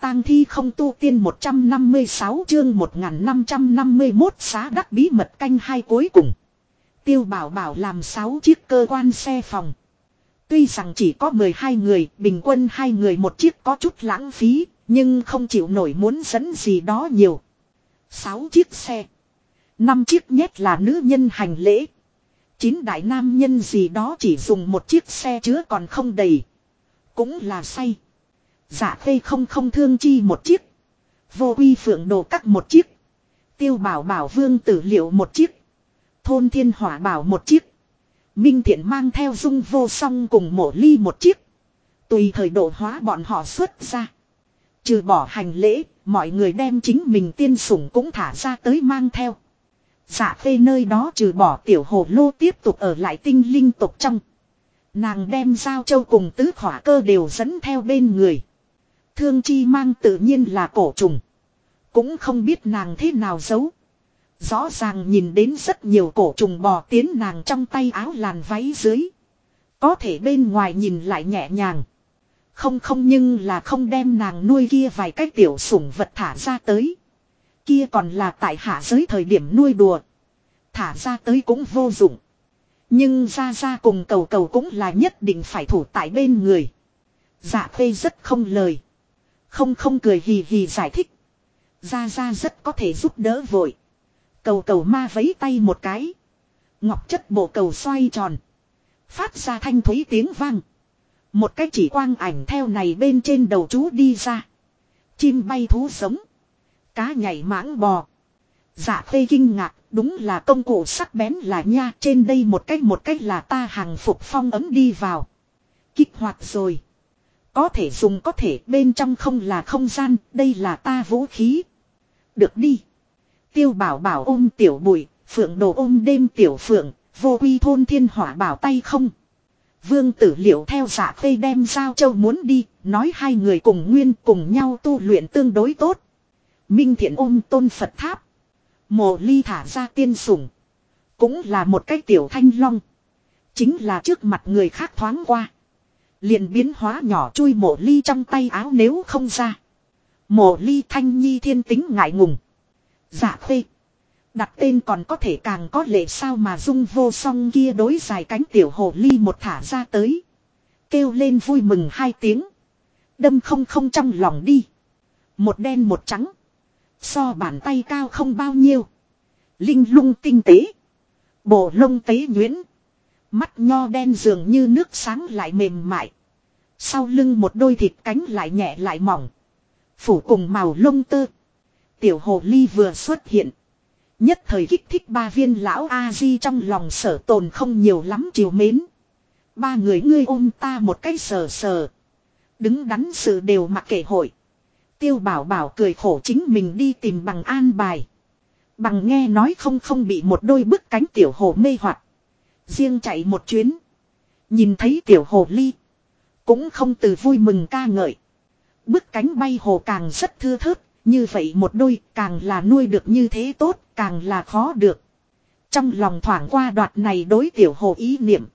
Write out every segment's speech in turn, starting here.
tang thi không tu tiên 156 chương 1551 xá đắc bí mật canh hai cuối cùng. Tiêu Bảo Bảo làm 6 chiếc cơ quan xe phòng. Tuy rằng chỉ có 12 người, bình quân 2 người một chiếc có chút lãng phí, nhưng không chịu nổi muốn dẫn gì đó nhiều. 6 chiếc xe. 5 chiếc nhét là nữ nhân hành lễ. 9 đại nam nhân gì đó chỉ dùng một chiếc xe chứa còn không đầy. Cũng là say. Dạ Khê không thương chi một chiếc. Vô Quy Phượng Đồ Các một chiếc. Tiêu Bảo Bảo Vương Tử Liệu một chiếc. Thôn Thiên Hỏa Bảo một chiếc. Minh Thiện mang theo Dung Vô Song cùng Mộ Ly một chiếc. Tùy thời độ hóa bọn họ xuất ra. Trừ bỏ hành lễ, mọi người đem chính mình tiên sủng cũng thả ra tới mang theo. Dạ Khê nơi đó trừ bỏ tiểu hồ lô tiếp tục ở lại tinh linh tộc trong. Nàng đem Giao Châu cùng Tứ Khỏa Cơ đều dẫn theo bên người. Thương Chi mang tự nhiên là cổ trùng. Cũng không biết nàng thế nào giấu. Rõ ràng nhìn đến rất nhiều cổ trùng bò tiến nàng trong tay áo làn váy dưới. Có thể bên ngoài nhìn lại nhẹ nhàng. Không nhưng là không đem nàng nuôi kia vài cái tiểu sủng vật thả ra tới. Kia còn là tại hạ giới thời điểm nuôi đùa. Thả ra tới cũng vô dụng. Nhưng ra cùng cầu cầu cũng là nhất định phải thủ tại bên người. Dạ Khê rất không lời. Không cười hì hì giải thích. Ra rất có thể giúp đỡ vội. Cầu ma vấy tay một cái. Ngọc chất bộ cầu xoay tròn. Phát ra thanh thúy tiếng vang. Một cái chỉ quang ảnh theo này bên trên đầu chú đi ra. Chim bay thú sống. Cá nhảy mãng bò. Dạ Khê kinh ngạc, đúng là công cụ sắc bén là nha. Trên đây một cách là ta hàng phục phong ấm đi vào. Kích hoạt rồi. Có thể dùng có thể, bên trong không là không gian, đây là ta vũ khí. Được đi. Tiêu Bảo Bảo ôm tiểu Bụi, Phượng Đồ ôm đêm tiểu Phượng, Vô Quy Thôn Thiên Hỏa bảo tay không. Vương Tử Liệu theo Dạ Khê đem Giao Châu muốn đi, nói hai người cùng nguyên cùng nhau tu luyện tương đối tốt. Minh Thiện ôm Tôn Phật Tháp. Mộ Ly thả ra tiên sủng. Cũng là một cái tiểu thanh long. Chính là trước mặt người khác thoáng qua. Liền biến hóa nhỏ chui Mộ Ly trong tay áo nếu không ra. Mộ Ly thanh nhi thiên tính ngại ngùng. Dạ Khê. Đặt tên còn có thể càng có lệ sao mà Dung Vô Song kia đối dài cánh tiểu hồ ly một thả ra tới. Kêu lên vui mừng hai tiếng. Đâm không trong lòng đi. Một đen một trắng. So bàn tay cao không bao nhiêu. Linh lung tinh tế. Bộ lông tế nhuyễn. Mắt nho đen dường như nước sáng lại mềm mại. Sau lưng một đôi thịt cánh lại nhẹ lại mỏng. Phủ cùng màu lông tơ. Tiểu hồ ly vừa xuất hiện. Nhất thời kích thích ba viên lão A-di trong lòng sở tồn không nhiều lắm chiều mến. Ba người ngươi ôm ta một cái sờ. Đứng đắn sự đều mặc kệ hội. Tiêu Bảo Bảo cười khổ chính mình đi tìm Bằng an bài. Bằng nghe nói không bị một đôi bức cánh tiểu hồ mê hoặc. Riêng chạy một chuyến. Nhìn thấy tiểu hồ ly. Cũng không từ vui mừng ca ngợi. Bức cánh bay hồ càng rất thưa thớt. Như vậy một đôi càng là nuôi được như thế tốt, càng là khó được. Trong lòng thoảng qua đoạt này đối tiểu hồ ý niệm.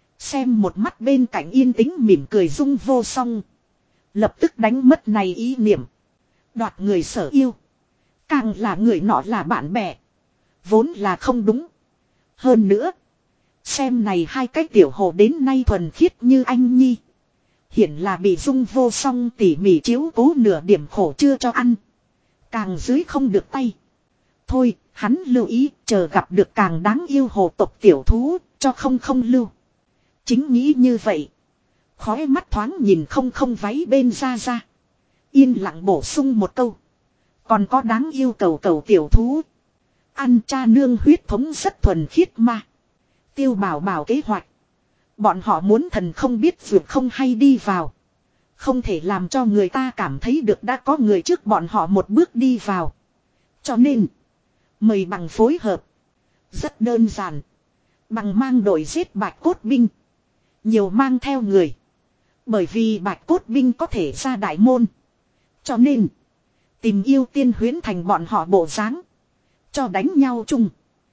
Xem một mắt bên cạnh yên tĩnh mỉm cười Dung Vô Song. Lập tức đánh mất này ý niệm. Đoạt người sở yêu. Càng là người nọ là bạn bè. Vốn là không đúng. Hơn nữa. Xem này hai cái tiểu hồ đến nay thuần khiết như anh nhi. Hiển là bị Dung Vô Song tỉ mỉ chiếu cố nửa điểm khổ chưa cho ăn. Càng dưới không được tay. Thôi, hắn lưu ý, chờ gặp được càng đáng yêu hồ tộc tiểu thú, cho không lưu. Chính nghĩ như vậy. Khói mắt thoáng nhìn không váy bên ra. Yên lặng bổ sung một câu. Còn có đáng yêu cầu tiểu thú. Ăn cha nương huyết thống rất thuần khiết mà. Tiêu Bảo Bảo kế hoạch. Bọn họ muốn thần không biết vượt không hay đi vào. Không thể làm cho người ta cảm thấy được đã có người trước bọn họ một bước đi vào. Cho nên. Mời Bằng phối hợp. Rất đơn giản. Bằng mang đội giết bạch cốt binh. Nhiều mang theo người. Bởi vì bạch cốt binh có thể ra đại môn. Cho nên. Tìm yêu tiên huyến thành bọn họ bộ dáng. Cho đánh nhau chung.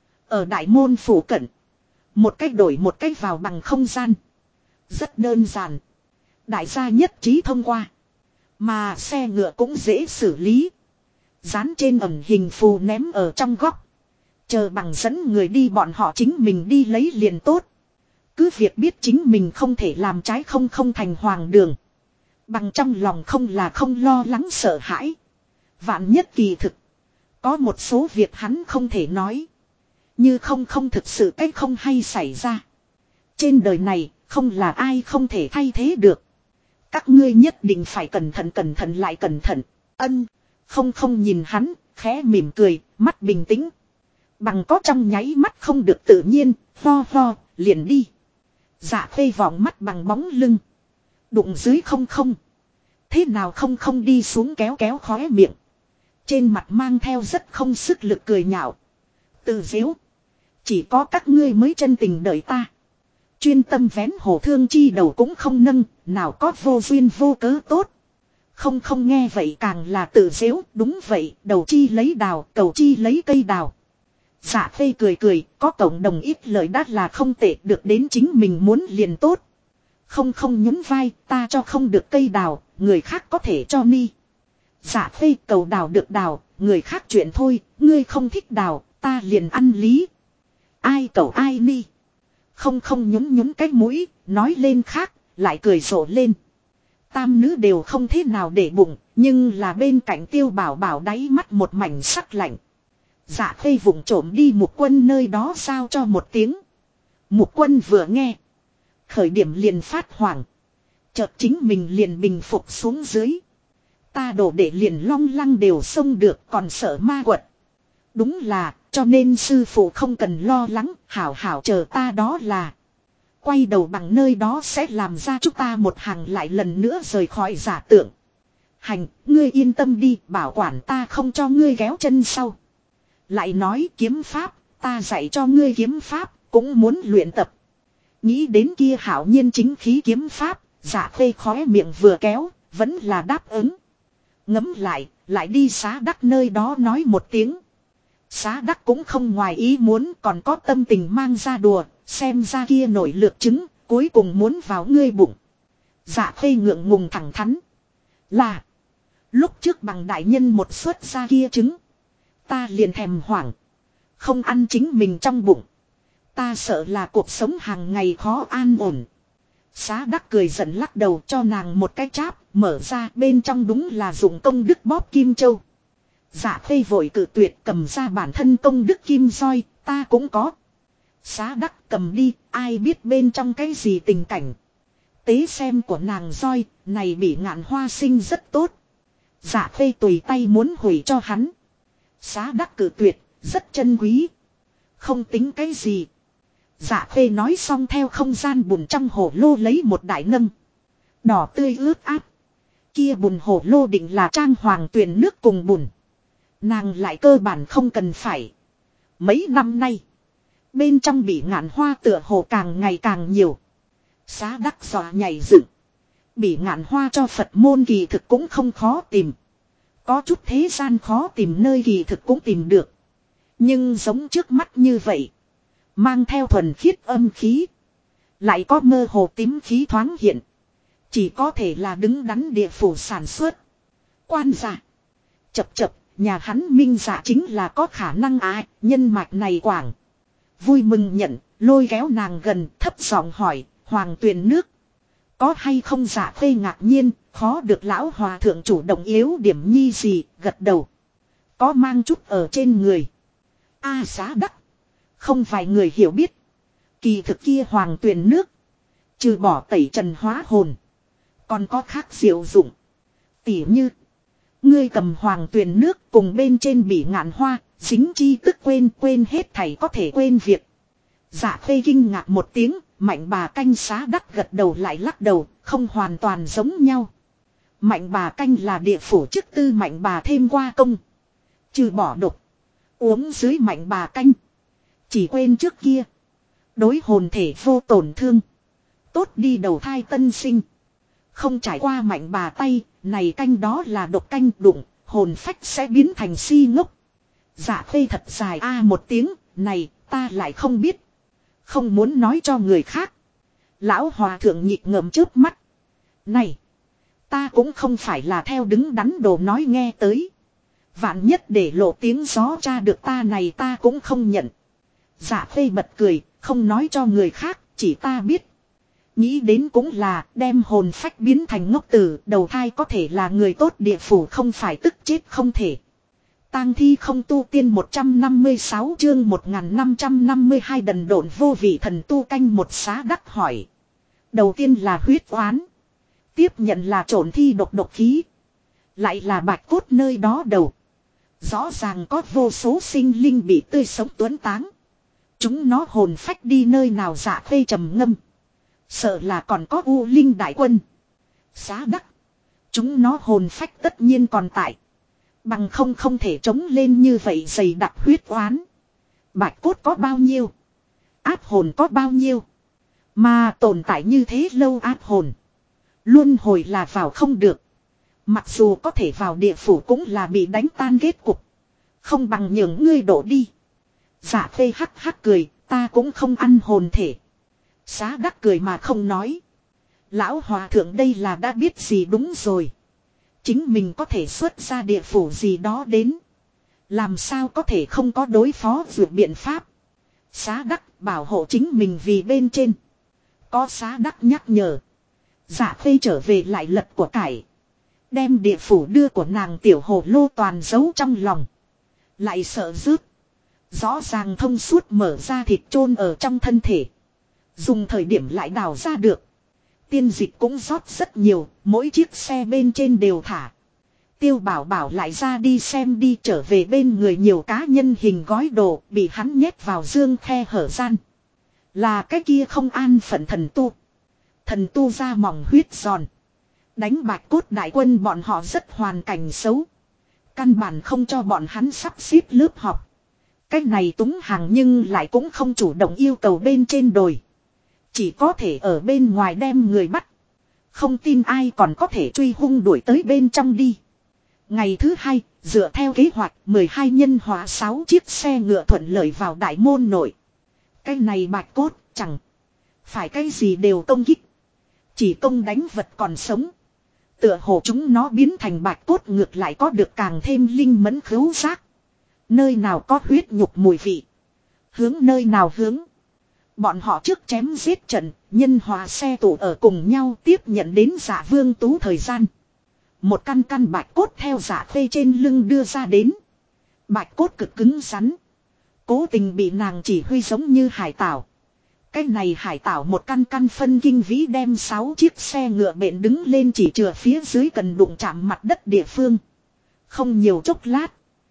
Ở đại môn phủ cận. Một cách đổi một cách vào bằng không gian. Rất đơn giản. Đại gia nhất trí thông qua. Mà xe ngựa cũng dễ xử lý. Dán trên ẩn hình phù ném ở trong góc. Chờ bằng dẫn người đi bọn họ chính mình đi lấy liền tốt. Cứ việc biết chính mình không thể làm trái không thành hoàng đường. Bằng trong lòng không là không lo lắng sợ hãi. Vạn nhất kỳ thực. Có một số việc hắn không thể nói. Như không thực sự cách không hay xảy ra. Trên đời này không là ai không thể thay thế được. Các ngươi nhất định phải cẩn thận lại cẩn thận. Ân. Không nhìn hắn, khẽ mỉm cười, mắt bình tĩnh. Bằng có trong nháy mắt không được tự nhiên, ho, liền đi. Dạ khê vọng mắt bằng bóng lưng. Đụng dưới không. Thế nào không đi xuống kéo khóe miệng. Trên mặt mang theo rất không sức lực cười nhạo. Tự diếu. Chỉ có các ngươi mới chân tình đợi ta. Chuyên tâm vén hổ thương chi đầu cũng không nâng, nào có vô duyên vô cớ tốt. Không nghe vậy càng là tự diếu, đúng vậy, đầu chi lấy đào, cầu chi lấy cây đào. Dạ phê cười, có cộng đồng ít lời đắt là không tệ, được đến chính mình muốn liền tốt. Không nhún vai, ta cho không được cây đào, người khác có thể cho ni. Dạ phê cầu đào được đào, người khác chuyện thôi, ngươi không thích đào, ta liền ăn lý. Ai cầu ai ni. Không nhún cái mũi, nói lên khác, lại cười rộ lên. Tam nữ đều không thế nào để bụng, nhưng là bên cạnh Tiêu Bảo Bảo đáy mắt một mảnh sắc lạnh. Dạ khê vụng trộm đi Mục Quân nơi đó sao cho một tiếng. Mục Quân vừa nghe. Khởi điểm liền phát hoảng. Chợt chính mình liền bình phục xuống dưới. Ta đổ để liền long lăng đều xông được còn sợ ma quật. Đúng là, cho nên sư phụ không cần lo lắng, hảo chờ ta đó là. Quay đầu bằng nơi đó sẽ làm ra chúng ta một hàng lại lần nữa rời khỏi giả tượng. Hành, ngươi yên tâm đi, bảo quản ta không cho ngươi kéo chân sau. Lại nói kiếm pháp, ta dạy cho ngươi kiếm pháp, cũng muốn luyện tập. Nghĩ đến kia hảo nhiên chính khí kiếm pháp, dạ khê khóe miệng vừa kéo, vẫn là đáp ứng. Ngấm lại đi Xá Đắc nơi đó nói một tiếng. Xá Đắc cũng không ngoài ý muốn còn có tâm tình mang ra đùa, xem ra kia nổi lược trứng, cuối cùng muốn vào ngươi bụng. Dạ khê ngượng ngùng thẳng thắn. Là, lúc trước bằng đại nhân một suất ra kia trứng. Ta liền thèm hoảng. Không ăn chính mình trong bụng. Ta sợ là cuộc sống hàng ngày khó an ổn. Xá Đắc cười giận lắc đầu cho nàng một cái cháp, mở ra bên trong đúng là dụng công đức bóp kim châu. Dạ khê vội cự tuyệt cầm ra bản thân công đức kim roi, ta cũng có. Xá Đắc cầm đi, ai biết bên trong cái gì tình cảnh. Tế xem của nàng roi, này bị ngạn hoa sinh rất tốt. Dạ khê tùy tay muốn hủy cho hắn. Xá Đắc cự tuyệt, rất chân quý. Không tính cái gì. Dạ khê nói xong theo không gian bùn trong hồ lô lấy một đại nâng. Đỏ tươi ướt át. Kia bùn hồ lô định là trang hoàng tuyền nước cùng bùn. Nàng lại cơ bản không cần phải. Mấy năm nay. Bên trong bị ngạn hoa tựa hồ càng ngày càng nhiều. Xá Đắc dọa nhảy dựng. Bị ngạn hoa cho Phật môn kỳ thực cũng không khó tìm. Có chút thế gian khó tìm nơi kỳ thực cũng tìm được. Nhưng giống trước mắt như vậy. Mang theo thuần khiết âm khí. Lại có mơ hồ tím khí thoáng hiện. Chỉ có thể là đứng đắn địa phủ sản xuất. Quan giả. Chập, nhà hắn minh giả chính là có khả năng nhân mạch này quảng. Vui mừng nhận, lôi kéo nàng gần thấp giọng hỏi, Hoàng Tuyền nước. Có hay không giả khê ngạc nhiên, khó được lão hòa thượng chủ động yếu điểm nhi gì, gật đầu. Có mang chút ở trên người. Xá Đắc. Không vài người hiểu biết. Kỳ thực kia Hoàng Tuyền nước. Trừ bỏ tẩy trần hóa hồn. Còn có khác diệu dụng. Tỉ như. Ngươi cầm Hoàng Tuyền nước cùng bên trên bỉ ngạn hoa. Dính chi tức quên hết thảy có thể quên việc. Dạ khê kinh ngạc một tiếng. Mạnh bà canh Xá Đắc gật đầu lại lắc đầu. Không hoàn toàn giống nhau. Mạnh bà canh là địa phủ chức tư mạnh bà thêm qua công. Trừ bỏ độc. Uống dưới mạnh bà canh. Chỉ quên trước kia. Đối hồn thể vô tổn thương. Tốt đi đầu thai tân sinh. Không trải qua mạnh bà tay. Này canh đó là độc canh đụng. Hồn phách sẽ biến thành si ngốc. Dạ khê thật dài một tiếng. Này ta lại không biết. Không muốn nói cho người khác. Lão hòa thượng nhịp ngậm chớp mắt. Này. ta cũng không phải là theo đứng đắn đồ nói nghe tới. Vạn nhất để lộ tiếng gió tra được ta này ta cũng không nhận. Dạ Khê bật cười, không nói cho người khác, chỉ ta biết. Nghĩ đến cũng là đem hồn phách biến thành ngốc tử, đầu thai có thể là người tốt địa phủ không phải tức chết không thể. Tang thi không tu tiên 156 chương 1552 đần độn vô vị thần tu canh một xá đắc hỏi. Đầu tiên là huyết oán. Tiếp nhận là trổn thi độc khí. Lại là bạch cốt nơi đó đầu. Rõ ràng có vô số sinh linh bị tươi sống tuấn táng. Chúng nó hồn phách đi nơi nào Dạ Khê trầm ngâm. Sợ là còn có U Linh đại quân. Xá đắc. Chúng nó hồn phách tất nhiên còn tại. Bằng không thể chống lên như vậy dày đặc huyết oán. Bạch cốt có bao nhiêu? Áp hồn có bao nhiêu? Mà tồn tại như thế lâu áp hồn. Luân hồi là vào không được. Mặc dù có thể vào địa phủ cũng là bị đánh tan kết cục. Không bằng nhường ngươi đổ đi. Dạ Khê hắc hắc cười, ta cũng không ăn hồn thể. Xá đắc cười mà không nói. Lão hòa thượng đây là đã biết gì đúng rồi. Chính mình có thể xuất ra địa phủ gì đó đến. Làm sao có thể không có đối phó vượt biện pháp. Xá đắc bảo hộ chính mình vì bên trên. Có xá đắc nhắc nhở. Dạ Khê trở về lại lật của cải. Đem địa phủ đưa của nàng tiểu hồ lô toàn giấu trong lòng. Lại sợ rước. Rõ ràng thông suốt mở ra thịt chôn ở trong thân thể. Dùng thời điểm lại đào ra được. Tiên dịch cũng rót rất nhiều, mỗi chiếc xe bên trên đều thả. Tiêu bảo bảo lại ra đi xem đi trở về bên người nhiều cá nhân hình gói đồ bị hắn nhét vào dương khe hở gian. Là cái kia không an phận thần tu. Thần tu ra mỏng huyết giòn. Đánh bạch cốt đại quân bọn họ rất hoàn cảnh xấu. Căn bản không cho bọn hắn sắp xếp lớp học. Cái này túng hàng nhưng lại cũng không chủ động yêu cầu bên trên đồi. Chỉ có thể ở bên ngoài đem người bắt. Không tin ai còn có thể truy hung đuổi tới bên trong đi. Ngày thứ hai, dựa theo kế hoạch 12 nhân hóa 6 chiếc xe ngựa thuận lợi vào đại môn nội. Cái này bạch cốt chẳng phải cái gì đều công kích. Chỉ công đánh vật còn sống. Tựa hồ chúng nó biến thành bạch cốt ngược lại có được càng thêm linh mẫn khứu giác. Nơi nào có huyết nhục mùi vị. Hướng nơi nào hướng. Bọn họ trước chém giết trận, nhân hòa xe tụ ở cùng nhau tiếp nhận đến Dạ Vương Tú thời gian. Một căn căn bạch cốt theo Dạ Khê trên lưng đưa ra đến. Bạch cốt cực cứng rắn. Cố tình bị nàng chỉ huy giống như hải tảo. Cái này hải tảo một căn căn phân kinh vĩ đem 6 chiếc xe ngựa bện đứng lên chỉ chừa phía dưới cần đụng chạm mặt đất địa phương. Không nhiều chốc lát.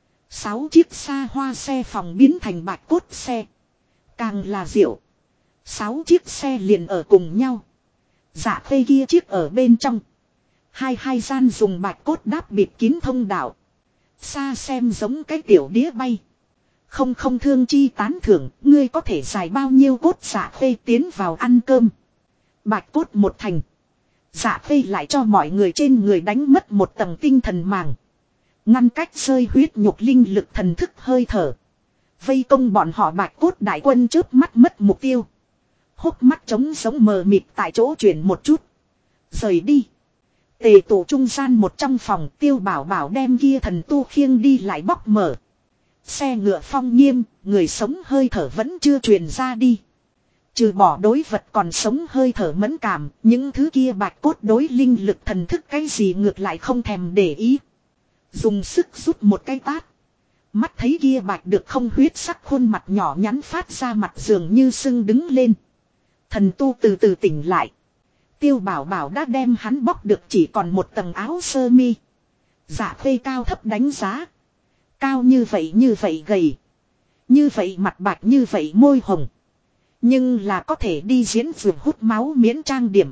6 chiếc xa hoa xe phòng biến thành bạch cốt xe. Càng là diệu. 6 chiếc xe liền ở cùng nhau. Dạ Khê kia chiếc ở bên trong. Hai gian dùng bạch cốt đáp bịt kín thông đạo. Xa xem giống cái tiểu đĩa bay. Không thương chi tán thưởng, ngươi có thể giải bao nhiêu cốt Dạ Khê tiến vào ăn cơm. Bạch cốt một thành. Dạ Khê lại cho mọi người trên người đánh mất một tầng tinh thần màng. Ngăn cách rơi huyết nhục linh lực thần thức hơi thở. Vây công bọn họ bạch cốt đại quân chớp mắt mất mục tiêu. Hốc mắt trống sống mờ mịt tại chỗ chuyển một chút. Rời đi. Tề tụ trung gian một trong phòng Tiêu bảo bảo đem kia thần tu khiêng đi lại bóc mở. Xe ngựa phong nghiêm, người sống hơi thở vẫn chưa truyền ra đi. Trừ bỏ đối vật còn sống hơi thở mẫn cảm, những thứ kia bạch cốt đối linh lực thần thức cái gì ngược lại không thèm để ý. Dùng sức rút một cái tát. Mắt thấy kia bạch được không huyết sắc khuôn mặt nhỏ nhắn phát ra mặt dường như sưng đứng lên. Thần tu từ từ tỉnh lại. Tiêu bảo bảo đã đem hắn bóc được chỉ còn một tầng áo sơ mi. Dạ Khê cao thấp đánh giá. Cao như vậy gầy. Như vậy mặt bạch như vậy môi hồng. Nhưng là có thể đi diễn vượt hút máu miễn trang điểm.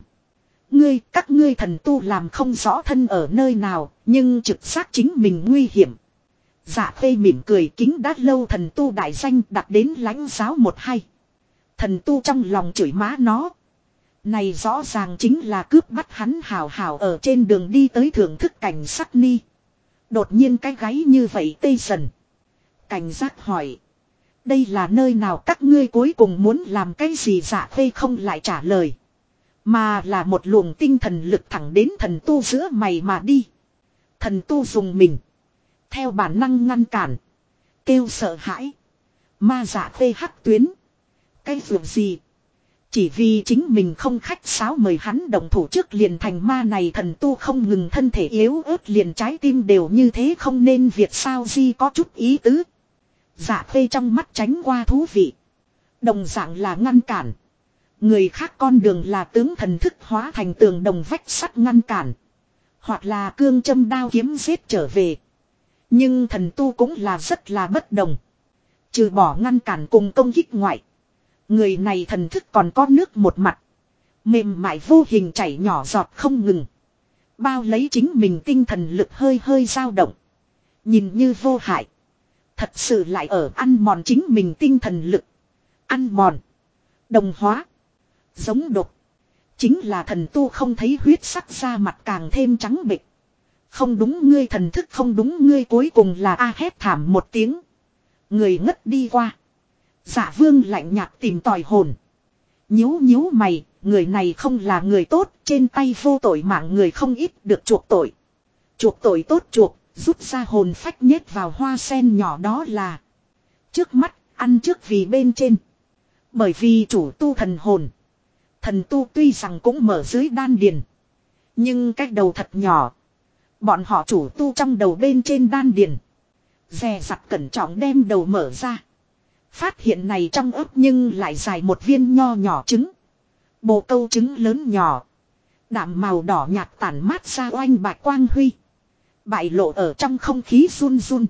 Các ngươi thần tu làm không rõ thân ở nơi nào, nhưng trực giác chính mình nguy hiểm. Dạ Khê mỉm cười kính đã lâu thần tu đại danh đặt đến lãnh giáo 1-2. Thần tu trong lòng chửi má nó. Này rõ ràng chính là cướp bắt hắn hào hào ở trên đường đi tới thưởng thức cảnh sắc ni. Đột nhiên cái gáy như vậy tê dần. Cảnh giác hỏi. Đây là nơi nào các ngươi cuối cùng muốn làm cái gì Dạ Khê không lại trả lời. Mà là một luồng tinh thần lực thẳng đến thần tu giữa mày mà đi. Thần tu dùng mình. Theo bản năng ngăn cản. Kêu sợ hãi. Ma dạ phê hắc tuyến. Cái việc gì? Chỉ vì chính mình không khách sáo mời hắn đồng thủ trước liền thành ma này thần tu không ngừng thân thể yếu ớt liền trái tim đều như thế không nên việc sao di có chút ý tứ. Dạ phê trong mắt tránh qua thú vị. Đồng dạng là ngăn cản. Người khác con đường là tướng thần thức hóa thành tường đồng vách sắt ngăn cản. Hoặc là cương châm đao kiếm giết trở về. Nhưng thần tu cũng là rất là bất đồng. Trừ bỏ ngăn cản cùng công kích ngoại. Người này thần thức còn có nước một mặt. Mềm mại vô hình chảy nhỏ giọt không ngừng. Bao lấy chính mình tinh thần lực hơi hơi dao động. Nhìn như vô hại. Thật sự lại ở ăn mòn chính mình tinh thần lực. Ăn mòn. Đồng hóa. Giống độc. Chính là thần tu không thấy huyết sắc ra mặt càng thêm trắng bệch. Không đúng ngươi thần thức không đúng ngươi cuối cùng là a hét thảm một tiếng. Người ngất đi qua. Dạ vương lạnh nhạt tìm tòi hồn. Nhíu nhíu mày, người này không là người tốt, trên tay vô tội mạng người không ít được chuộc tội. Chuộc tội tốt chuộc, rút ra hồn phách nhét vào hoa sen nhỏ đó là. Trước mắt, ăn trước vì bên trên. Bởi vì chủ tu thần hồn. Thần tu tuy rằng cũng mở dưới đan điền. Nhưng cách đầu thật nhỏ. Bọn họ chủ tu trong đầu bên trên đan điền. Dè dặt cẩn trọng đem đầu mở ra. Phát hiện này trong ấp nhưng lại dài một viên nho nhỏ trứng. Bồ câu trứng lớn nhỏ. Đạm màu đỏ nhạt tản mát ra oanh bạch quang huy. Bại lộ ở trong không khí run run.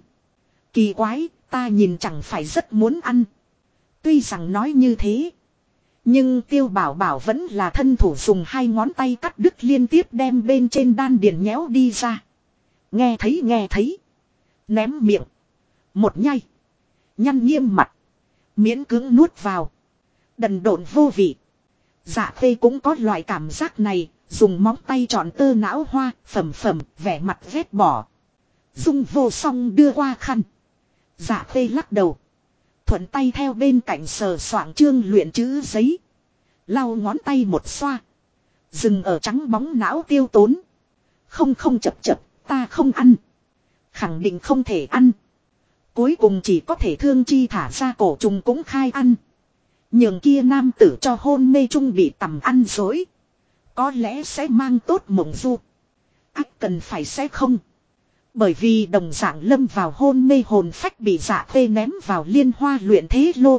Kỳ quái, ta nhìn chẳng phải rất muốn ăn. Tuy rằng nói như thế. Nhưng tiêu bảo bảo vẫn là thân thủ dùng hai ngón tay cắt đứt liên tiếp đem bên trên đan điền nhéo đi ra. Nghe thấy. Ném miệng. Một nhai. Nhăn nghiêm mặt. Miễn cưỡng nuốt vào. Đần độn vô vị. Dạ phê cũng có loại cảm giác này. Dùng móng tay chọn tơ não hoa. Phẩm vẻ mặt ghét bỏ. Dung vô song đưa qua khăn. Dạ phê lắc đầu. Thuận tay theo bên cạnh sờ soạng chương luyện chữ giấy. Lau ngón tay một xoa. Dừng ở trắng bóng não tiêu tốn. Không chập ta không ăn. Khẳng định không thể ăn. Cuối cùng chỉ có thể thương chi thả ra cổ trùng cũng khai ăn. Nhường kia nam tử cho hôn mê trung bị tầm ăn dối. Có lẽ sẽ mang tốt mộng du. Ách cần phải sẽ không. Bởi vì đồng dạng lâm vào hôn mê hồn phách bị dạ phê ném vào liên hoa luyện thế lô.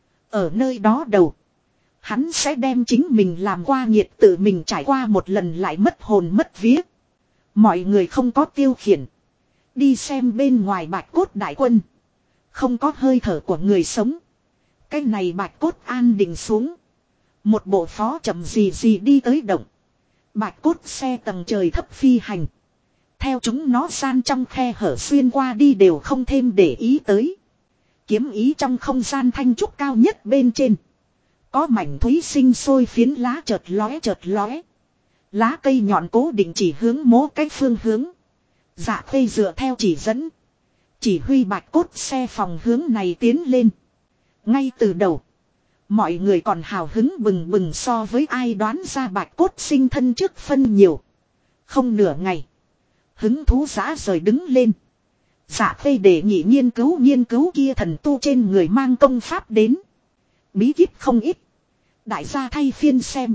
Ở nơi đó đầu. Hắn sẽ đem chính mình làm qua nghiệt tự mình trải qua một lần lại mất hồn mất vía. Mọi người không có tiêu khiển. Đi xem bên ngoài bạch cốt đại quân. Không có hơi thở của người sống. Cái này bạch cốt an định xuống. Một bộ phó chậm gì đi tới động. Bạch cốt xe tầng trời thấp phi hành. Theo chúng nó san trong khe hở xuyên qua đi đều không thêm để ý tới. Kiếm ý trong không gian thanh trúc cao nhất bên trên. Có mảnh thúy sinh sôi phiến lá chợt lóe. Lá cây nhọn cố định chỉ hướng mố cái phương hướng. Dạ phê dựa theo chỉ dẫn. Chỉ huy bạch cốt xe phòng hướng này tiến lên. Ngay từ đầu. Mọi người còn hào hứng bừng so với ai đoán ra bạch cốt sinh thân trước phân nhiều. Không nửa ngày. Hứng thú giã rời đứng lên. Dạ phê để nhị nghiên cứu kia thần tu trên người mang công pháp đến. Bí kíp không ít. Đại gia thay phiên xem.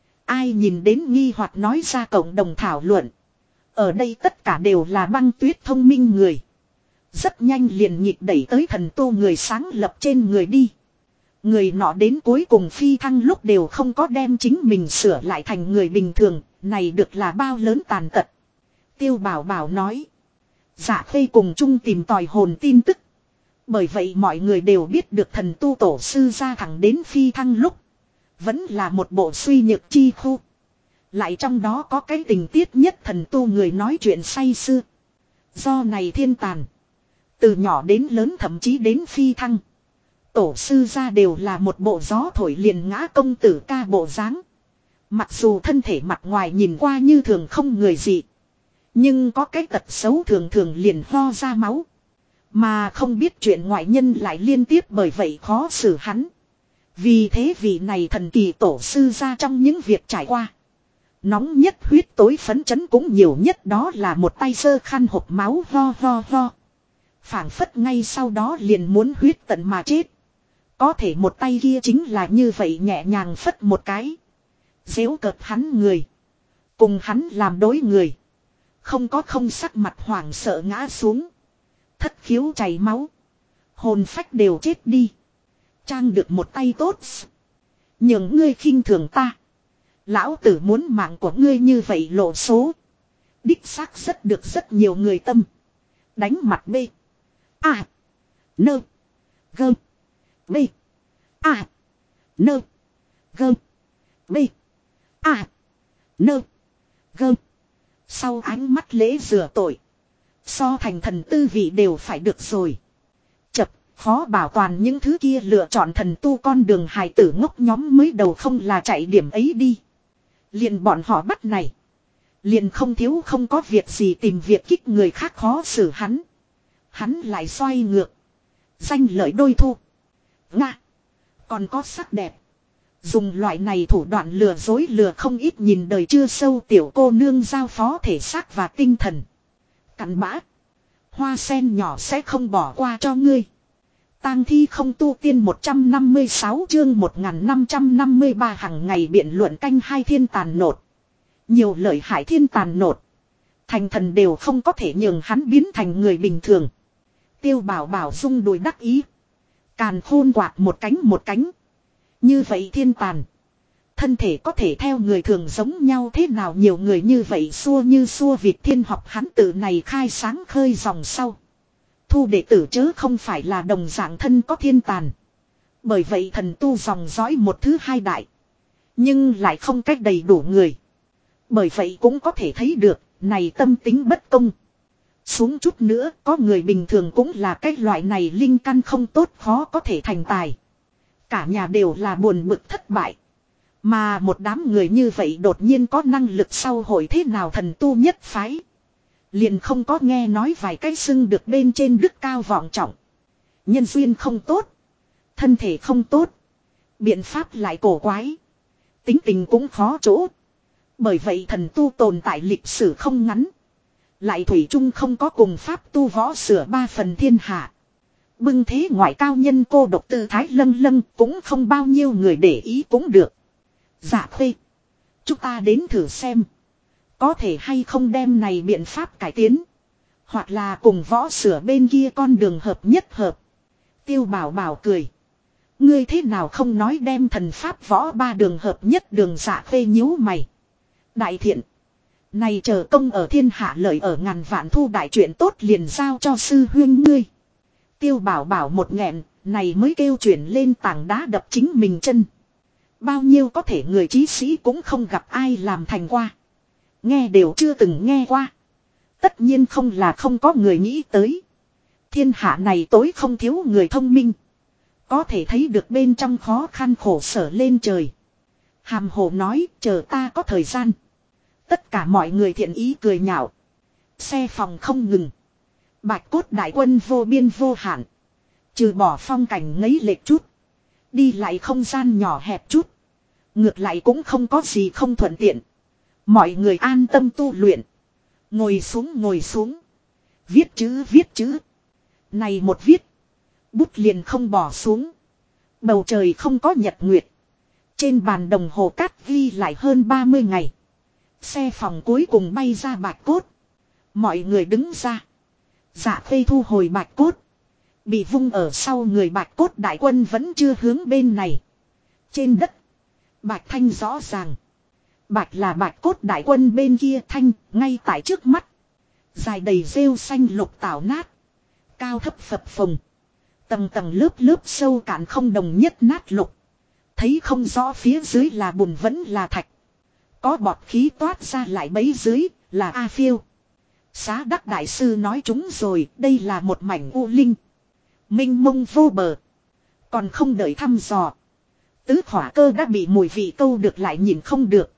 Ai nhìn đến nghi hoặc nói ra cộng đồng thảo luận. Ở đây tất cả đều là băng tuyết thông minh người. Rất nhanh liền nhịp đẩy tới thần tu người sáng lập trên người đi. Người nọ đến cuối cùng phi thăng lúc đều không có đem chính mình sửa lại thành người bình thường. Này được là bao lớn tàn tật. Tiêu bảo bảo nói. Dạ phê cùng chung tìm tòi hồn tin tức. Bởi vậy mọi người đều biết được thần tu tổ sư ra thẳng đến phi thăng lúc. Vẫn là một bộ suy nhược chi khu. Lại trong đó có cái tình tiết nhất thần tu người nói chuyện say sưa. Do này thiên tàn. Từ nhỏ đến lớn thậm chí đến phi thăng. Tổ sư ra đều là một bộ gió thổi liền ngã công tử ca bộ dáng. Mặc dù thân thể mặt ngoài nhìn qua như thường không người gì. Nhưng có cái tật xấu thường thường liền ho ra máu. Mà không biết chuyện ngoại nhân lại liên tiếp bởi vậy khó xử hắn. Vì thế vị này thần kỳ tổ sư ra trong những việc trải qua. Nóng nhất huyết tối phấn chấn cũng nhiều nhất đó là một tay sơ khăn hộp máu ho ho ho. Phảng phất ngay sau đó liền muốn huyết tận mà chết. Có thể một tay kia chính là như vậy nhẹ nhàng phất một cái. Giễu cợt hắn người. Cùng hắn làm đối người. Không có không sắc mặt hoảng sợ ngã xuống. Thất khiếu chảy máu. Hồn phách đều chết đi. Trang được một tay tốt. Những ngươi khinh thường ta. Lão tử muốn mạng của ngươi như vậy lộ số. Đích xác rất được rất nhiều người tâm. Đánh mặt B. A. Nơ. Gơm. B. A. Nơ. Gơm. B. A. Nơ. Gơm. Sau ánh mắt lễ rửa tội. So thành thần tư vị đều phải được rồi. Chập, khó bảo toàn những thứ kia lựa chọn thần tu con đường hài tử ngốc nhóm mới đầu không là chạy điểm ấy đi. Liền bọn họ bắt này. Liền không thiếu không có việc gì tìm việc kích người khác khó xử hắn. Hắn lại xoay ngược. Danh lợi đôi thu. Nga. Còn có sắc đẹp. Dùng loại này thủ đoạn lừa dối lừa không ít nhìn đời chưa sâu tiểu cô nương giao phó thể xác và tinh thần. Cặn bã. Hoa sen nhỏ sẽ không bỏ qua cho ngươi. Tang thi không tu tiên 156 chương 1553 hàng ngày biện luận canh hai thiên tàn nột. Nhiều lợi hại thiên tàn nột. Thành thần đều không có thể nhường hắn biến thành người bình thường. Tiêu bảo bảo rung đùi đắc ý. Càn khôn quạt một cánh. Như vậy thiên tàn. Thân thể có thể theo người thường giống nhau thế nào nhiều người như vậy xua như xua vịt thiên học hắn tự này khai sáng khơi dòng sau. Thu đệ tử chớ không phải là đồng dạng thân có thiên tàn. Bởi vậy thần tu dòng dõi một thứ hai đại. Nhưng lại không cách đầy đủ người. Bởi vậy cũng có thể thấy được, này tâm tính bất công. Xuống chút nữa, có người bình thường cũng là cái loại này linh căn không tốt khó có thể thành tài. Cả nhà đều là buồn bực thất bại. Mà một đám người như vậy đột nhiên có năng lực sau hội thế nào thần tu nhất phái. Liền không có nghe nói vài cái xưng được bên trên đức cao vọng trọng. Nhân duyên không tốt. Thân thể không tốt. Biện pháp lại cổ quái. Tính tình cũng khó chỗ. Bởi vậy thần tu tồn tại lịch sử không ngắn. Lại thủy chung không có cùng pháp tu võ sửa ba phần thiên hạ. Bưng thế ngoại cao nhân cô độc tư thái lâng lâng cũng không bao nhiêu người để ý cũng được. Dạ khuê. Chúng ta đến thử xem. Có thể hay không đem này biện pháp cải tiến. Hoặc là cùng võ sửa bên kia con đường hợp nhất hợp. Tiêu bảo bảo cười. Ngươi thế nào không nói đem thần pháp võ ba đường hợp nhất đường dạ khuê nhíu mày. Đại thiện. Này chờ công ở thiên hạ lợi ở ngàn vạn thu đại chuyện tốt liền giao cho sư huyên ngươi. Tiêu bảo bảo một nghẹn, này mới kêu chuyển lên tảng đá đập chính mình chân. Bao nhiêu có thể người trí sĩ cũng không gặp ai làm thành qua. Nghe đều chưa từng nghe qua. Tất nhiên không là không có người nghĩ tới. Thiên hạ này tối không thiếu người thông minh. Có thể thấy được bên trong khó khăn khổ sở lên trời. Hàm hồ nói chờ ta có thời gian. Tất cả mọi người thiện ý cười nhạo. Xe phòng không ngừng. Bạch cốt đại quân vô biên vô hạn. Trừ bỏ phong cảnh ngấy lệch chút. Đi lại không gian nhỏ hẹp chút. Ngược lại cũng không có gì không thuận tiện. Mọi người an tâm tu luyện. Ngồi xuống. Viết chữ. Này một viết. Bút liền không bỏ xuống. Bầu trời không có nhật nguyệt. Trên bàn đồng hồ cát ghi lại hơn 30 ngày. Xe phòng cuối cùng bay ra bạch cốt. Mọi người đứng ra. Dạ khuê thu hồi bạch cốt. Bị vung ở sau người bạch cốt đại quân vẫn chưa hướng bên này. Trên đất. Bạch thanh rõ ràng. Bạch là bạch cốt đại quân bên kia thanh ngay tại trước mắt. Dài đầy rêu xanh lục tảo nát. Cao thấp phập phồng. Tầng tầng lớp sâu cạn không đồng nhất nát lục. Thấy không rõ phía dưới là bùn vẫn là thạch. Có bọt khí toát ra lại bấy dưới là A Phiêu. Xá Đắc Đại Sư nói chúng rồi, đây là một mảnh u linh. Minh mông vô bờ. Còn không đợi thăm dò. Tứ hỏa cơ đã bị mùi vị câu được lại nhìn không được.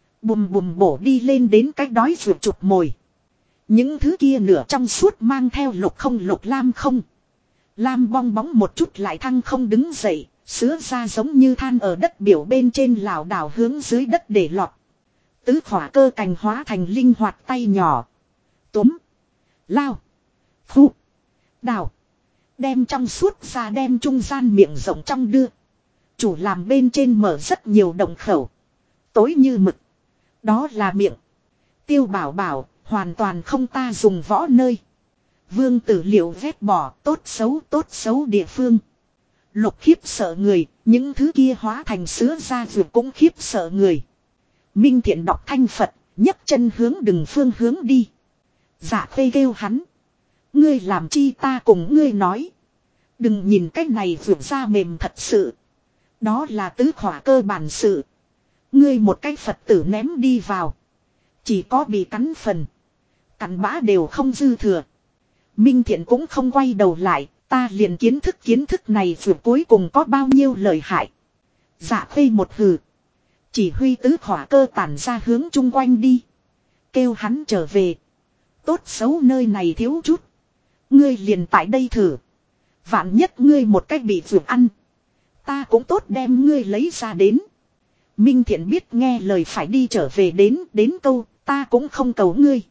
Bùm bổ đi lên đến cách đói ruột chụp mồi. Những thứ kia nửa trong suốt mang theo lục lam không. Lam bong bóng một chút lại thăng không đứng dậy, Sữa ra giống như than ở đất biểu bên trên lảo đảo hướng dưới đất để lọt. Tứ khỏa cơ cành hóa thành linh hoạt tay nhỏ. Túm. Lao. Phu. Đào. Đem trong suốt ra đem trung gian miệng rộng trong đưa. Chủ làm bên trên mở rất nhiều động khẩu. Tối như mực. Đó là miệng. Tiêu bảo bảo, hoàn toàn không ta dùng võ nơi. Vương tử liệu vét bỏ tốt xấu địa phương. Lục khiếp sợ người, những thứ kia hóa thành sữa ra vượt cũng khiếp sợ người. Minh Thiện đọc thanh Phật, nhấc chân hướng đừng phương hướng đi. Dạ Khê kêu hắn. Ngươi làm chi ta cùng ngươi nói. Đừng nhìn cái này vượt ra mềm thật sự. Đó là tứ khỏa cơ bản sự. Ngươi một cái Phật tử ném đi vào. Chỉ có bị cắn phần. Cắn bã đều không dư thừa. Minh Thiện cũng không quay đầu lại. Ta liền kiến thức này vượt cuối cùng có bao nhiêu lợi hại. Dạ Khê một hừ. Chỉ huy tứ khỏa cơ tản ra hướng chung quanh đi. Kêu hắn trở về. Tốt xấu nơi này thiếu chút. Ngươi liền tại đây thử. Vạn nhất ngươi một cách bị vượt ăn. Ta cũng tốt đem ngươi lấy ra đến. Minh Thiện biết nghe lời phải đi trở về đến câu. Ta cũng không cầu ngươi.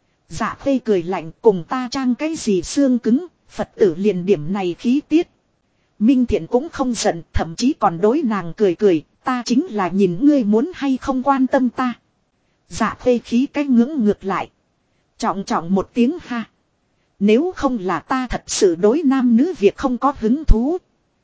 Dạ Khê cười lạnh cùng ta trang cái gì xương cứng. Phật tử liền điểm này khí tiết. Minh Thiện cũng không giận. Thậm chí còn đối nàng cười. Ta chính là nhìn ngươi muốn hay không quan tâm ta. Dạ Khê khí cái ngưỡng ngược lại. Trọng một tiếng ha. Nếu không là ta thật sự đối nam nữ việc không có hứng thú.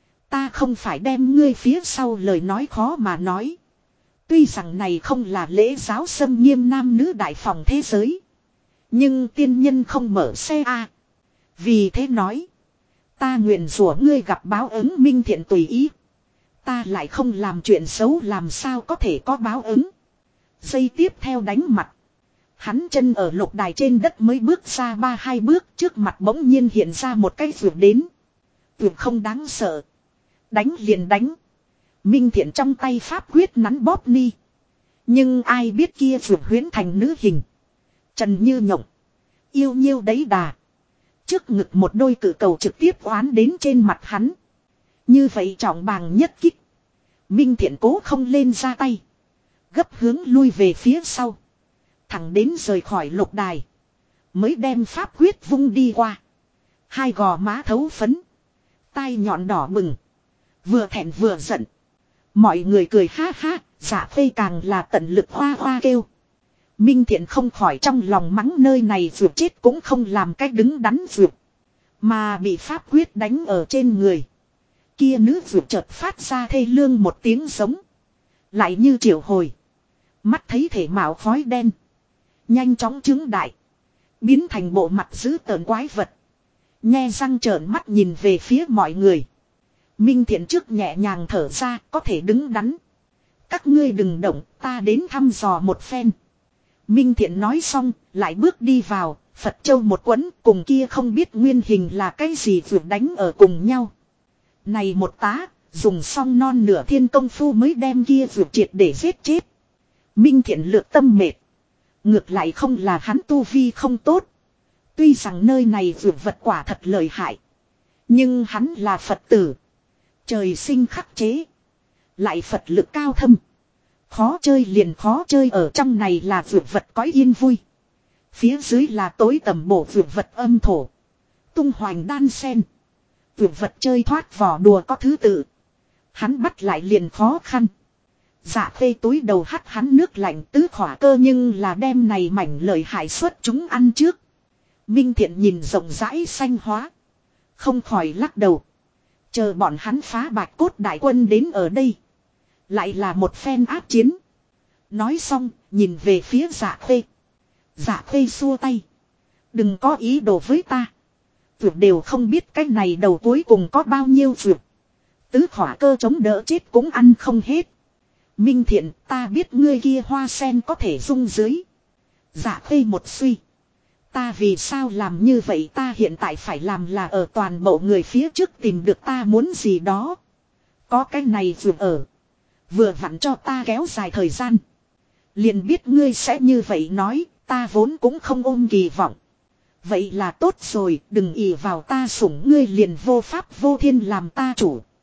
Ta không phải đem ngươi phía sau lời nói khó mà nói. Tuy rằng này không là lễ giáo xâm nghiêm nam nữ đại phòng thế giới. Nhưng tiên nhân không mở xe a. Vì thế nói. Ta nguyện rủa ngươi gặp báo ứng. Minh Thiện tùy ý. Ta lại không làm chuyện xấu làm sao có thể có báo ứng. Giây tiếp theo đánh mặt. Hắn chân ở lục đài trên đất mới bước ra 3-2 bước trước mặt bỗng nhiên hiện ra một cái vượt đến. Vượt không đáng sợ. Đánh liền đánh. Minh Thiện trong tay pháp quyết nắn bóp ni. Nhưng ai biết kia vượt huyễn thành nữ hình. Trần như nhộng. Yêu nhiêu đấy đà. Trước ngực một đôi cự cầu trực tiếp oán đến trên mặt hắn. Như vậy trọng bàng nhất kích. Minh Thiện cố không lên ra tay. Gấp hướng lui về phía sau. Thẳng đến rời khỏi lục đài. Mới đem pháp quyết vung đi qua. Hai gò má thấu phấn. Tai nhọn đỏ bừng. Vừa thẹn vừa giận. Mọi người cười ha ha. Dạ Khê càng là tận lực hoa hoa kêu. Minh Thiện không khỏi trong lòng mắng nơi này vượt chết cũng không làm cách đứng đắn vượt. Mà bị pháp quyết đánh ở trên người. Kia nữ vượt chợt phát ra thê lương một tiếng giống. Lại như triệu hồi. Mắt thấy thể mạo khói đen. Nhanh chóng trứng đại. Biến thành bộ mặt dữ tợn quái vật. Nhe răng trợn mắt nhìn về phía mọi người. Minh Thiện trước nhẹ nhàng thở ra có thể đứng đắn. Các ngươi đừng động ta đến thăm dò một phen. Minh Thiện nói xong lại bước đi vào. Phật châu một quấn cùng kia không biết nguyên hình là cái gì vượt đánh ở cùng nhau. Này một tá dùng xong non nửa thiên công phu mới đem kia vượt triệt để giết chết. Minh Thiện lược tâm mệt. Ngược lại không là hắn tu vi không tốt. Tuy rằng nơi này vượt vật quả thật lợi hại. Nhưng hắn là Phật tử. Trời sinh khắc chế. Lại Phật lực cao thâm. Khó chơi liền khó chơi ở trong này là vượt vật có yên vui. Phía dưới là tối tầm bổ vượt vật âm thổ. Tung hoành đan sen. Vượt vật chơi thoát vỏ đùa có thứ tự. Hắn bắt lại liền khó khăn. Dạ Khê túi đầu hắt hắn nước lạnh tứ khỏa cơ nhưng là đem này mảnh lợi hại suốt chúng ăn trước. Minh Thiện nhìn rộng rãi xanh hóa. Không khỏi lắc đầu. Chờ bọn hắn phá bạch cốt đại quân đến ở đây. Lại là một phen áp chiến. Nói xong nhìn về phía Dạ Khê. Dạ Khê xua tay. Đừng có ý đồ với ta. Vượt đều không biết cái này đầu cuối cùng có bao nhiêu vượt. Tứ khỏa cơ chống đỡ chết cũng ăn không hết. Minh Thiện ta biết ngươi kia hoa sen có thể dung dưới. Dạ Khê một suy. Ta vì sao làm như vậy ta hiện tại phải làm là ở toàn bộ người phía trước tìm được ta muốn gì đó. Có cái này vừa ở. Vừa vặn cho ta kéo dài thời gian. Liền biết ngươi sẽ như vậy nói, ta vốn cũng không ôm kỳ vọng. Vậy là tốt rồi, đừng ỷ vào ta sủng ngươi liền vô pháp vô thiên làm ta chủ.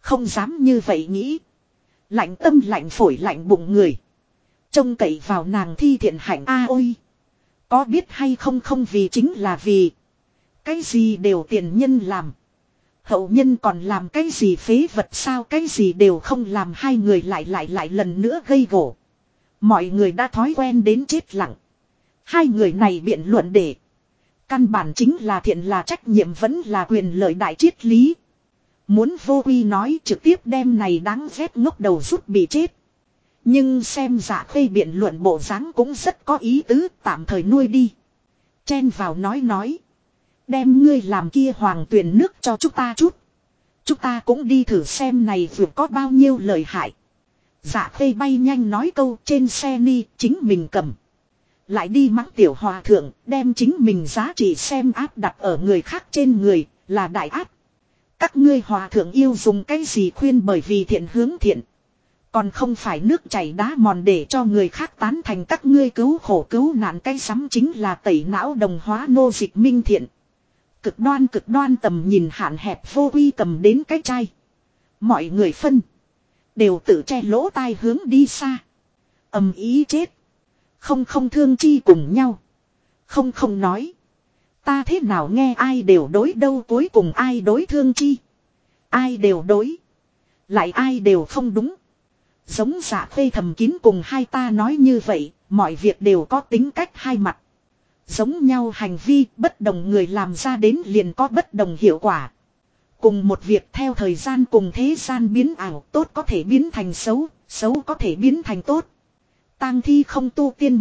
Không dám như vậy nghĩ. Lạnh tâm lạnh phổi lạnh bụng người. Trông cậy vào nàng thi thiện hạnh a ôi. Có biết hay không không vì chính là vì. Cái gì đều tiền nhân làm. Hậu nhân còn làm cái gì phế vật sao cái gì đều không làm hai người lại lần nữa gây gổ. Mọi người đã thói quen đến chết lặng. Hai người này biện luận để. Căn bản chính là thiện là trách nhiệm vẫn là quyền lợi đại triết lý. Muốn vô quy nói trực tiếp đem này đáng ghét ngốc đầu rút bị chết. Nhưng xem Dạ Khê biện luận bộ dáng cũng rất có ý tứ tạm thời nuôi đi. Chen vào nói. Đem ngươi làm kia hoàng tuyển nước cho chúng ta chút. Chúng ta cũng đi thử xem này vừa có bao nhiêu lợi hại. Dạ Khê bay nhanh nói câu trên xe ni chính mình cầm. Lại đi mắng tiểu hòa thượng đem chính mình giá trị xem áp đặt ở người khác trên người là đại áp. Các ngươi hòa thượng yêu dùng cái gì khuyên bởi vì thiện hướng thiện. Còn không phải nước chảy đá mòn để cho người khác tán thành các ngươi cứu khổ cứu nạn cái sắm chính là tẩy não đồng hóa nô dịch minh thiện. Cực đoan tầm nhìn hạn hẹp vô quy cầm đến cái chai. Mọi người phân. Đều tự che lỗ tai hướng đi xa. Ầm ý chết. Không thương chi cùng nhau. Không nói. Ta thế nào nghe ai đều đối đâu cuối cùng ai đối thương chi. Ai đều đối. Lại ai đều không đúng. Giống Dạ Khê thầm kín cùng hai ta nói như vậy. Mọi việc đều có tính cách hai mặt. Giống nhau hành vi bất đồng người làm ra đến liền có bất đồng hiệu quả. Cùng một việc theo thời gian cùng thế gian biến ảo tốt có thể biến thành xấu, xấu có thể biến thành tốt. Tang thi không tu tiên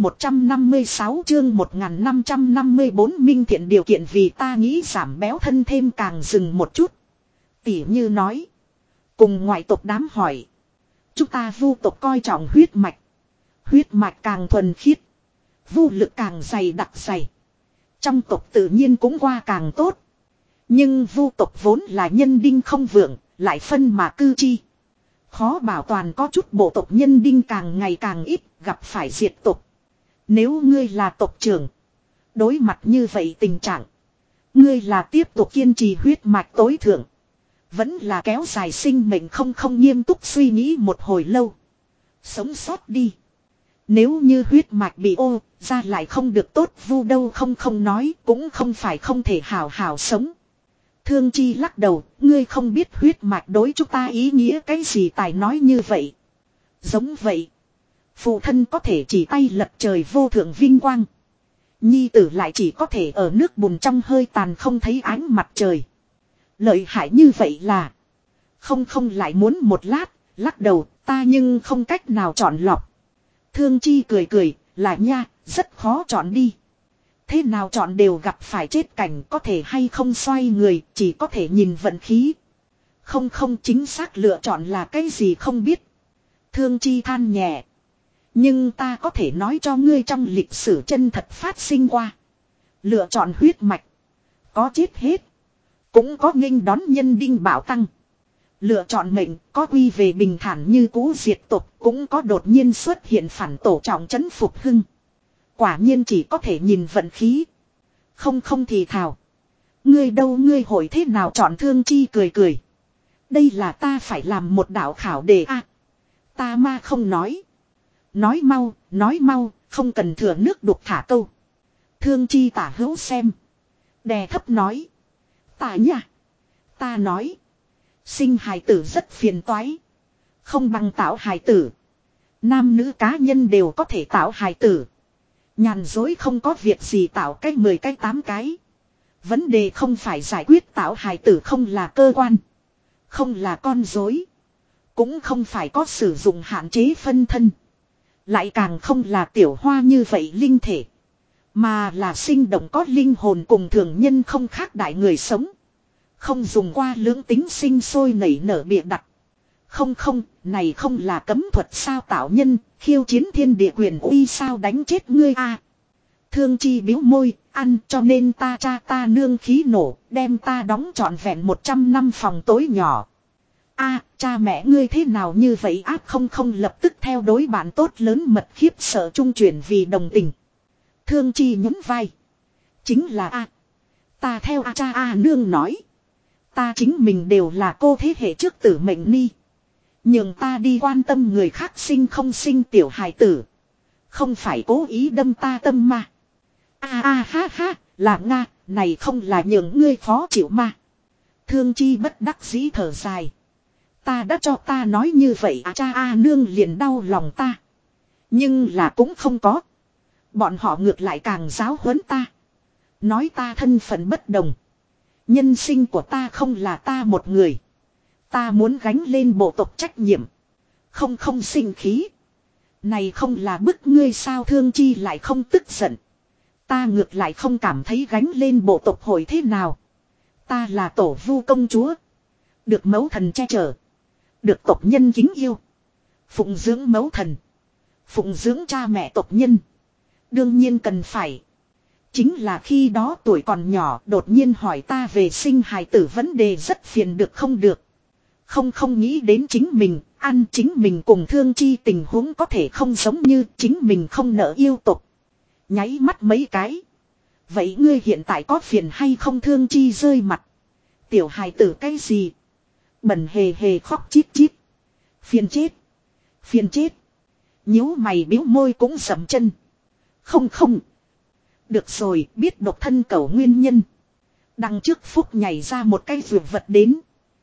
156 chương 1554 minh thiện điều kiện vì ta nghĩ giảm béo thân thêm càng dừng một chút. Tỉ như nói. Cùng ngoại tộc đám hỏi. Chúng ta vu tộc coi trọng huyết mạch. Huyết mạch càng thuần khiết. Vu lực càng dày đặc dày. Trong tộc tự nhiên cũng qua càng tốt. Nhưng vu tộc vốn là nhân đinh không vượng, lại phân mà cư chi. Khó bảo toàn có chút bộ tộc nhân đinh càng ngày càng ít, gặp phải diệt tộc. Nếu ngươi là tộc trưởng, đối mặt như vậy tình trạng, ngươi là tiếp tục kiên trì huyết mạch tối thượng, vẫn là kéo dài sinh mệnh không nghiêm túc suy nghĩ một hồi lâu. Sống sót đi. Nếu như huyết mạch bị ô, ra lại không được tốt vu đâu không nói, cũng không phải không thể hào hào sống. Thương Chi lắc đầu, ngươi không biết huyết mạch đối chúng ta ý nghĩa cái gì tài nói như vậy. Giống vậy. Phụ thân có thể chỉ tay lật trời vô thượng vinh quang. Nhi tử lại chỉ có thể ở nước bùn trong hơi tàn không thấy ánh mặt trời. Lợi hại như vậy là. Không lại muốn một lát, lắc đầu, ta nhưng không cách nào chọn lọc. Thương Chi cười, là nha, rất khó chọn đi. Thế nào chọn đều gặp phải chết cảnh có thể hay không xoay người, chỉ có thể nhìn vận khí. Không chính xác lựa chọn là cái gì không biết. Thương Chi than nhẹ. Nhưng ta có thể nói cho ngươi trong lịch sử chân thật phát sinh qua. Lựa chọn huyết mạch. Có chết hết. Cũng có nghênh đón nhân đinh bảo tăng. Lựa chọn mệnh có quy về bình thản như cũ diệt tộc. Cũng có đột nhiên xuất hiện phản tổ trọng trấn phục hưng. Quả nhiên chỉ có thể nhìn vận khí. Không thì thào. Ngươi đâu ngươi hội thế nào chọn Thương Chi cười. Đây là ta phải làm một đạo khảo đề a. Ta ma không nói. Nói mau, không cần thừa nước đục thả câu. Thương Chi tả hữu xem. Đè thấp nói. Ta nha. Ta nói. Sinh hài tử rất phiền toái. Không bằng tạo hài tử. Nam nữ cá nhân đều có thể tạo hài tử. Nhàn dối không có việc gì tạo cái 10 cái 8 cái. Vấn đề không phải giải quyết tạo hài tử không là cơ quan. Không là con dối. Cũng không phải có sử dụng hạn chế phân thân. Lại càng không là tiểu hoa như vậy linh thể. Mà là sinh động có linh hồn cùng thường nhân không khác đại người sống. Không dùng qua lưỡng tính sinh sôi nảy nở bịa đặt. Không, này không là cấm thuật sao tạo nhân, khiêu chiến thiên địa quyền uy sao đánh chết ngươi a. Thương Chi biếu môi, ăn cho nên ta cha ta nương khí nổ, đem ta đóng trọn vẹn 100 năm phòng tối nhỏ. A, cha mẹ ngươi thế nào như vậy áp không lập tức theo đối bạn tốt lớn mật khiếp sợ trung chuyển vì đồng tình. Thương Chi nhún vai. Chính là A. Ta theo A cha A nương nói. Ta chính mình đều là cô thế hệ trước tử mệnh ni. Nhưng ta đi quan tâm người khác sinh không sinh tiểu hài tử. Không phải cố ý đâm ta tâm mà. Ha ha, là Nga, này không là những ngươi khó chịu mà. Thương Chi bất đắc dĩ thở dài. Ta đã cho ta nói như vậy cha nương liền đau lòng ta. Nhưng là cũng không có. Bọn họ ngược lại càng giáo huấn ta. Nói ta thân phận bất đồng. Nhân sinh của ta không là ta một người. Ta muốn gánh lên bộ tộc trách nhiệm. Không sinh khí. Này không là bức ngươi sao Thương Chi lại không tức giận. Ta ngược lại không cảm thấy gánh lên bộ tộc hồi thế nào. Ta là tổ vu công chúa. Được mẫu thần che chở. Được tộc nhân kính yêu. Phụng dưỡng mẫu thần. Phụng dưỡng cha mẹ tộc nhân. Đương nhiên cần phải. Chính là khi đó tuổi còn nhỏ đột nhiên hỏi ta về sinh hài tử vấn đề rất phiền được không được. Không nghĩ đến chính mình, ăn chính mình cùng Thương Chi tình huống có thể không giống như chính mình không nỡ yêu tục. Nháy mắt mấy cái. Vậy ngươi hiện tại có phiền hay không Thương Chi rơi mặt. Tiểu hài tử cái gì? Bẩn hề hề khóc chít chít. Phiền chết. Phiền chết. Nhíu mày biếu môi cũng sầm chân. Không. Được rồi, biết độc thân cầu nguyên nhân. Đằng trước phúc nhảy ra một cái vượt vật đến.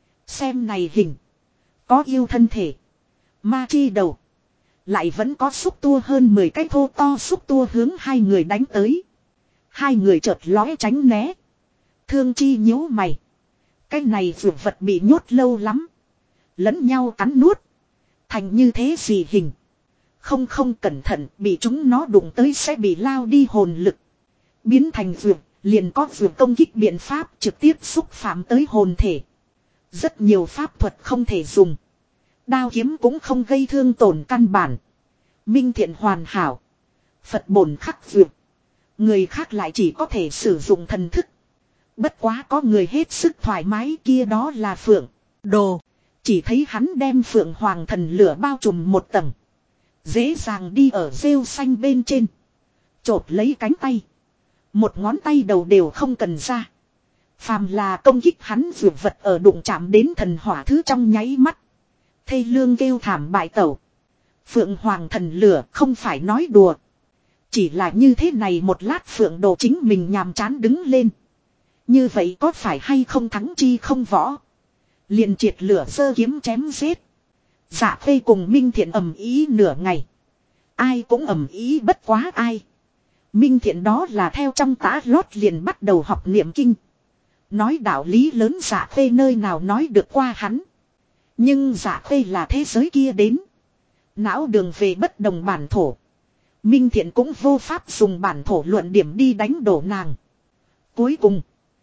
Xem này hình. Có yêu thân thể. Ma chi đầu. Lại vẫn có xúc tua hơn 10 cái thô to xúc tua hướng hai người đánh tới. Hai người chợt lóe tránh né. Thương Chi nhíu mày. Cái này vượt vật bị nhốt lâu lắm. Lẫn nhau cắn nuốt. Thành như thế gì hình. Không cẩn thận bị chúng nó đụng tới sẽ bị lao đi hồn lực. Biến thành vượt, liền có vượt công kích biện pháp trực tiếp xúc phạm tới hồn thể. Rất nhiều pháp thuật không thể dùng. Đao kiếm cũng không gây thương tổn căn bản. Minh thiện hoàn hảo. Phật bổn khắc vượt. Người khác lại chỉ có thể sử dụng thần thức. Bất quá có người hết sức thoải mái kia đó là Phượng. Đồ. Chỉ thấy hắn đem Phượng Hoàng thần lửa bao trùm một tầng. Dễ dàng đi ở rêu xanh bên trên. Chộp lấy cánh tay. Một ngón tay đầu đều không cần ra. Phàm là công kích hắn vượt vật ở đụng chạm đến thần hỏa thứ trong nháy mắt. Thê lương kêu thảm bại tẩu. Phượng Hoàng thần lửa không phải nói đùa. Chỉ là như thế này một lát Phượng Đồ chính mình nhàm chán đứng lên. Như vậy có phải hay không thắng chi không võ. Liền triệt lửa giơ kiếm chém giết. Dạ Khê cùng Minh Thiện ầm ý nửa ngày. Ai cũng ầm ý bất quá ai. Minh Thiện đó là theo trong tã lót liền bắt đầu học niệm kinh. Nói đạo lý lớn Dạ Khê nơi nào nói được qua hắn. Nhưng Dạ Khê là thế giới kia đến. Não đường về bất đồng bản thổ. Minh Thiện cũng vô pháp dùng bản thổ luận điểm đi đánh đổ nàng. Cuối cùng.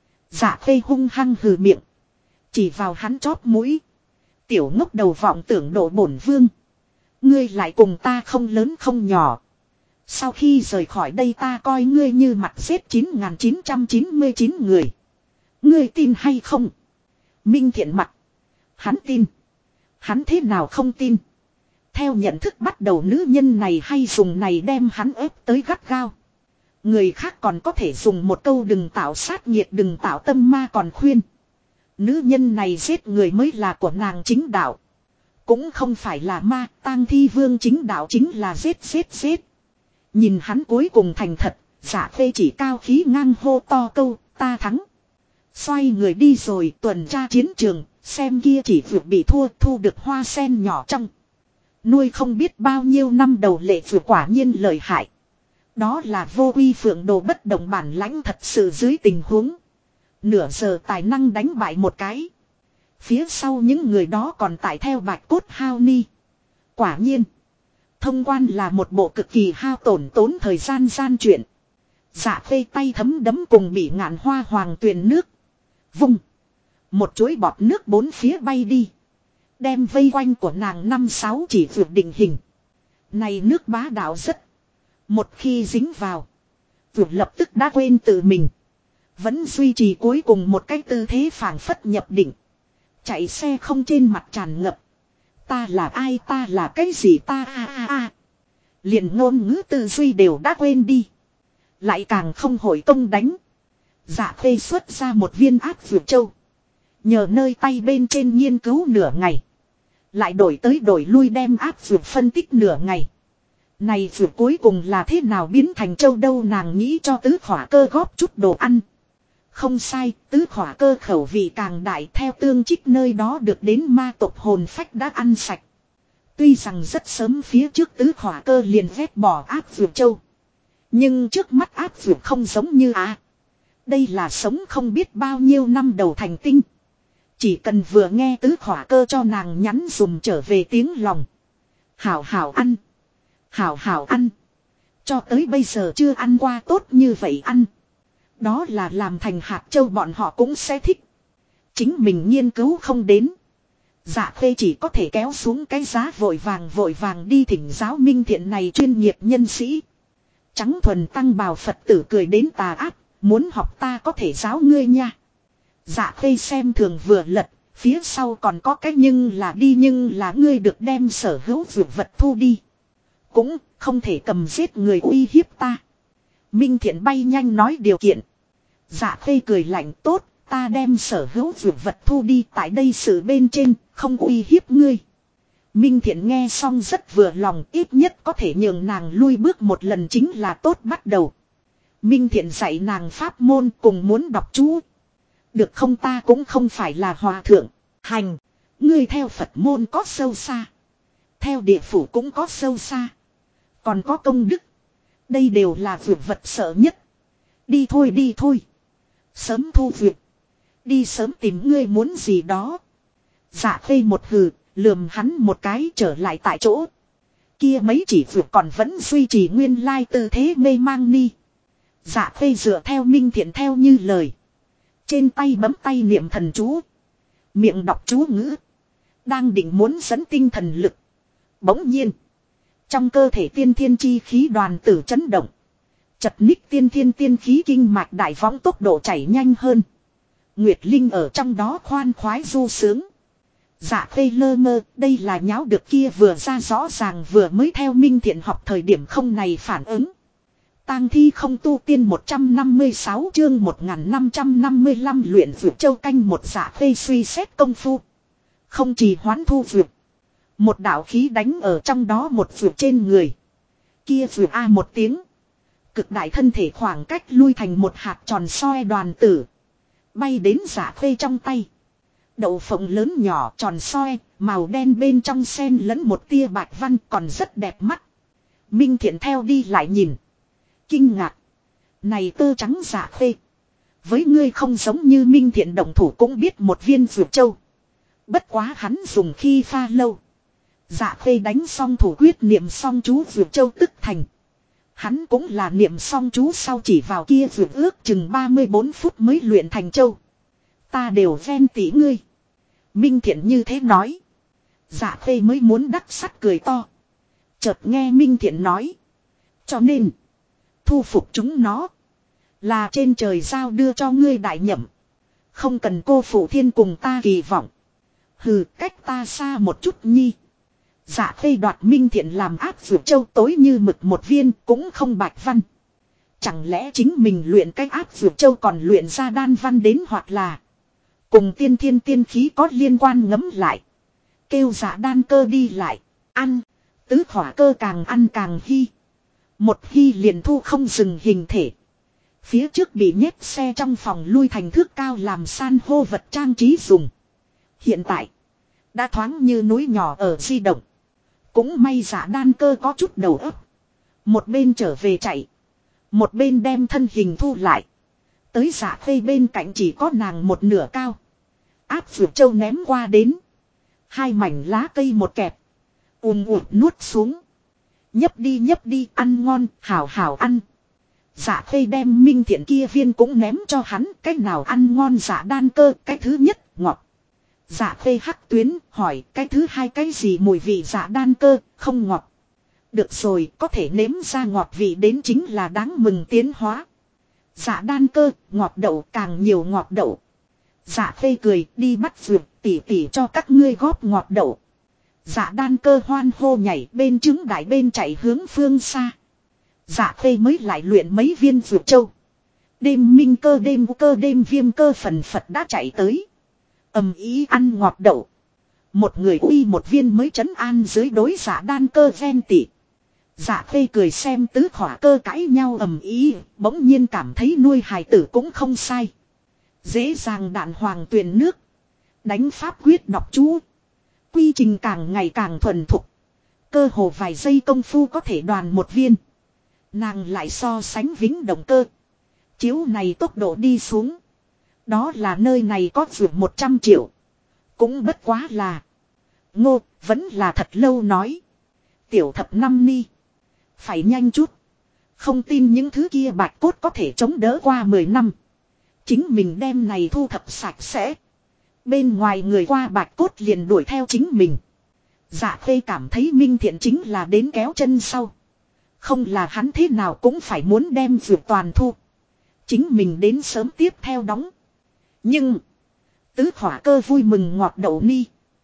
Dạ Khê hung hăng hừ miệng. Chỉ vào hắn chóp mũi. Tiểu ngốc đầu vọng tưởng độ bổn vương. Ngươi lại cùng ta không lớn không nhỏ. Sau khi rời khỏi đây ta coi ngươi như mặt xếp 9.999 người. Ngươi tin hay không? Minh Thiện mặt. Hắn tin. Hắn thế nào không tin? Theo nhận thức bắt đầu nữ nhân này hay dùng này đem hắn ép tới gắt gao. Người khác còn có thể dùng một câu đừng tạo sát nghiệt đừng tạo tâm ma còn khuyên. Nữ nhân này giết người mới là của nàng chính đạo. Cũng không phải là ma, tang thi vương chính đạo chính là giết. Nhìn hắn cuối cùng thành thật, Dạ Khê chỉ cao khí ngang hô to câu, ta thắng. Xoay người đi rồi tuần tra chiến trường, xem kia chỉ vượt bị thua thu được hoa sen nhỏ trong. Nuôi không biết bao nhiêu năm đầu lệ vượt quả nhiên lợi hại. Đó là vô uy Phượng Đồ bất động bản lãnh thật sự dưới tình huống. Nửa giờ tài năng đánh bại một cái. Phía sau những người đó còn tại theo bạch cốt hao ni. Quả nhiên. Thông quan là một bộ cực kỳ hao tốn thời gian gian chuyện. Dạ Khê tay thấm đấm cùng bị ngạn hoa hoàng tuyền nước. Vung. Một chuỗi bọt nước bốn phía bay đi. Đem vây quanh của nàng 5-6 chỉ vượt định hình. Này nước bá đạo rất. Một khi dính vào. Vượt lập tức đã quên tự mình. Vẫn duy trì cuối cùng một cái tư thế phảng phất nhập định. Chạy xe không trên mặt tràn ngập. Ta là ai ta là cái gì ta liền ngôn ngữ tư duy đều đã quên đi. Lại càng không hồi công đánh. Dạ Khê xuất ra một viên ác vượt châu. Nhờ nơi tay bên trên nghiên cứu nửa ngày. Lại đổi tới đổi lui đem áp dụng phân tích nửa ngày. Này dù cuối cùng là thế nào biến thành châu đâu, nàng nghĩ cho tứ khỏa cơ góp chút đồ ăn. Không sai, tứ khỏa cơ khẩu vị càng đại, theo tương trích nơi đó được đến ma tộc hồn phách đã ăn sạch. Tuy rằng rất sớm phía trước tứ khỏa cơ liền vét bỏ áp dụng châu. Nhưng trước mắt áp dụng không giống như đây là sống không biết bao nhiêu năm đầu thành tinh. Chỉ cần vừa nghe tứ khỏa cơ cho nàng nhắn dùm trở về tiếng lòng. Hảo hảo ăn. Hảo hảo ăn. Cho tới bây giờ chưa ăn qua tốt như vậy ăn. Đó là làm thành hạt châu bọn họ cũng sẽ thích. Chính mình nghiên cứu không đến. Dạ Khê chỉ có thể kéo xuống cái giá vội vàng đi thỉnh giáo Minh Thiện này chuyên nghiệp nhân sĩ. Trắng thuần tăng bào Phật tử cười đến tà ác, muốn học ta có thể giáo ngươi nha. Dạ Khê xem thường vừa lật, phía sau còn có cái nhưng là ngươi được đem sở hữu dược vật thu đi. Cũng không thể cầm giết người uy hiếp ta. Minh Thiện bay nhanh nói điều kiện. Dạ Khê cười lạnh, tốt, ta đem sở hữu dược vật thu đi, tại đây sự bên trên, không uy hiếp ngươi. Minh Thiện nghe xong rất vừa lòng, ít nhất có thể nhường nàng lui bước một lần chính là tốt bắt đầu. Minh Thiện dạy nàng pháp môn cùng muốn đọc chú. Được không, ta cũng không phải là hòa thượng. Hành, ngươi theo Phật môn có sâu xa. Theo địa phủ cũng có sâu xa. Còn có công đức. Đây đều là vượt vật sợ nhất. Đi thôi. Sớm thu việc. Đi sớm tìm ngươi muốn gì đó. Dạ Khê một hừ, lườm hắn một cái trở lại tại chỗ. Kia mấy chỉ vượt còn vẫn duy trì nguyên lai tư thế mê mang ni. Dạ Khê dựa theo Minh Thiện theo như lời. Trên tay bấm tay niệm thần chú. Miệng đọc chú ngữ. Đang định muốn dẫn tinh thần lực. Bỗng nhiên. Trong cơ thể tiên thiên chi khí đoàn tử chấn động. Chật ních tiên khí kinh mạch đại võng tốc độ chảy nhanh hơn. Nguyệt Linh ở trong đó khoan khoái du sướng. Dạ Khê lơ mơ, đây là nháo được kia vừa ra rõ ràng vừa mới theo Minh Thiện học thời điểm không này phản ứng. Tang thi không tu tiên 156 chương 1555 luyện vượt châu canh một. Dạ Khê suy xét công phu. Không chỉ hoán thu vượt. Một đạo khí đánh ở trong đó một vượt trên người. Kia vượt một tiếng. Cực đại thân thể khoảng cách lui thành một hạt tròn soi đoàn tử. Bay đến Dạ Khê trong tay. Đậu phộng lớn nhỏ tròn soi, màu đen bên trong xen lẫn một tia bạch văn còn rất đẹp mắt. Minh Thiện theo đi lại nhìn. Kinh ngạc. Này tơ trắng Dạ Khê. Với ngươi không giống như Minh Thiện động thủ cũng biết một viên vượt châu. Bất quá hắn dùng khi pha lâu. Dạ Khê đánh xong thủ quyết niệm xong chú vượt châu tức thành. Hắn cũng là niệm xong chú sau chỉ vào kia vượt ước chừng 34 phút mới luyện thành châu. Ta đều ven tỉ ngươi. Minh Thiện như thế nói. Dạ Khê mới muốn đắc sắt cười to. Chợt nghe Minh Thiện nói. Cho nên. Thu phục chúng nó. Là trên trời giao đưa cho ngươi đại nhậm. Không cần cô phụ thiên cùng ta kỳ vọng. Hừ, cách ta xa một chút nhi. Dạ Khê đoạt Minh Thiện làm áp vượt châu tối như mực một viên cũng không bạch văn. Chẳng lẽ chính mình luyện cách áp vượt châu còn luyện ra đan văn đến, hoặc là cùng tiên thiên tiên khí có liên quan, ngấm lại. Kêu Dạ Đan Cơ đi lại. Ăn. Tứ khỏa cơ càng ăn càng hy. Một hy liền thu không dừng hình thể. Phía trước bị nhét xe trong phòng lui thành thước cao làm san hô vật trang trí dùng. Hiện tại. Đã thoáng như núi nhỏ ở di động. Cũng may Dạ Đan Cơ có chút đầu óc. Một bên trở về chạy. Một bên đem thân hình thu lại. Tới Dạ Khê bên cạnh chỉ có nàng một nửa cao. Áp vượt châu ném qua đến. Hai mảnh lá cây một kẹp. Nuốt xuống. Nhấp đi ăn ngon, hảo hảo ăn. Dạ Khê đem Minh Thiện kia viên cũng ném cho hắn. Cái nào ăn ngon Dạ Đan Cơ? Cái thứ nhất ngọt. Dạ Khê hắc tuyến hỏi cái thứ hai cái gì mùi vị. Dạ Đan Cơ không ngọt. Được rồi, có thể nếm ra ngọt vị đến chính là đáng mừng tiến hóa. Dạ Đan Cơ, ngọt đậu, càng nhiều ngọt đậu. Dạ Khê cười, đi bắt vượt, tỉ cho các ngươi góp ngọt đậu. Dạ Đan Cơ hoan hô nhảy bên trứng đại bên chạy hướng phương xa. Dạ Khê mới lại luyện mấy viên vượt châu. Đêm minh cơ đêm viêm cơ phần phật đã chạy tới. ầm ý ăn ngọt đậu. Một người uy một viên mới trấn an dưới đối giả đan cơ ven tị. Dạ khê cười xem tứ khỏa cơ cãi nhau ầm ý, bỗng nhiên cảm thấy nuôi hài tử cũng không sai. Dễ dàng đạn hoàng tuyền nước. Đánh pháp quyết đọc chú. Quy trình càng ngày càng thuần thục. Cơ hồ vài giây công phu có thể đoàn một viên. Nàng lại so sánh vĩnh động cơ. Chiếu này tốc độ đi xuống. Đó là nơi này có vượt 100 triệu. Cũng bất quá là. Ngô, vẫn là thật lâu nói. Tiểu thập năm ni. Phải nhanh chút. Không tin những thứ kia bạch cốt có thể chống đỡ qua 10 năm. Chính mình đem này thu thập sạch sẽ. Bên ngoài người qua bạch cốt liền đuổi theo chính mình. Dạ khê cảm thấy Minh Thiện chính là đến kéo chân sau. Không là hắn thế nào cũng phải muốn đem vượt toàn thu. Chính mình đến sớm tiếp theo đóng. Nhưng. Tứ khỏa cơ vui mừng ngọt đậu ni.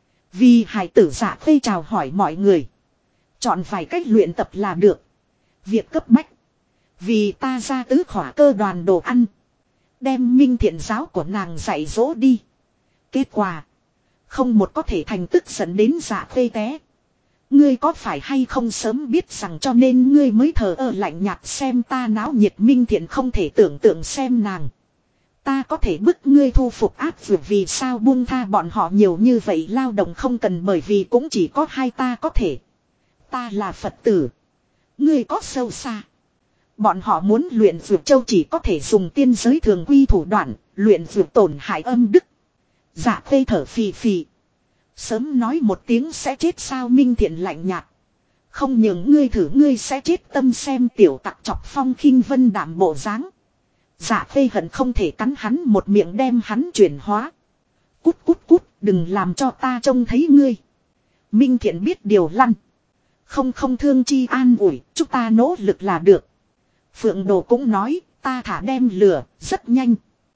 Vì hài tử dạ khê chào hỏi mọi người. Chọn vài cách luyện tập là được. Việc cấp bách. Vì ta ra tứ khỏa cơ đoàn đồ ăn. Đem Minh Thiện giáo của nàng dạy dỗ đi. Kết quả. Không một có thể thành tức dẫn đến dạ khê té. Ngươi có phải hay không sớm biết rằng cho nên ngươi mới thờ ơ lạnh nhạt xem ta náo nhiệt. Minh Thiện không thể tưởng tượng xem nàng. Ta có thể bức ngươi thu phục áp vượt vì sao buông tha bọn họ nhiều như vậy lao động không cần bởi vì cũng chỉ có hai ta có thể. Ta là Phật tử. Ngươi có sâu xa. Bọn họ muốn luyện vượt châu chỉ có thể dùng tiên giới thường quy thủ đoạn, luyện vượt tổn hại âm đức. Dạ khê thở phì phì. Sớm nói một tiếng sẽ chết sao Minh Thiện lạnh nhạt. Không những ngươi thử ngươi sẽ chết tâm xem tiểu tặc chọc phong khinh vân đảm bộ dáng. Dạ khê hận không thể cắn hắn một miệng đem hắn chuyển hóa. Cút cút cút đừng làm cho ta trông thấy ngươi. Minh Thiện biết điều lăn. Không thương chi an ủi chúng ta nỗ lực là được. Phượng Đồ cũng nói ta thả đem lửa rất nhanh.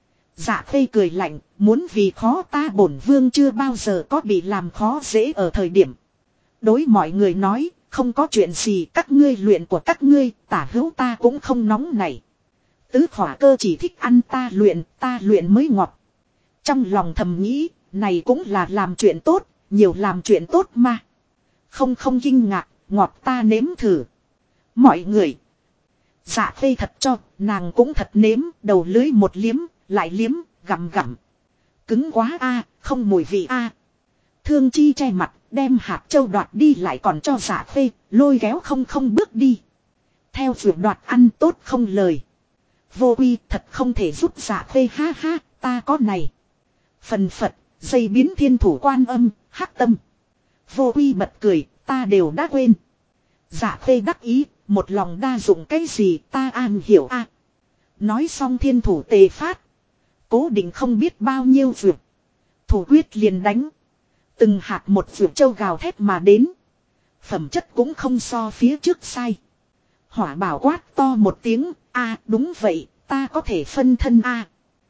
Dạ khê cười lạnh, muốn vì khó ta bổn vương chưa bao giờ có bị làm khó dễ ở thời điểm. Đối mọi người nói, không có chuyện gì các ngươi luyện của các ngươi, tả hữu ta cũng không nóng nảy. Tứ khỏa cơ chỉ thích ăn ta luyện mới ngọt. Trong lòng thầm nghĩ, này cũng là làm chuyện tốt, nhiều làm chuyện tốt mà. Không kinh ngạc, ngọt ta nếm thử. Mọi người. Dạ khê thật cho, nàng cũng thật nếm, đầu lưới một liếm. Lại liếm, gặm. Cứng quá a, không mùi vị a. Thương Chi che mặt, đem hạt châu đoạt đi lại còn cho Dạ khê, lôi kéo không bước đi. Theo vượt đoạt ăn tốt không lời. Vô uy thật không thể giúp Dạ khê ha ha, ta có này. Phần Phật, dây biến thiên thủ quan âm, hắc tâm. Vô uy bật cười, ta đều đã quên. Dạ khê đắc ý, một lòng đa dụng cái gì ta an hiểu a. Nói xong thiên thủ tề phát. Cố định không biết bao nhiêu vượt. Thủ quyết liền đánh. Từng hạt một vượt châu gào thét mà đến. Phẩm chất cũng không so phía trước sai. Hỏa bảo quát to một tiếng. A đúng vậy ta có thể phân thân a.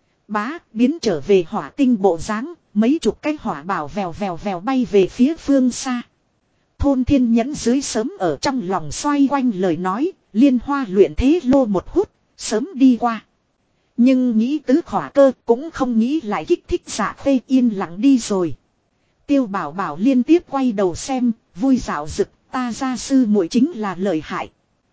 Bá biến trở về hỏa tinh bộ dáng. Mấy chục cái hỏa bảo vèo bay về phía phương xa. Thôn thiên nhẫn dưới sớm ở trong lòng xoay quanh lời nói. Liên hoa luyện thế lô một hút. Sớm đi qua. Nhưng nghĩ tứ khỏa cơ cũng không nghĩ lại kích thích Dạ khê yên lặng đi rồi. Tiêu bảo bảo liên tiếp quay đầu xem, vui dạo rực, ta gia sư muội chính là lợi hại.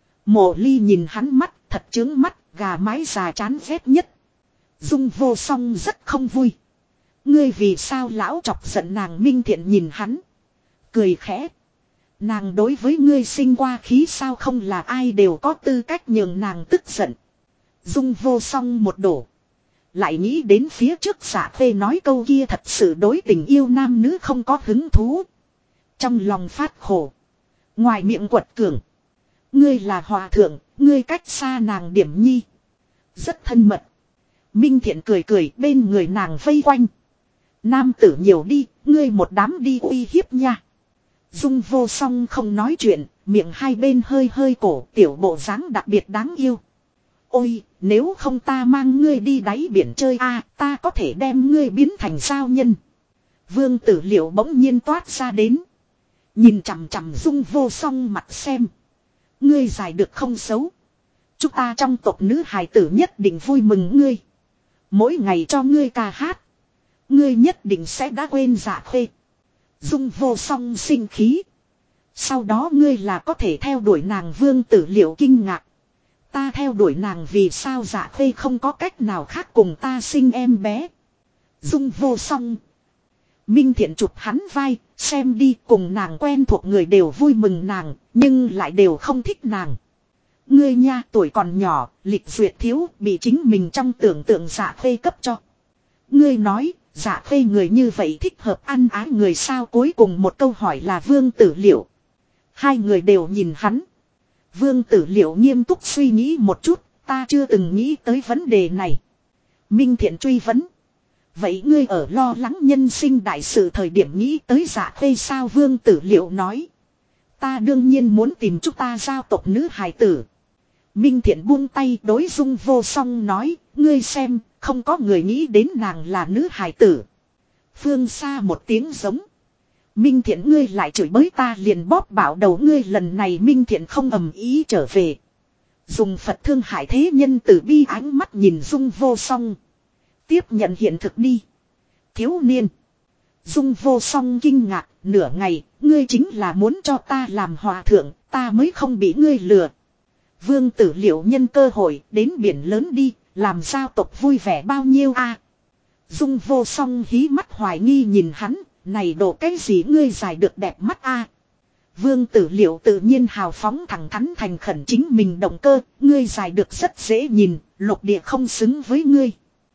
Mộ ly nhìn hắn mắt, thật chướng mắt, gà mái già chán ghét nhất. Dung vô song rất không vui. Ngươi vì sao lão chọc giận nàng Minh Thiện nhìn hắn. Cười khẽ. Nàng đối với ngươi sinh qua khí sao không là ai đều có tư cách nhường nàng tức giận. Dung vô song một đổ. Lại nghĩ đến phía trước Dạ khê nói câu kia thật sự đối tình yêu nam nữ không có hứng thú. Trong lòng phát khổ. Ngoài miệng quật cường. Ngươi là hòa thượng, ngươi cách xa nàng điểm nhi. Rất thân mật. Minh Thiện cười bên người nàng vây quanh. Nam tử nhiều đi, ngươi một đám đi uy hiếp nha. Dung vô song không nói chuyện, miệng hai bên hơi cổ tiểu bộ dáng đặc biệt đáng yêu. Ôi, nếu không ta mang ngươi đi đáy biển chơi a, ta có thể đem ngươi biến thành sao nhân. Vương Tử Liệu bỗng nhiên toát ra đến. Nhìn chằm chằm Dung vô song mặt xem. Ngươi giải được không xấu. Chúng ta trong tộc nữ hài tử nhất định vui mừng ngươi. Mỗi ngày cho ngươi ca hát. Ngươi nhất định sẽ đã quên Dạ Khê. Dung Vô Song sinh khí. Sau đó ngươi là có thể theo đuổi nàng. Vương Tử Liệu kinh ngạc. Ta theo đuổi nàng vì sao Dạ Khê không có cách nào khác cùng ta sinh em bé. Dung Vô Song. Minh Thiện chụp hắn vai, xem đi, cùng nàng quen thuộc người đều vui mừng nàng, nhưng lại đều không thích nàng. Ngươi nha, tuổi còn nhỏ, lịch duyệt thiếu, bị chính mình trong tưởng tượng Dạ Khê cấp cho. Ngươi nói, Dạ Khê người như vậy thích hợp ăn ái người sao? Cuối cùng một câu hỏi là Vương Tử Liệu. Hai người đều nhìn hắn. Vương Tử Liệu nghiêm túc suy nghĩ một chút, ta chưa từng nghĩ tới vấn đề này. Minh Thiện truy vấn. Vậy ngươi ở lo lắng nhân sinh đại sự thời điểm nghĩ tới Dạ Khê sao? Vương Tử Liệu nói. Ta đương nhiên muốn tìm chúng ta giao tộc nữ hài tử. Minh Thiện buông tay đối Dung Vô Song nói, ngươi xem, không có người nghĩ đến nàng là nữ hài tử. Phương xa một tiếng giống. Minh Thiện ngươi lại chửi bới ta liền bóp bảo đầu ngươi. Lần này Minh Thiện không ầm ý trở về. Dùng Phật thương hại thế nhân từ bi ánh mắt nhìn Dung Vô Song. Tiếp nhận hiện thực đi. Thiếu niên. Dung Vô Song kinh ngạc, nửa ngày, ngươi chính là muốn cho ta làm hòa thượng, ta mới không bị ngươi lừa. Vương Tử Liệu nhân cơ hội đến biển lớn đi, làm giao tộc vui vẻ bao nhiêu a? Dung Vô Song hí mắt hoài nghi nhìn hắn, này đồ cái gì ngươi dài được đẹp mắt a? Vương Tử Liệu tự nhiên hào phóng thẳng thắn thành khẩn chính mình động cơ, ngươi dài được rất dễ nhìn, lục địa không xứng với ngươi.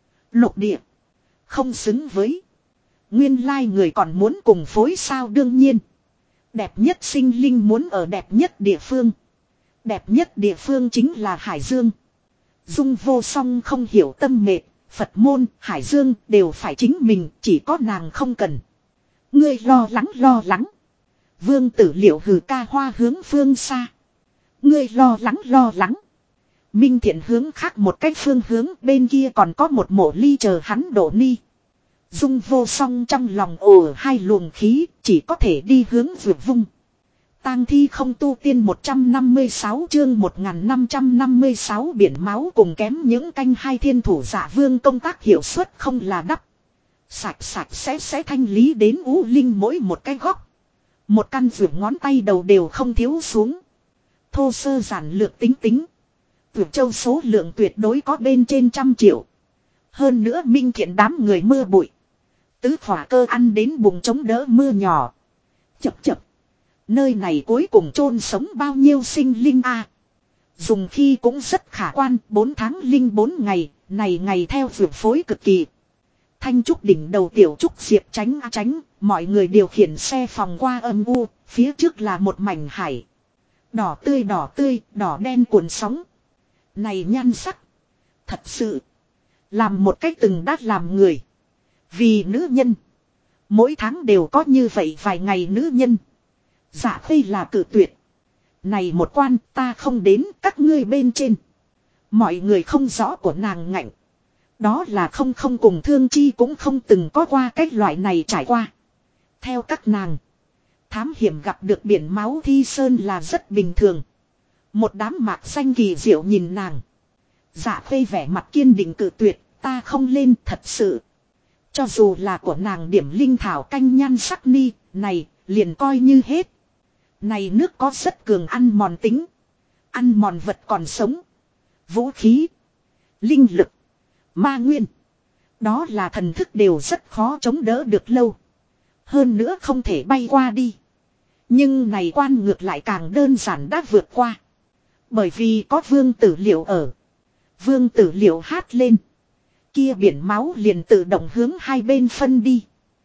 Lục địa không xứng với. Nguyên lai người còn muốn cùng phối sao? Đương nhiên. Đẹp nhất sinh linh muốn ở đẹp nhất địa phương. Đẹp nhất địa phương chính là Hải Dương. Dung Vô Song không hiểu tâm mệt, Phật môn, Hải Dương đều phải chính mình, chỉ có nàng không cần. Ngươi lo lắng. Vương Tử Liệu hừ ca hoa hướng phương xa. Ngươi lo lắng. Minh Thiện hướng khác một cách phương hướng, bên kia còn có một mộ ly chờ hắn đổ ni. Dung Vô Song trong lòng ồ hai luồng khí, chỉ có thể đi hướng vượt vung. Tang thi không tu tiên 156 chương 1556 biển máu cùng kém những canh hai thiên thủ Dạ Vương công tác hiệu suất không là đắp. Sạch sẽ thanh lý đến U Linh mỗi một cái góc. Một căn vượt ngón tay đầu đều không thiếu xuống. Thô sơ giản lược tính. Vượt châu số lượng tuyệt đối có bên trên 100 triệu. Hơn nữa Minh Thiện đám người mưa bụi. Tứ khỏa cơ ăn đến bùng chống đỡ mưa nhỏ. Chập. Nơi này cuối cùng chôn sống bao nhiêu sinh linh a? Dùng khi cũng rất khả quan, 4 tháng linh 4 ngày, này ngày theo vượt phối cực kỳ. Thanh trúc đỉnh đầu tiểu trúc diệp tránh, mọi người điều khiển xe phòng qua âm u, phía trước là một mảnh hải. Đỏ tươi, đỏ đen cuộn sóng. Này nhan sắc. Thật sự. Làm một cách từng đát làm người. Vì nữ nhân. Mỗi tháng đều có như vậy vài ngày nữ nhân. Dạ Khê là cử tuyệt. Này một quan ta không đến các ngươi bên trên. Mọi người không rõ của nàng ngạnh. Đó là không cùng Thương Chi cũng không từng có qua cách loại này trải qua. Theo các nàng. Thám hiểm gặp được biển máu thi sơn là rất bình thường. Một đám mạc xanh kỳ diệu nhìn nàng. Dạ Khê vẻ mặt kiên định cự tuyệt. Ta không lên thật sự. Cho dù là của nàng điểm linh thảo canh nhan sắc ni. Này liền coi như hết. Này nước có rất cường ăn mòn tính. Ăn mòn vật còn sống. Vũ khí. Linh lực. Ma nguyên. Đó là thần thức đều rất khó chống đỡ được lâu. Hơn nữa không thể bay qua đi. Nhưng này quan ngược lại càng đơn giản đã vượt qua. Bởi vì có Vương Tử Liệu ở. Vương Tử Liệu hát lên. Kia biển máu liền tự động hướng hai bên phân đi.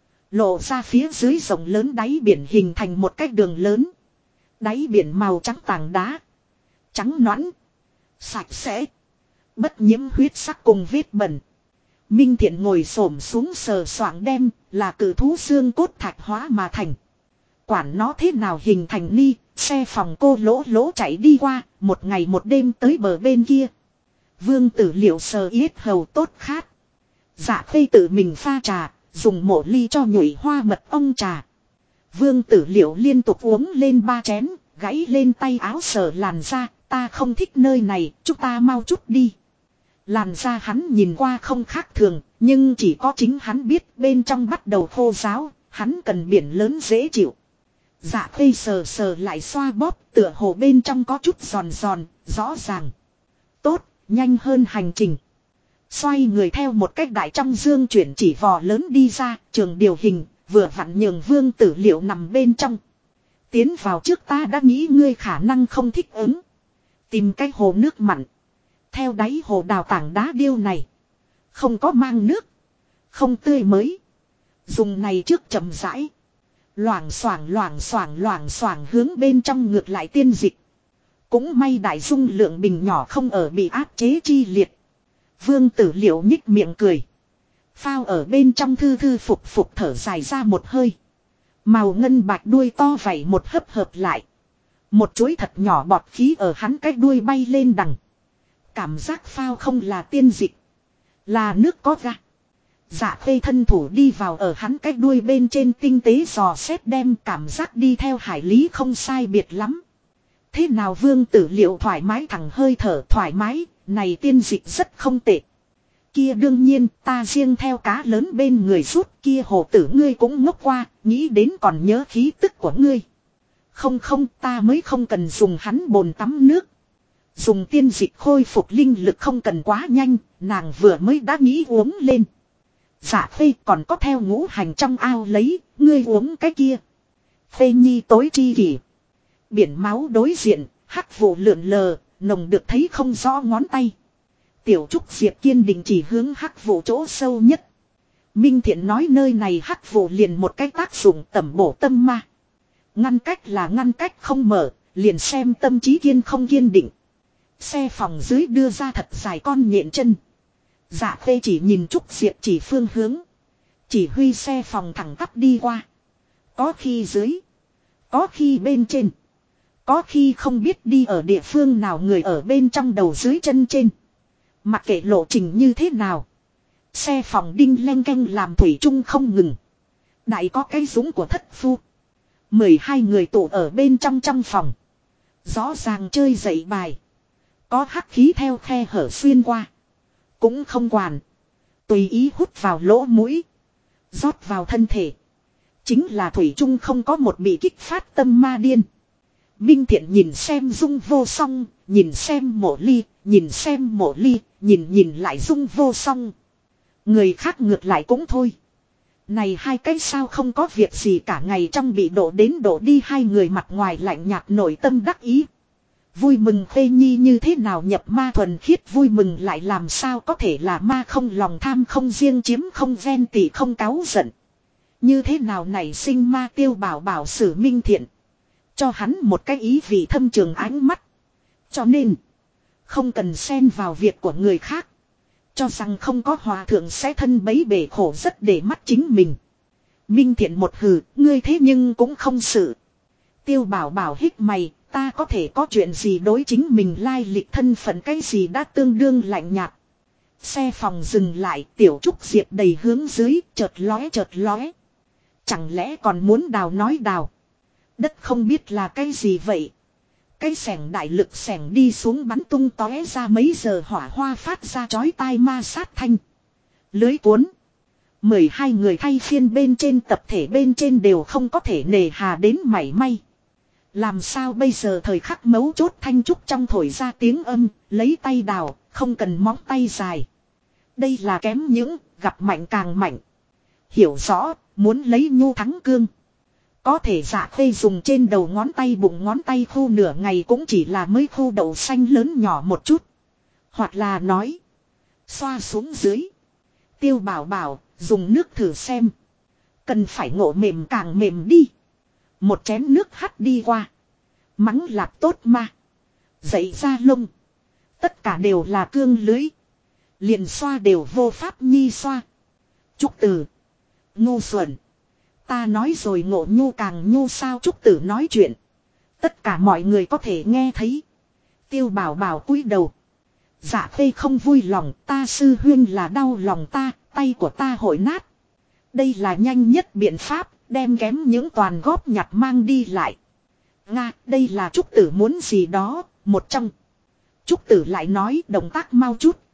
Lộ ra phía dưới rộng lớn đáy biển hình thành một cái đường lớn. Đáy biển màu trắng tảng đá. Trắng nõn. Sạch sẽ. Bất nhiễm huyết sắc cùng vết bẩn. Minh Thiện ngồi xổm xuống sờ soạng đem là cử thú xương cốt thạch hóa mà thành. Quản nó thế nào hình thành ni, xe phòng cô lỗ chạy đi qua, một ngày một đêm tới bờ bên kia. Vương Tử Liệu sờ yết hầu tốt khát. Dạ Khê tự mình pha trà, dùng mộ ly cho nhụy hoa mật ong trà. Vương Tử Liệu liên tục uống lên 3 chén, gãy lên tay áo sờ làn da, ta không thích nơi này, chúng ta mau chút đi. Làn da hắn nhìn qua không khác thường, nhưng chỉ có chính hắn biết bên trong bắt đầu khô ráo, hắn cần biển lớn dễ chịu. Dạ Khê sờ sờ lại xoa bóp, tựa hồ bên trong có chút giòn giòn, rõ ràng. Tốt, nhanh hơn hành trình. Xoay người theo một cách đại trong dương chuyển chỉ vò lớn đi ra, trường điều hình, vừa vặn nhường Vương Tử Liệu nằm bên trong. Tiến vào trước ta đã nghĩ ngươi khả năng không thích ứng. Tìm cái hồ nước mặn. Theo đáy hồ đào tảng đá điêu này. Không có mang nước. Không tươi mới. Dùng này trước chậm rãi. Loảng xoảng hướng bên trong ngược lại tiên dịch. Cũng may đại dung lượng bình nhỏ không ở bị áp chế chi liệt. Vương Tử Liệu nhích miệng cười. Phao ở bên trong thư thư phục phục thở dài ra một hơi. Màu ngân bạch đuôi to vảy một hấp hợp lại. Một chuỗi thật nhỏ bọt khí ở hắn cái đuôi bay lên đằng. Cảm giác phao không là tiên dịch. Là nước có ga. Dạ Khê thân thủ đi vào ở hắn cái đuôi bên trên tinh tế dò xét đem cảm giác đi theo hải lý không sai biệt lắm. Thế nào Vương Tử Liệu thoải mái thẳng hơi thở thoải mái, này tiên dịch rất không tệ. Kia đương nhiên ta riêng theo cá lớn bên người rút kia hồ tử ngươi cũng ngốc qua, nghĩ đến còn nhớ khí tức của ngươi. Không không ta mới không cần dùng hắn bồn tắm nước. Dùng tiên dịch khôi phục linh lực không cần quá nhanh, nàng vừa mới đã nghĩ uống lên. Dạ Khê còn có theo ngũ hành trong ao lấy, ngươi uống cái kia. Phê Nhi tối chi kỷ. Biển máu đối diện, hắc vụ lượn lờ, nồng được thấy không rõ ngón tay. Tiểu Trúc Diệp kiên định chỉ hướng hắc vụ chỗ sâu nhất. Minh Thiện nói nơi này hắc vụ liền một cái tác dụng tẩm bổ tâm ma. Ngăn cách là ngăn cách không mở, liền xem tâm trí kiên không kiên định. Xe phòng dưới đưa ra thật dài con nhện chân. Dạ Khê chỉ nhìn Trúc Diệp chỉ phương hướng. Chỉ huy xe phòng thẳng tắp đi qua. Có khi dưới. Có khi bên trên. Có khi không biết đi ở địa phương nào người ở bên trong đầu dưới chân trên. Mặc kệ lộ trình như thế nào. Xe phòng đinh len canh làm thủy chung không ngừng. Đại có cái dũng của thất phu. 12 người tụ ở bên trong phòng. Rõ ràng chơi dậy bài. Có hắc khí theo khe hở xuyên qua. Cũng không quản. Tùy ý hút vào lỗ mũi. Rót vào thân thể. Chính là thủy chung không có một bị kích phát tâm ma điên. Minh Thiện nhìn xem Dung Vô Song, nhìn xem Mộ Ly, nhìn xem Mộ Ly, nhìn lại Dung Vô Song. Người khác ngược lại cũng thôi. Này hai cái sao không có việc gì cả ngày trong bị đổ đến đổ đi hai người mặt ngoài lạnh nhạt nội tâm đắc ý. Vui mừng Khê Nhi như thế nào nhập ma thuần khiết vui mừng lại làm sao có thể là ma không lòng tham không riêng chiếm không ven tỉ không cáu giận. Như thế nào nảy sinh ma Tiêu Bảo Bảo xử Minh Thiện. Cho hắn một cái ý vị thâm trường ánh mắt. Cho nên. Không cần xen vào việc của người khác. Cho rằng không có hòa thượng sẽ thân bấy bể khổ rất để mắt chính mình. Minh Thiện một hừ. Ngươi thế nhưng cũng không sự. Tiêu Bảo Bảo hít mày. Ta có thể có chuyện gì đối chính mình lai lịch thân phận cái gì đã tương đương lạnh nhạt. Xe phòng dừng lại. Tiểu Trúc Diệp đầy hướng dưới. Chợt lóe. Chẳng lẽ còn muốn đào nói đào. Đất không biết là cái gì vậy. Cái xẻng đại lực xẻng đi xuống bắn tung tóe ra mấy giờ hỏa hoa phát ra chói tai ma sát thanh. Lưới cuốn. 12 người thay phiên bên trên tập thể bên trên đều không có thể nề hà đến mảy may. Làm sao bây giờ thời khắc mấu chốt thanh trúc trong thổi ra tiếng âm, lấy tay đào, không cần móng tay dài. Đây là kém những, gặp mạnh càng mạnh. Hiểu rõ, muốn lấy nhu thắng cương. Có thể Dạ Khê dùng trên đầu ngón tay bụng ngón tay khu nửa ngày cũng chỉ là mới khu đậu xanh lớn nhỏ một chút. Hoặc là nói. Xoa xuống dưới. Tiêu Bảo Bảo dùng nước thử xem. Cần phải ngộ mềm càng mềm đi. Một chén nước hắt đi qua. Mắng lạc tốt mà. Dậy ra lông. Tất cả đều là cương lưới. Liền xoa đều vô pháp nhi xoa. Trúc Tử. Ngu xuẩn. Ta nói rồi ngộ nhu càng nhu sao Trúc Tử nói chuyện. Tất cả mọi người có thể nghe thấy. Tiêu Bảo Bảo cúi đầu. Dạ Khê không vui lòng ta sư huyên là đau lòng ta, tay của ta hội nát. Đây là nhanh nhất biện pháp, đem kém những toàn góp nhặt mang đi lại. Nga, đây là Trúc Tử muốn gì đó, một trong. Trúc Tử lại nói động tác mau chút,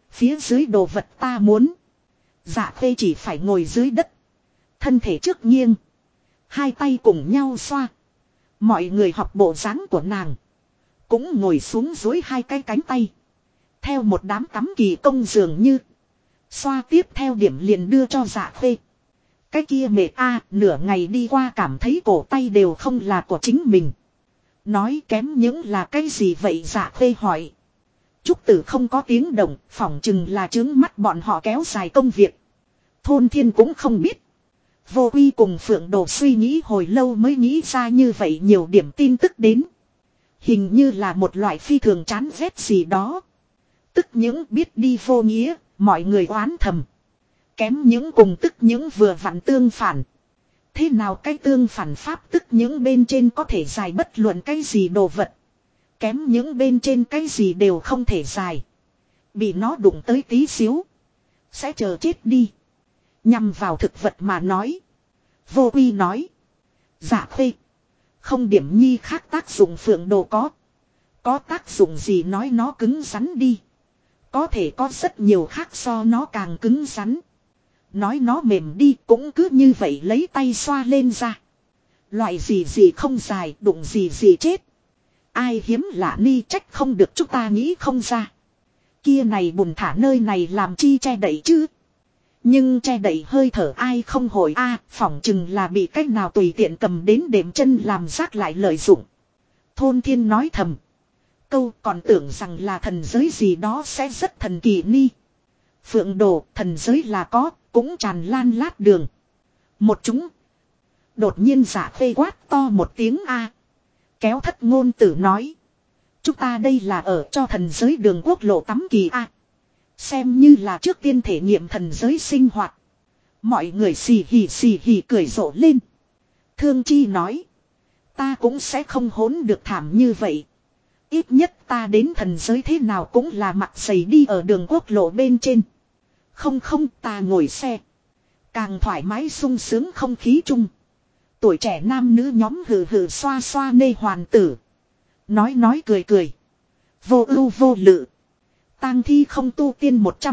Phía dưới đồ vật ta muốn. Dạ khê chỉ phải ngồi dưới đất. Thân thể trước nghiêng. Hai tay cùng nhau xoa. Mọi người học bộ dáng của nàng. Cũng ngồi xuống duỗi hai cái cánh tay. Theo một đám cắm kỳ công dường như. Xoa tiếp theo điểm liền đưa cho dạ khê. Cái kia mệt nửa ngày đi qua cảm thấy cổ tay đều không là của chính mình. Nói kém những là cái gì vậy dạ khê hỏi. Trúc Tử không có tiếng động, phỏng chừng là trướng mắt bọn họ kéo dài công việc. Thôn Thiên cũng không biết. Vô Quy cùng Phượng Đồ suy nghĩ hồi lâu mới nghĩ ra như vậy nhiều điểm tin tức đến. Hình như là một loại phi thường chán ghét gì đó. Tức những biết đi vô nghĩa, mọi người oán thầm. Kém những cùng tức những vừa vặn tương phản. Thế nào cái tương phản pháp tức những bên trên có thể dài bất luận cái gì đồ vật. Kém những bên trên cái gì đều không thể dài. Bị nó đụng tới tí xíu. Sẽ chờ chết đi. Nhằm vào thực vật mà nói. Vô Quy nói. Dạ khê. Không điểm nhi khác tác dụng Phượng Đồ có. Có tác dụng gì nói nó cứng rắn đi. Có thể có rất nhiều khác so nó càng cứng rắn. Nói nó mềm đi cũng cứ như vậy lấy tay xoa lên ra. Loại gì gì không dài đụng gì gì chết. Ai hiếm lạ ni trách không được chúng ta nghĩ không ra. Kia này bùn thả nơi này làm chi che đậy chứ. Nhưng che đậy hơi thở ai không hồi phỏng chừng là bị cách nào tùy tiện cầm đến đệm chân làm rác lại lợi dụng. Thôn Thiên nói thầm. Câu còn tưởng rằng là thần giới gì đó sẽ rất thần kỳ ni. Phượng Đồ thần giới là có, cũng tràn lan lát đường. Một chúng. Đột nhiên giả phê quát to một tiếng Kéo Thất Ngôn Tử nói. Chúng ta đây là ở cho thần giới đường quốc lộ tắm kỳ xem như là trước tiên thể nghiệm thần giới sinh hoạt. Mọi người xì hì cười rộ lên. Thương Chi nói. Ta cũng sẽ không hỗn được thảm như vậy. Ít nhất ta đến thần giới thế nào cũng là mặc giày đi ở đường quốc lộ bên trên. Không ta ngồi xe. Càng thoải mái sung sướng không khí chung. Tuổi trẻ nam nữ nhóm hừ xoa xoa nê hoàn tử. Nói cười. Vô ưu vô lự. Tang thi không tu tiên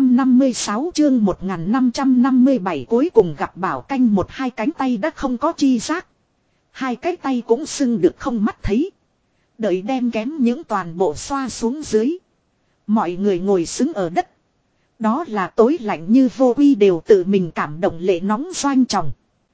156 chương 1557 cuối cùng gặp Bảo Canh một hai cánh tay đã không có chi giác. Hai cái tay cũng sưng được không mắt thấy. Đợi đem kém những toàn bộ xoa xuống dưới. Mọi người ngồi xứng ở đất. Đó là tối lạnh như Vô Quy đều tự mình cảm động lệ nóng doanh tròng.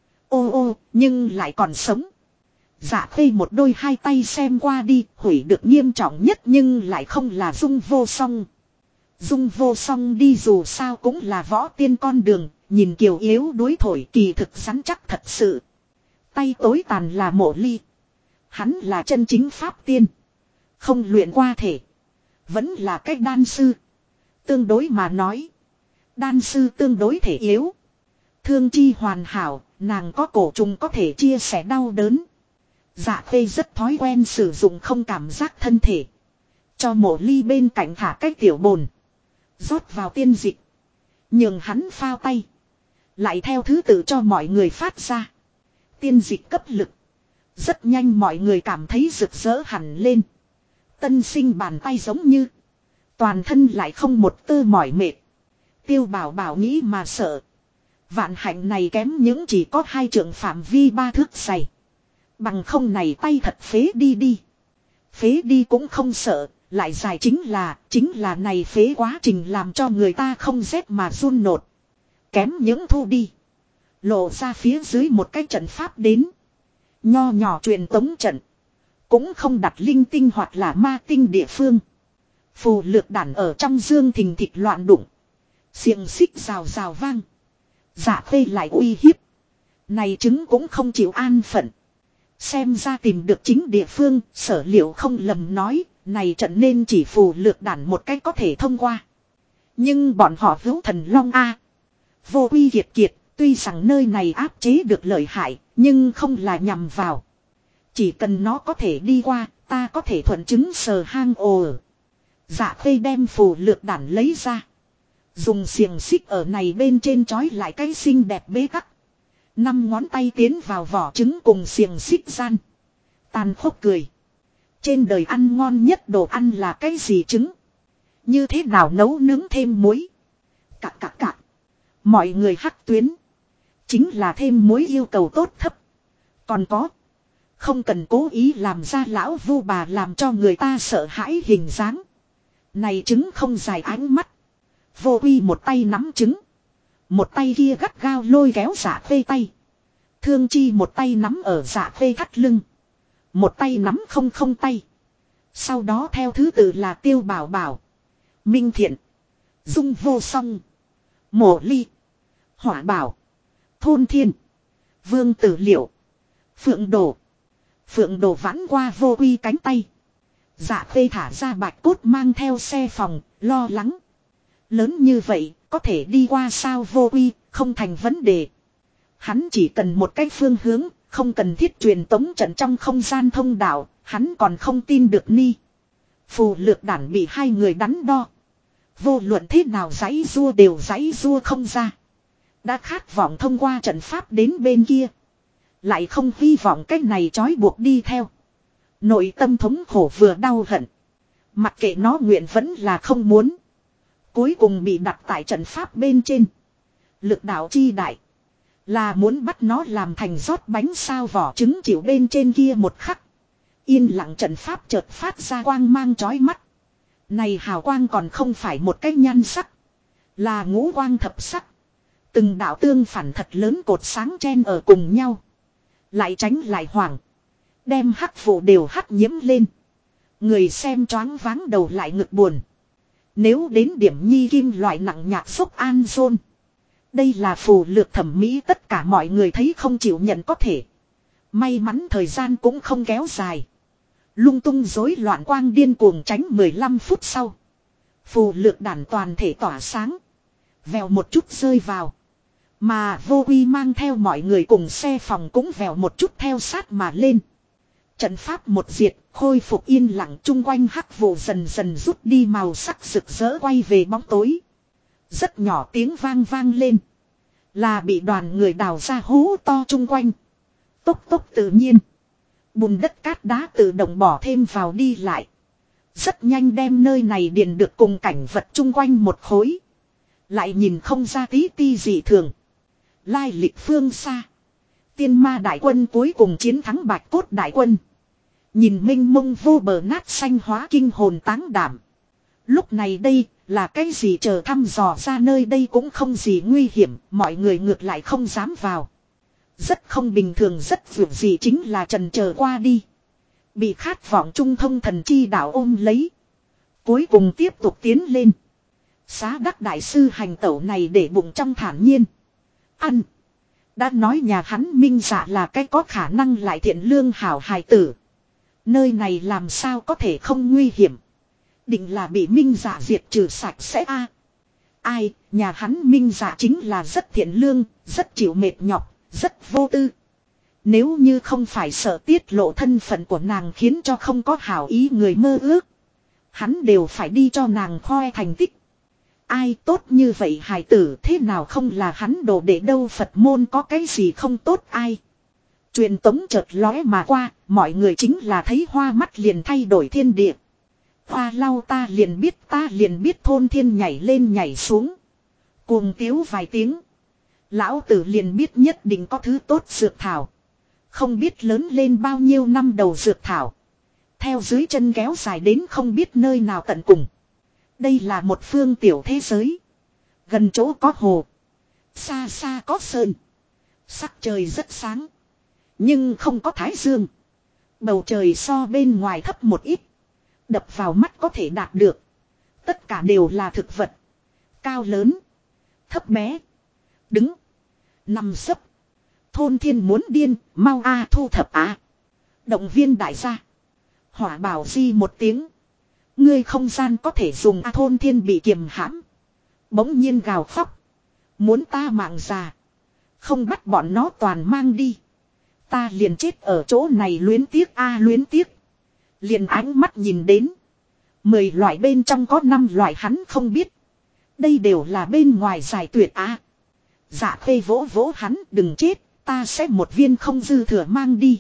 Ô nhưng lại còn sống. Dạ khê một đôi hai tay xem qua đi hủy được nghiêm trọng nhất nhưng lại không là Dung Vô Song. Dung Vô Song đi dù sao cũng là võ tiên con đường, nhìn kiều yếu đuối thổi kỳ thực rắn chắc thật sự. Tay tối tàn là Mộ Ly. Hắn là chân chính pháp tiên. Không luyện qua thể. Vẫn là cách đan sư. Tương đối mà nói. Đan sư tương đối thể yếu. Thương Chi hoàn hảo, nàng có cổ trùng có thể chia sẻ đau đớn. Dạ khê rất thói quen sử dụng không cảm giác thân thể. Cho Mộ Ly bên cạnh thả cái tiểu bồn. Rót vào tiên dịch. Nhường hắn phao tay. Lại theo thứ tự cho mọi người phát ra. Tiên dịch cấp lực. Rất nhanh mọi người cảm thấy rực rỡ hẳn lên. Tân sinh bàn tay giống như. Toàn thân lại không một tơ mỏi mệt. Tiêu Bảo Bảo nghĩ mà sợ. Vạn hạnh này kém những chỉ có 2 trượng phạm vi 3 thước dày. Bằng không này tay thật phế đi. Phế đi cũng không sợ. Lại dài chính là này phế quá trình làm cho người ta không rét mà run nột. Kém những thu đi. Lộ ra phía dưới một cái trận pháp đến. Nho nhỏ truyền tống trận. Cũng không đặt linh tinh hoặc là ma tinh địa phương. Phù lược đản ở trong dương thình thịch loạn đụng. Xiềng xích rào rào vang. Dạ khê lại uy hiếp. Này chứng cũng không chịu an phận. Xem ra tìm được chính địa phương, Sở Liệu không lầm nói, này trận nên chỉ phù lược đản một cách có thể thông qua. Nhưng bọn họ hữu thần long Vô Quy kiệt, tuy rằng nơi này áp chế được lợi hại, nhưng không là nhằm vào. Chỉ cần nó có thể đi qua, ta có thể thuận chứng sờ hang ồ. Dạ khê đem phù lược đản lấy ra. Dùng xiềng xích ở này bên trên trói lại cái xinh đẹp bế tắc. 5 ngón tay tiến vào vỏ trứng cùng xiềng xích gian. Tàn khốc cười. Trên đời ăn ngon nhất đồ ăn là cái gì trứng? Như thế nào nấu nướng thêm muối? Cạc cạc cạc. Mọi người hắc tuyến. Chính là thêm mối yêu cầu tốt thấp. Còn có. Không cần cố ý làm ra lão vu bà làm cho người ta sợ hãi hình dáng. Này trứng không dài ánh mắt. Vô uy một tay nắm trứng. Một tay kia gắt gao lôi kéo Dạ Khê tay. Thương Chi một tay nắm ở Dạ Khê thắt lưng. Một tay nắm không không tay. Sau đó theo thứ tự là Tiêu Bảo Bảo, Minh Thiện, Dung Vô Song, Mộ Ly, Hỏa Bảo, Thôn Thiên, Vương Tử Liệu, Phượng Đồ. Phượng Đồ vãn qua Vô Uy cánh tay. Dạ Khê thả ra Bạch Cốt mang theo xe phòng, lo lắng. Lớn như vậy, có thể đi qua sao Vô Uy, không thành vấn đề. Hắn chỉ cần một cái phương hướng, không cần thiết truyền tống trận trong không gian thông đạo, hắn còn không tin được ni. Phù lược đản bị hai người đắn đo. Vô luận thế nào giãy rua đều giãy rua không ra. Đã khát vọng thông qua trận pháp đến bên kia. Lại không hy vọng cái này trói buộc đi theo. Nội tâm thống khổ vừa đau hận. Mặc kệ nó nguyện vẫn là không muốn. Cuối cùng bị đặt tại trận pháp bên trên. Lực đạo chi đại. Là muốn bắt nó làm thành rót bánh sao vỏ trứng chịu bên trên kia một khắc. Yên lặng trận pháp chợt phát ra quang mang chói mắt. Này hào quang còn không phải một cái nhan sắc. Là ngũ quang thập sắc. Từng đạo tương phản thật lớn cột sáng chen ở cùng nhau. Lại tránh lại hoảng. Đem hắc vụ đều hắt nhiễm lên. Người xem choáng váng đầu lại ngực buồn. Nếu đến điểm nhi kim loại nặng nhạc xúc an zôn. Đây là phù lược thẩm mỹ tất cả mọi người thấy không chịu nhận có thể. May mắn thời gian cũng không kéo dài. Lung tung rối loạn quang điên cuồng tránh 15 phút sau. Phù lược đản toàn thể tỏa sáng. Vèo một chút rơi vào. Mà Vô Uy mang theo mọi người cùng xe phòng cũng vèo một chút theo sát mà lên. Trận pháp một diệt, khôi phục yên lặng chung quanh hắc vụ dần dần rút đi màu sắc rực rỡ quay về bóng tối. Rất nhỏ tiếng vang vang lên. Là bị đoàn người đào ra hố to chung quanh. Tốc tốc tự nhiên. Bùn đất cát đá tự động bỏ thêm vào đi lại. Rất nhanh đem nơi này điền được cùng cảnh vật chung quanh một khối. Lại nhìn không ra tí ti gì thường. Lai lịch phương xa. Tiên ma đại quân cuối cùng chiến thắng Bạch Cốt đại quân. Nhìn mênh mông vô bờ nát xanh hóa kinh hồn táng đảm. Lúc này đây là cái gì chờ thăm dò ra nơi đây cũng không gì nguy hiểm. Mọi người ngược lại không dám vào. Rất không bình thường rất vượt gì chính là trần chờ qua đi. Bị khát vọng trung thông thần chi đạo ôm lấy. Cuối cùng tiếp tục tiến lên. Xá đắc đại sư hành tẩu này để bụng trong thản nhiên. Ăn. Đã nói nhà hắn Minh Dạ là cái có khả năng lại thiện lương hảo hài tử. Nơi này làm sao có thể không nguy hiểm. Định là bị Minh Dạ diệt trừ sạch sẽ a. Ai, nhà hắn Minh Dạ chính là rất thiện lương, rất chịu mệt nhọc, rất vô tư. Nếu như không phải sợ tiết lộ thân phận của nàng khiến cho không có hảo ý người mơ ước. Hắn đều phải đi cho nàng khoe thành tích. Ai tốt như vậy hài tử thế nào không là hắn đồ để đâu Phật môn có cái gì không tốt ai. Truyền tống chợt lóe mà qua, mọi người chính là thấy hoa mắt liền thay đổi thiên địa. Hoa lau ta liền biết Thôn Thiên nhảy lên nhảy xuống. Cuồng tiếu vài tiếng. Lão tử liền biết nhất định có thứ tốt dược thảo. Không biết lớn lên bao nhiêu năm đầu dược thảo. Theo dưới chân kéo dài đến không biết nơi nào tận cùng. Đây là một phương tiểu thế giới. Gần chỗ có hồ. Xa xa có sơn. Sắc trời rất sáng. Nhưng không có thái dương. Bầu trời so bên ngoài thấp một ít. Đập vào mắt có thể đạt được. Tất cả đều là thực vật. Cao lớn. Thấp bé. Đứng. Nằm sấp. Thôn Thiên muốn điên. Mau a thu thập a. Động viên đại gia. Hỏa bảo di một tiếng. Ngươi không gian có thể dùng a. Thôn Thiên bị kiềm hãm. Bỗng nhiên gào khóc. Muốn ta mạng già. Không bắt bọn nó toàn mang đi. Ta liền chết ở chỗ này luyến tiếc a luyến tiếc. Liền ánh mắt nhìn đến. 10 loại bên trong có 5 loại hắn không biết. Đây đều là bên ngoài giải tuyệt a. Dạ Khê vỗ vỗ hắn đừng chết. Ta sẽ một viên không dư thừa mang đi.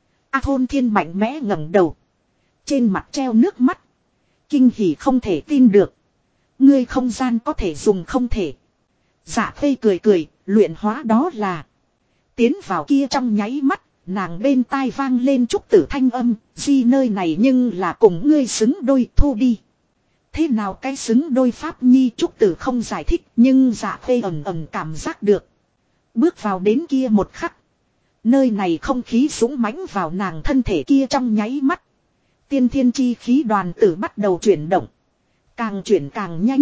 A Thôn Thiên mạnh mẽ ngẩng đầu. Trên mặt treo nước mắt. Kinh hỉ không thể tin được. Ngươi không gian có thể dùng không thể. Dạ Khê cười cười, luyện hóa đó là. Tiến vào kia trong nháy mắt, nàng bên tai vang lên trúc tử thanh âm, di nơi này nhưng là cùng ngươi xứng đôi, thu đi. Thế nào cái xứng đôi pháp nhi trúc tử không giải thích, nhưng Dạ Khê ầm ầm cảm giác được. Bước vào đến kia một khắc. Nơi này không khí súng mãnh vào nàng thân thể kia trong nháy mắt. Tiên thiên chi khí đoàn tử bắt đầu chuyển động. Càng chuyển càng nhanh.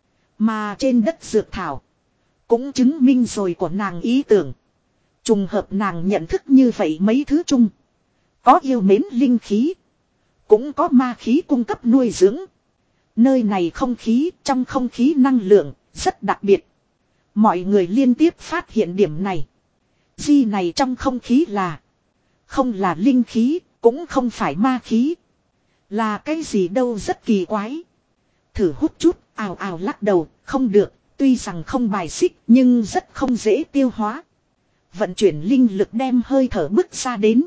Mà trên đất dược thảo. Cũng chứng minh rồi của nàng ý tưởng. Trùng hợp nàng nhận thức như vậy mấy thứ chung. Có yêu mến linh khí. Cũng có ma khí cung cấp nuôi dưỡng. Nơi này không khí, trong không khí năng lượng, rất đặc biệt. Mọi người liên tiếp phát hiện điểm này. Di này trong không khí là. Không là linh khí, cũng không phải ma khí. Là cái gì đâu rất kỳ quái. Thử hút chút, ào ào lắc đầu, không được, tuy rằng không bài xích nhưng rất không dễ tiêu hóa. Vận chuyển linh lực đem hơi thở bức ra đến.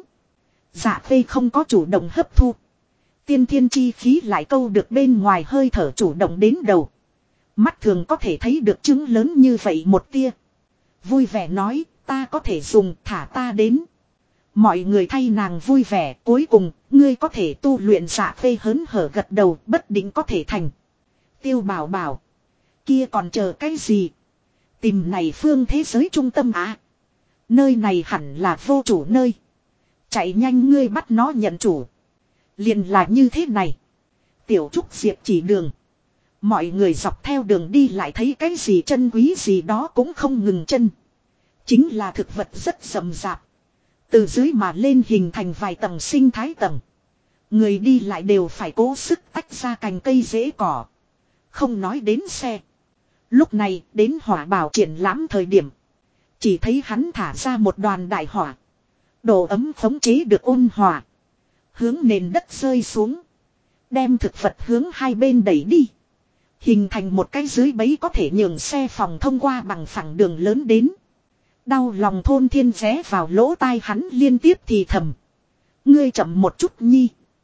Dạ Khê không có chủ động hấp thu. Tiên thiên chi khí lại câu được bên ngoài hơi thở chủ động đến đầu. Mắt thường có thể thấy được trứng lớn như vậy một tia. Vui vẻ nói, ta có thể dùng, thả ta đến. Mọi người thay nàng vui vẻ, cuối cùng, ngươi có thể tu luyện. Dạ Khê hớn hở gật đầu, bất định có thể thành. Tiêu Bảo bảo. Kia còn chờ cái gì? Tìm này phương thế giới trung tâm à? Nơi này hẳn là vô chủ nơi. Chạy nhanh ngươi bắt nó nhận chủ. Liền là như thế này. Tiểu Trúc Diệp chỉ đường. Mọi người dọc theo đường đi lại thấy cái gì chân quý gì đó cũng không ngừng chân. Chính là thực vật rất rậm rạp. Từ dưới mà lên hình thành vài tầng sinh thái tầng. Người đi lại đều phải cố sức tách ra cành cây rễ cỏ. Không nói đến xe. Lúc này đến hỏa bảo triển lãm thời điểm. Chỉ thấy hắn thả ra một đoàn đại hỏa. Độ ấm khống chế được ôn hòa. Hướng nền đất rơi xuống. Đem thực vật hướng hai bên đẩy đi. Hình thành một cái dưới bẫy có thể nhường xe phòng thông qua bằng phẳng đường lớn đến. Đau lòng Thôn Thiên ré vào lỗ tai hắn liên tiếp thì thầm. Ngươi chậm một chút nhi.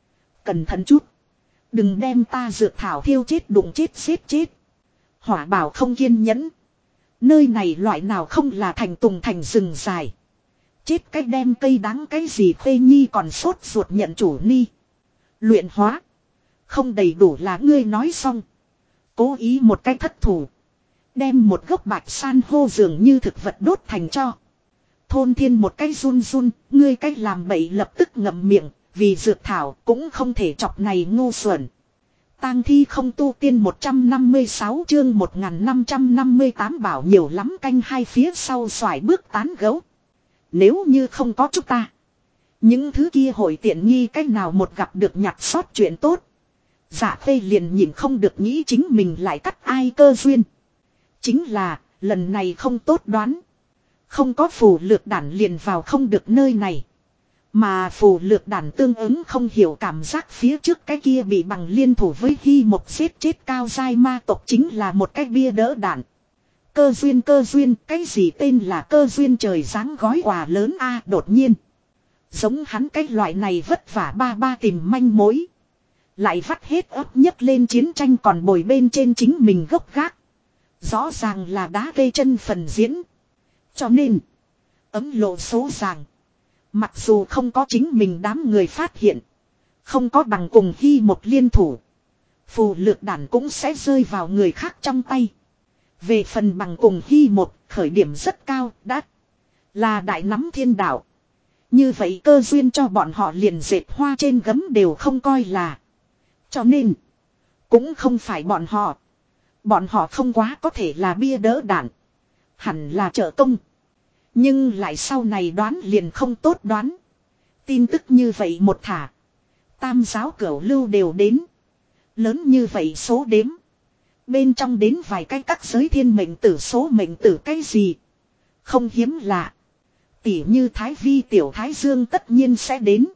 Cẩn thận chút. Đừng đem ta dược thảo thiêu chết đụng chết xếp chết. Hỏa bảo không kiên nhẫn. Nơi này loại nào không là thành tùng thành rừng dài. Chết cái đem cây đáng cái gì Khê nhi còn sốt ruột nhận chủ ni. Luyện hóa. Không đầy đủ là ngươi nói xong. Cố ý một cái thất thủ. Đem một gốc bạch san hô dường như thực vật đốt thành cho. Thôn Thiên một cái run run. Ngươi cái làm bậy lập tức ngậm miệng. Vì dược thảo cũng không thể chọc này ngu xuẩn. Tang thi không tu tiên 156 chương 1558 bảo nhiều lắm canh hai phía sau xoài bước tán gấu. Nếu như không có chúng ta. Những thứ kia hội tiện nghi cách nào một gặp được nhặt sót chuyện tốt. Dạ Khê liền nhìn không được nghĩ chính mình lại cắt ai cơ duyên. Chính là lần này không tốt đoán. Không có phù lược đản liền vào không được nơi này. Mà phù lược đản tương ứng không hiểu cảm giác phía trước cái kia bị bằng liên thủ với Hy một giết chết cao giai ma tộc chính là một cái bia đỡ đạn. Cơ duyên, cái gì tên là cơ duyên trời giáng gói quà lớn a đột nhiên. Giống hắn cái loại này vất vả ba tìm manh mối. Lại vắt hết ấp nhấc lên chiến tranh còn bồi bên trên chính mình gốc gác. Rõ ràng là đá gây chân phần diễn. Cho nên, ấm lộ số ràng. Mặc dù không có chính mình đám người phát hiện. Không có bằng cùng Hy một liên thủ. Phù lược đản cũng sẽ rơi vào người khác trong tay. Về phần bằng cùng Hy một khởi điểm rất cao đã là đại nắm thiên đạo. Như vậy cơ duyên cho bọn họ liền dệt hoa trên gấm đều không coi là. Cho nên cũng không phải bọn họ. Bọn họ không quá có thể là bia đỡ đạn. Hẳn là trợ công. Nhưng lại sau này đoán liền không tốt đoán. Tin tức như vậy một thả. Tam giáo cửu lưu đều đến. Lớn như vậy số đếm. Bên trong đến vài cái các giới thiên mệnh tử số mệnh tử cái gì. Không hiếm lạ. Tỉ như Thái Vi tiểu Thái Dương tất nhiên sẽ đến.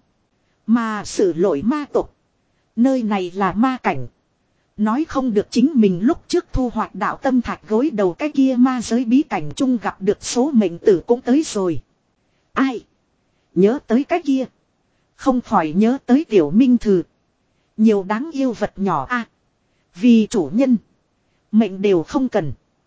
Mà sự lỗi ma tục. Nơi này là ma cảnh. Nói không được chính mình lúc trước thu hoạch đạo tâm thạch gối đầu cái kia ma giới bí cảnh chung gặp được số mệnh tử cũng tới rồi. Ai? Nhớ tới cái kia. Không khỏi nhớ tới tiểu minh thư. Nhiều đáng yêu vật nhỏ a. Vì chủ nhân. Mệnh đều không cần.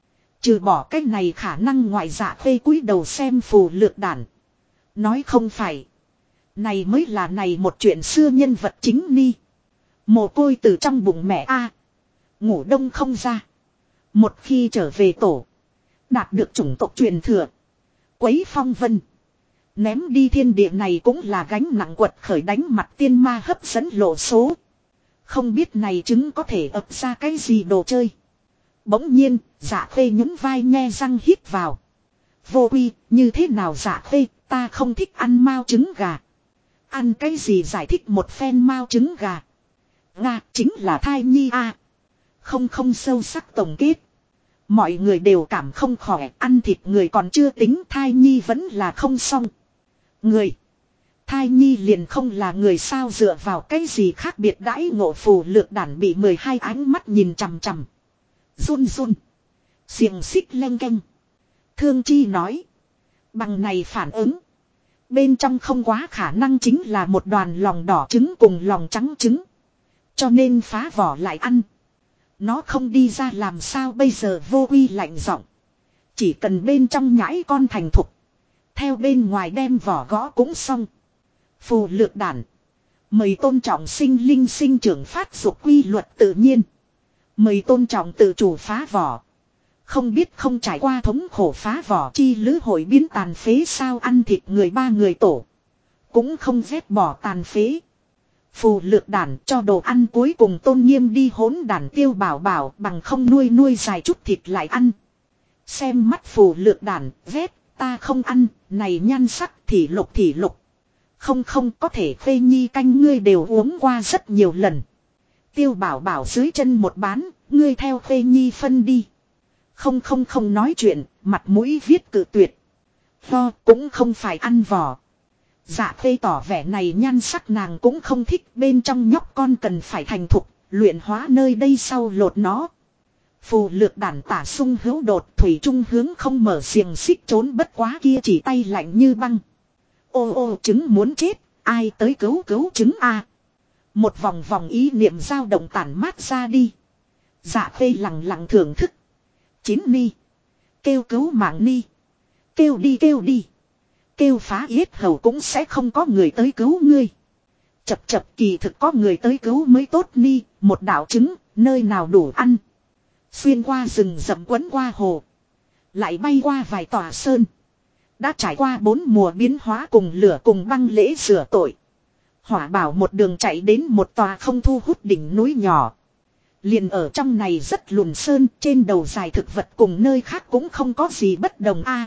Trừ bỏ cái này khả năng ngoại dạ khê cúi đầu xem phù lược đản. Nói không phải. Này mới là này một chuyện xưa nhân vật chính ni. Mồ côi từ trong bụng mẹ a, ngủ đông không ra. Một khi trở về tổ, đạt được chủng tộc truyền thừa, quấy phong vân, ném đi thiên địa này cũng là gánh nặng quật khởi đánh mặt tiên ma hấp dẫn lộ số. Không biết này chứng có thể ập ra cái gì đồ chơi. Bỗng nhiên, dạ khê nhún vai nhe răng hít vào. Vô quy, như thế nào dạ khê, ta không thích ăn mao trứng gà. Ăn cái gì giải thích một phen mao trứng gà. Nga chính là thai nhi a. Không sâu sắc tổng kết. Mọi người đều cảm không khỏe, ăn thịt người còn chưa tính, thai nhi vẫn là không xong. Người. Thai nhi liền không là người sao, dựa vào cái gì khác biệt đãi ngộ. Phù lược đản bị 12 ánh mắt nhìn chằm chằm. Run run. Xiềng xích leng keng. Thương Chi nói. Bằng này phản ứng. Bên trong không quá khả năng chính là một đoàn lòng đỏ trứng cùng lòng trắng trứng. Cho nên phá vỏ lại ăn. Nó không đi ra làm sao bây giờ. Vô quy lạnh giọng. Chỉ cần bên trong nhãi con thành thục, theo bên ngoài đem vỏ gõ cũng xong. Phù lược đản. Mời tôn trọng sinh linh sinh trưởng phát dục quy luật tự nhiên. Mời tôn trọng tự chủ phá vỏ. Không biết không trải qua thống khổ phá vỏ chi lữ hội biến tàn phế sao. Ăn thịt người ba người tổ, cũng không ghét bỏ tàn phế. Phù lược đản cho đồ ăn cuối cùng tôn nghiêm đi hỗn đản. Tiêu bảo bảo bằng không nuôi dài chút thịt lại ăn. Xem mắt phù lược đản ghét, ta không ăn, này nhan sắc thì lục. Không có thể phê nhi canh ngươi đều uống qua rất nhiều lần. Tiêu bảo bảo dưới chân một bán, ngươi theo phê nhi phân đi. Không nói chuyện, mặt mũi viết cự tuyệt. Lo cũng không phải ăn vỏ. Dạ phê tỏ vẻ này nhan sắc nàng cũng không thích, bên trong nhóc con cần phải thành thục, luyện hóa nơi đây sau lột nó. Phù lược đản tả sung hữu đột, thủy trung hướng không mở xiềng xích trốn, bất quá kia chỉ tay lạnh như băng. Ô trứng muốn chết, ai tới cứu trứng a. Một vòng vòng ý niệm dao động tản mát ra đi. Dạ phê lặng thưởng thức. Chín ni. Kêu cứu mạng ni. Kêu đi. Kêu phá yết hầu cũng sẽ không có người tới cứu ngươi. Chập kỳ thực có người tới cứu mới tốt ni. Một đạo trứng, nơi nào đủ ăn. Xuyên qua rừng rậm quấn qua hồ. Lại bay qua vài tòa sơn. Đã trải qua 4 mùa biến hóa cùng lửa cùng băng lễ rửa tội. Hỏa bảo một đường chạy đến một tòa không thu hút đỉnh núi nhỏ. Liền ở trong này rất lùn sơn, trên đầu dài thực vật cùng nơi khác cũng không có gì bất đồng a.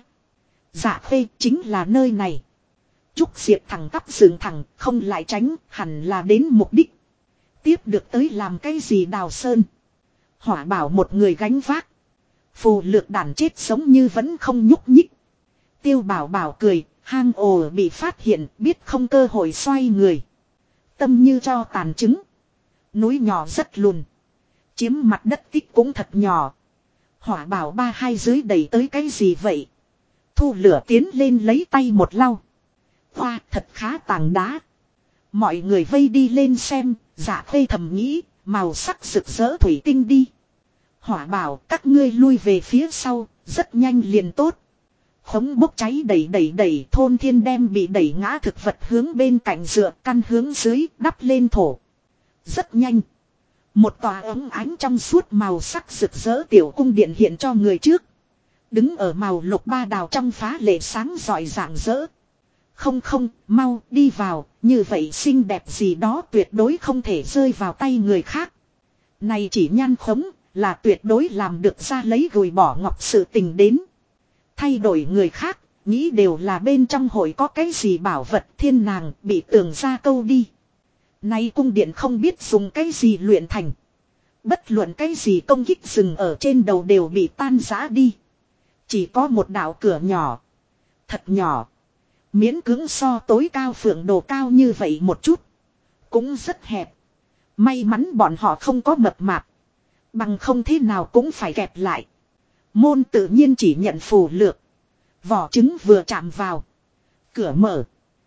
Dạ phê chính là nơi này. Trúc Diệp thẳng tắp dựng thẳng, không lại tránh, hẳn là đến mục đích. Tiếp được tới làm cái gì đào sơn. Hỏa bảo một người gánh vác. Phù lược đản chết sống như vẫn không nhúc nhích. Tiêu bảo bảo cười, hang ổ bị phát hiện, biết không cơ hội xoay người. Tâm như cho tàn trứng. Núi nhỏ rất lùn. Chiếm mặt đất tích cũng thật nhỏ. Hỏa bảo ba hai dưới đẩy tới cái gì vậy? Thu lửa tiến lên lấy tay một lau. Hoa thật khá tảng đá. Mọi người vây đi lên xem, dạ phê thầm nghĩ, màu sắc rực rỡ thủy tinh đi. Hỏa bảo các ngươi lui về phía sau, rất nhanh liền tốt. Khống bốc cháy đẩy thôn thiên đem bị đẩy ngã thực vật hướng bên cạnh dựa, căn hướng dưới đắp lên thổ. Rất nhanh. Một tòa ống ánh trong suốt màu sắc rực rỡ tiểu cung điện hiện cho người trước. Đứng ở màu lục ba đào trong phá lệ sáng rọi rạng rỡ. Không, mau đi vào, như vậy xinh đẹp gì đó tuyệt đối không thể rơi vào tay người khác. Này chỉ nhan khống, là tuyệt đối làm được ra lấy gùi bỏ ngọc sự tình đến. Thay đổi người khác, nghĩ đều là bên trong hội có cái gì bảo vật thiên nàng bị tường ra câu đi. Nay cung điện không biết dùng cái gì luyện thành. Bất luận cái gì công kích rừng ở trên đầu đều bị tan rã đi. Chỉ có một đạo cửa nhỏ. Thật nhỏ. Miễn cưỡng so tối cao phượng đồ cao như vậy một chút. Cũng rất hẹp. May mắn bọn họ không có mập mạp. Bằng không thế nào cũng phải kẹp lại. Môn tự nhiên chỉ nhận phù lược. Vỏ trứng vừa chạm vào. Cửa mở.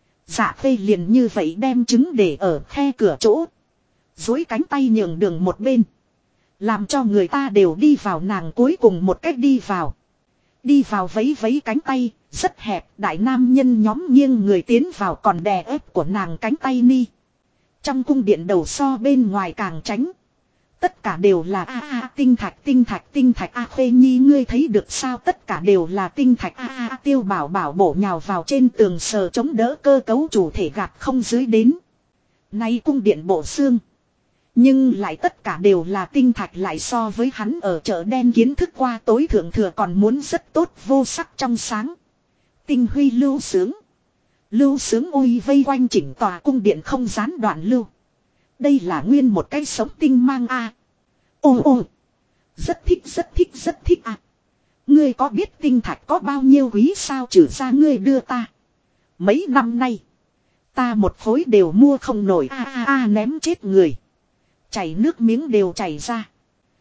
Dạ phê liền như vậy đem trứng để ở khe cửa chỗ. Dối cánh tay nhường đường một bên. Làm cho người ta đều đi vào, nàng cuối cùng một cách đi vào. Đi vào vấy vấy cánh tay, rất hẹp, đại nam nhân nhóm nghiêng người tiến vào còn đè ép của nàng cánh tay ni. Trong cung điện đầu so bên ngoài càng tránh. Tất cả đều là tinh thạch Phê Nhi ngươi thấy được sao, tất cả đều là tinh thạch Tiêu Bảo Bảo bổ nhào vào trên tường sờ chống đỡ cơ cấu chủ thể gạt không dưới đến. Nay cung điện bộ xương. Nhưng lại tất cả đều là tinh thạch, lại so với hắn ở chợ đen kiến thức qua tối thượng thừa còn muốn rất tốt, vô sắc trong sáng. Tinh huy lưu sướng. Lưu sướng ôi vây quanh chỉnh tòa cung điện không gián đoạn lưu. Đây là nguyên một cái sống tinh mang Ô. Rất thích Ngươi có biết tinh thạch có bao nhiêu quý sao, trừ ra ngươi đưa ta. Mấy năm nay. Ta một khối đều mua không nổi ném chết người. Chảy nước miếng đều chảy ra.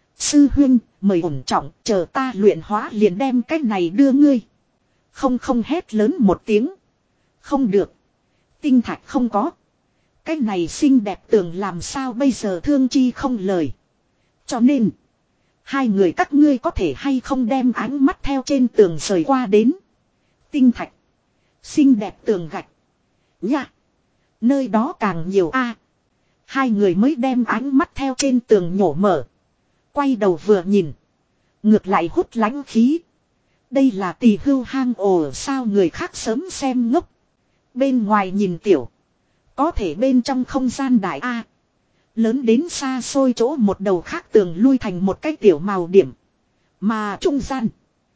Sư huynh, mời ổn trọng, chờ ta luyện hóa liền đem cái này đưa ngươi. Không hét lớn một tiếng. Không được. Tinh thạch không có. Cái này xinh đẹp tường làm sao bây giờ, thương chi không lời. Cho nên. Hai người các ngươi có thể hay không đem ánh mắt theo trên tường rời qua đến. Tinh thạch. Xinh đẹp tường gạch. Nha. Nơi đó càng nhiều Hai người mới đem ánh mắt theo trên tường nhổ mở. Quay đầu vừa nhìn. Ngược lại hút lãnh khí. Đây là tỳ hưu hang ổ sao, người khác sớm xem ngốc. Bên ngoài nhìn tiểu. Có thể bên trong không gian đại lớn đến xa xôi chỗ một đầu khác tường lui thành một cái tiểu màu điểm. Mà trung gian.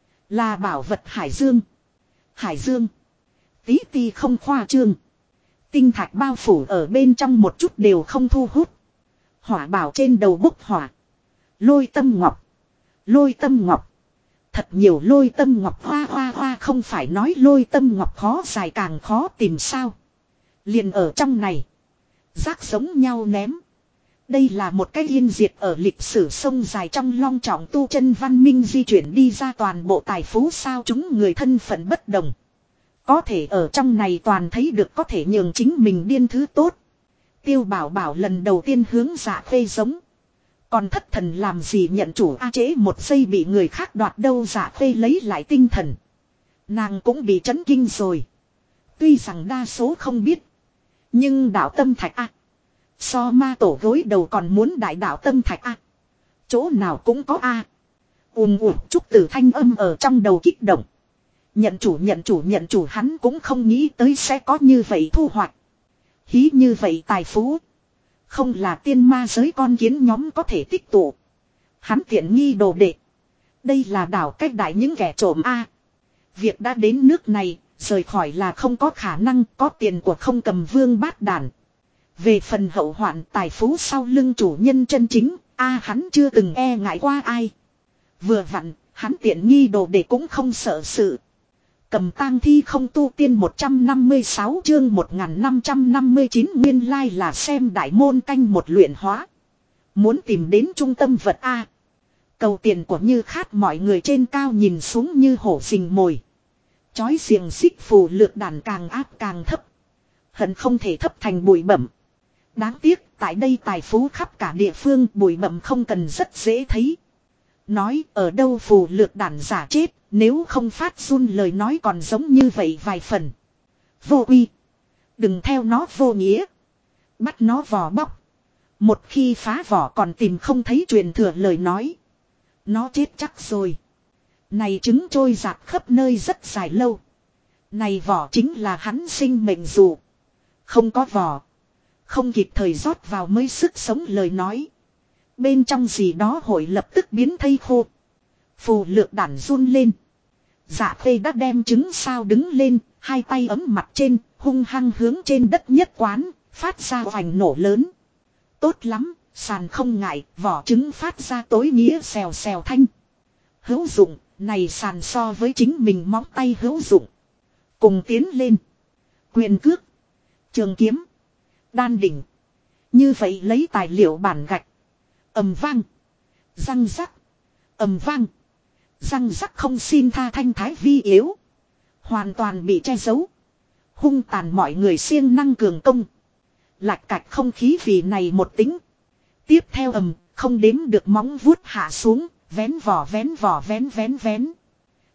Là bảo vật hải dương. Hải dương. Tí ti không khoa trương. Tinh thạch bao phủ ở bên trong một chút đều không thu hút. Hỏa bảo trên đầu bốc hỏa. Lôi tâm ngọc. Lôi tâm ngọc. Thật nhiều lôi tâm ngọc hoa không phải nói lôi tâm ngọc khó dài càng khó tìm sao. Liền ở trong này. Rác giống nhau ném. Đây là một cái yên diệt ở lịch sử sông dài trong long trọng tu chân văn minh di chuyển đi ra toàn bộ tài phú sao, chúng người thân phận bất đồng. Có thể ở trong này toàn thấy được có thể nhường chính mình điên thứ tốt. Tiêu Bảo Bảo lần đầu tiên hướng Dạ Khê giống. Còn thất thần làm gì nhận chủ trễ một giây bị người khác đoạt đâu. Dạ Khê lấy lại tinh thần. Nàng cũng bị chấn kinh rồi. Tuy rằng đa số không biết. Nhưng đạo tâm thạch so ma tổ gối đầu còn muốn đại đạo tâm thạch chỗ nào cũng có Trúc Tử thanh âm ở trong đầu kích động. Nhận chủ hắn cũng không nghĩ tới sẽ có như vậy thu hoạch. Hí như vậy tài phú. Không là tiên ma giới con kiến nhóm có thể tích tụ. Hắn tiện nghi đồ đệ. Đây là đảo cách đại những kẻ trộm Việc đã đến nước này, rời khỏi là không có khả năng, có tiền của không cầm vương bát đàn. Về phần hậu hoạn tài phú sau lưng chủ nhân chân chính, hắn chưa từng e ngại qua ai. Vừa vặn, hắn tiện nghi đồ đệ cũng không sợ sự. Cầm tang thi không tu tiên 156 chương 1559 nguyên lai là xem đại môn canh một luyện hóa. Muốn tìm đến trung tâm vật Cầu tiền của Như Khát mọi người trên cao nhìn xuống như hổ rình mồi. Chói xiềng xích phù lược đàn càng áp càng thấp. Hận không thể thấp thành bụi bẩm. Đáng tiếc tại đây tài phú khắp cả địa phương, bụi bẩm không cần rất dễ thấy. Nói ở đâu phù lược đàn giả chết. Nếu không phát run lời nói còn giống như vậy vài phần. Vô uy. Đừng theo nó vô nghĩa. Bắt nó vò bóc. Một khi phá vỏ còn tìm không thấy truyền thừa lời nói. Nó chết chắc rồi. Này trứng trôi giạt khắp nơi rất dài lâu. Này vỏ chính là hắn sinh mệnh dù. Không có vỏ. Không kịp thời rót vào mới sức sống lời nói. Bên trong gì đó hội lập tức biến thây khô. Phù lược đản run lên. Dạ Khê đã đem trứng sao đứng lên, hai tay ấm mặt trên, hung hăng hướng trên đất nhất quán, phát ra hoành nổ lớn. Tốt lắm, sàn không ngại, vỏ trứng phát ra tối nghĩa xèo xèo thanh. Hữu dụng, này sàn so với chính mình móng tay hữu dụng. Cùng tiến lên. Quyền cước. Trường kiếm. Đan đỉnh. Như vậy lấy tài liệu bản gạch. Ầm vang. Răng rắc. Ầm vang. Răng rắc không xin tha thanh thái vi yếu. Hoàn toàn bị che giấu. Hung tàn mọi người siêng năng cường công. Lạch cạch không khí vì này một tính. Tiếp theo không đếm được móng vuốt hạ xuống. Vén vỏ vén.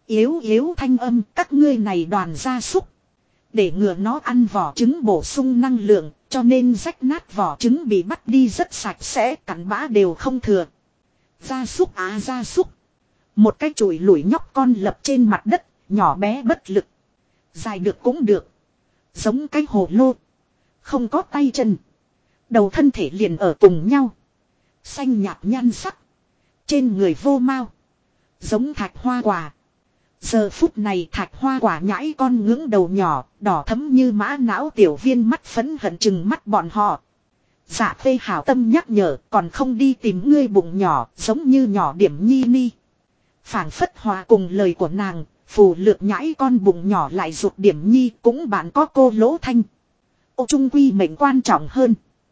Yếu yếu thanh âm, các ngươi này đoàn gia súc. Để ngừa nó ăn vỏ trứng bổ sung năng lượng, cho nên rách nát vỏ trứng bị bắt đi rất sạch sẽ, cặn bã đều không thừa. Gia súc á gia súc. Một cái chùi lủi nhóc con lập trên mặt đất, nhỏ bé bất lực. Dài được cũng được. Giống cái hồ lô. Không có tay chân. Đầu thân thể liền ở cùng nhau. Xanh nhạt nhan sắc. Trên người vô mau. Giống thạch hoa quả. Giờ phút này thạch hoa quả nhãi con ngưỡng đầu nhỏ, đỏ thấm như mã não tiểu viên mắt phấn hận chừng mắt bọn họ. Dạ phê hảo tâm nhắc nhở, còn không đi tìm ngươi bụng nhỏ, giống như nhỏ điểm nhi ni. Phảng phất hòa cùng lời của nàng, phù lược nhãi con bụng nhỏ lại rụt điểm nhi, cũng bạn có cô lỗ thanh. Ô trung quy mệnh quan trọng hơn.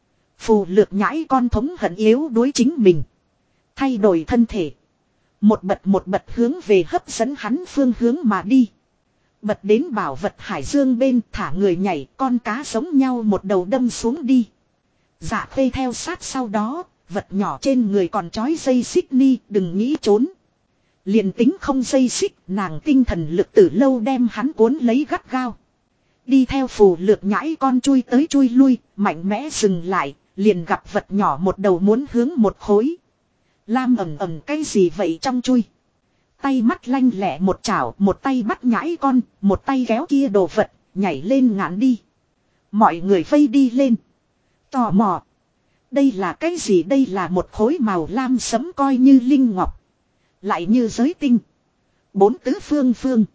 Phù lược nhãi con thống hận yếu đối chính mình. Thay đổi thân thể. Một bật hướng về hấp dẫn hắn phương hướng mà đi. Bật đến bảo vật hải dương bên, thả người nhảy, con cá giống nhau một đầu đâm xuống đi. Dạ phê theo sát sau đó, vật nhỏ trên người còn trói dây xích ni, đừng nghĩ trốn. Liền tính không dây xích, nàng tinh thần lực từ lâu đem hắn cuốn lấy gắt gao. Đi theo phù lược nhãi con chui tới chui lui, mạnh mẽ dừng lại, liền gặp vật nhỏ một đầu muốn hướng một khối. Lam ẩm ẩm cái gì vậy trong chui. Tay mắt lanh lẹ một chảo, một tay bắt nhãi con, một tay kéo kia đồ vật, nhảy lên ngạn đi. Mọi người vây đi lên. Tò mò. Đây là cái gì? Đây là một khối màu lam sẫm coi như linh ngọc. Lại như giới tinh. Bốn tứ phương phương.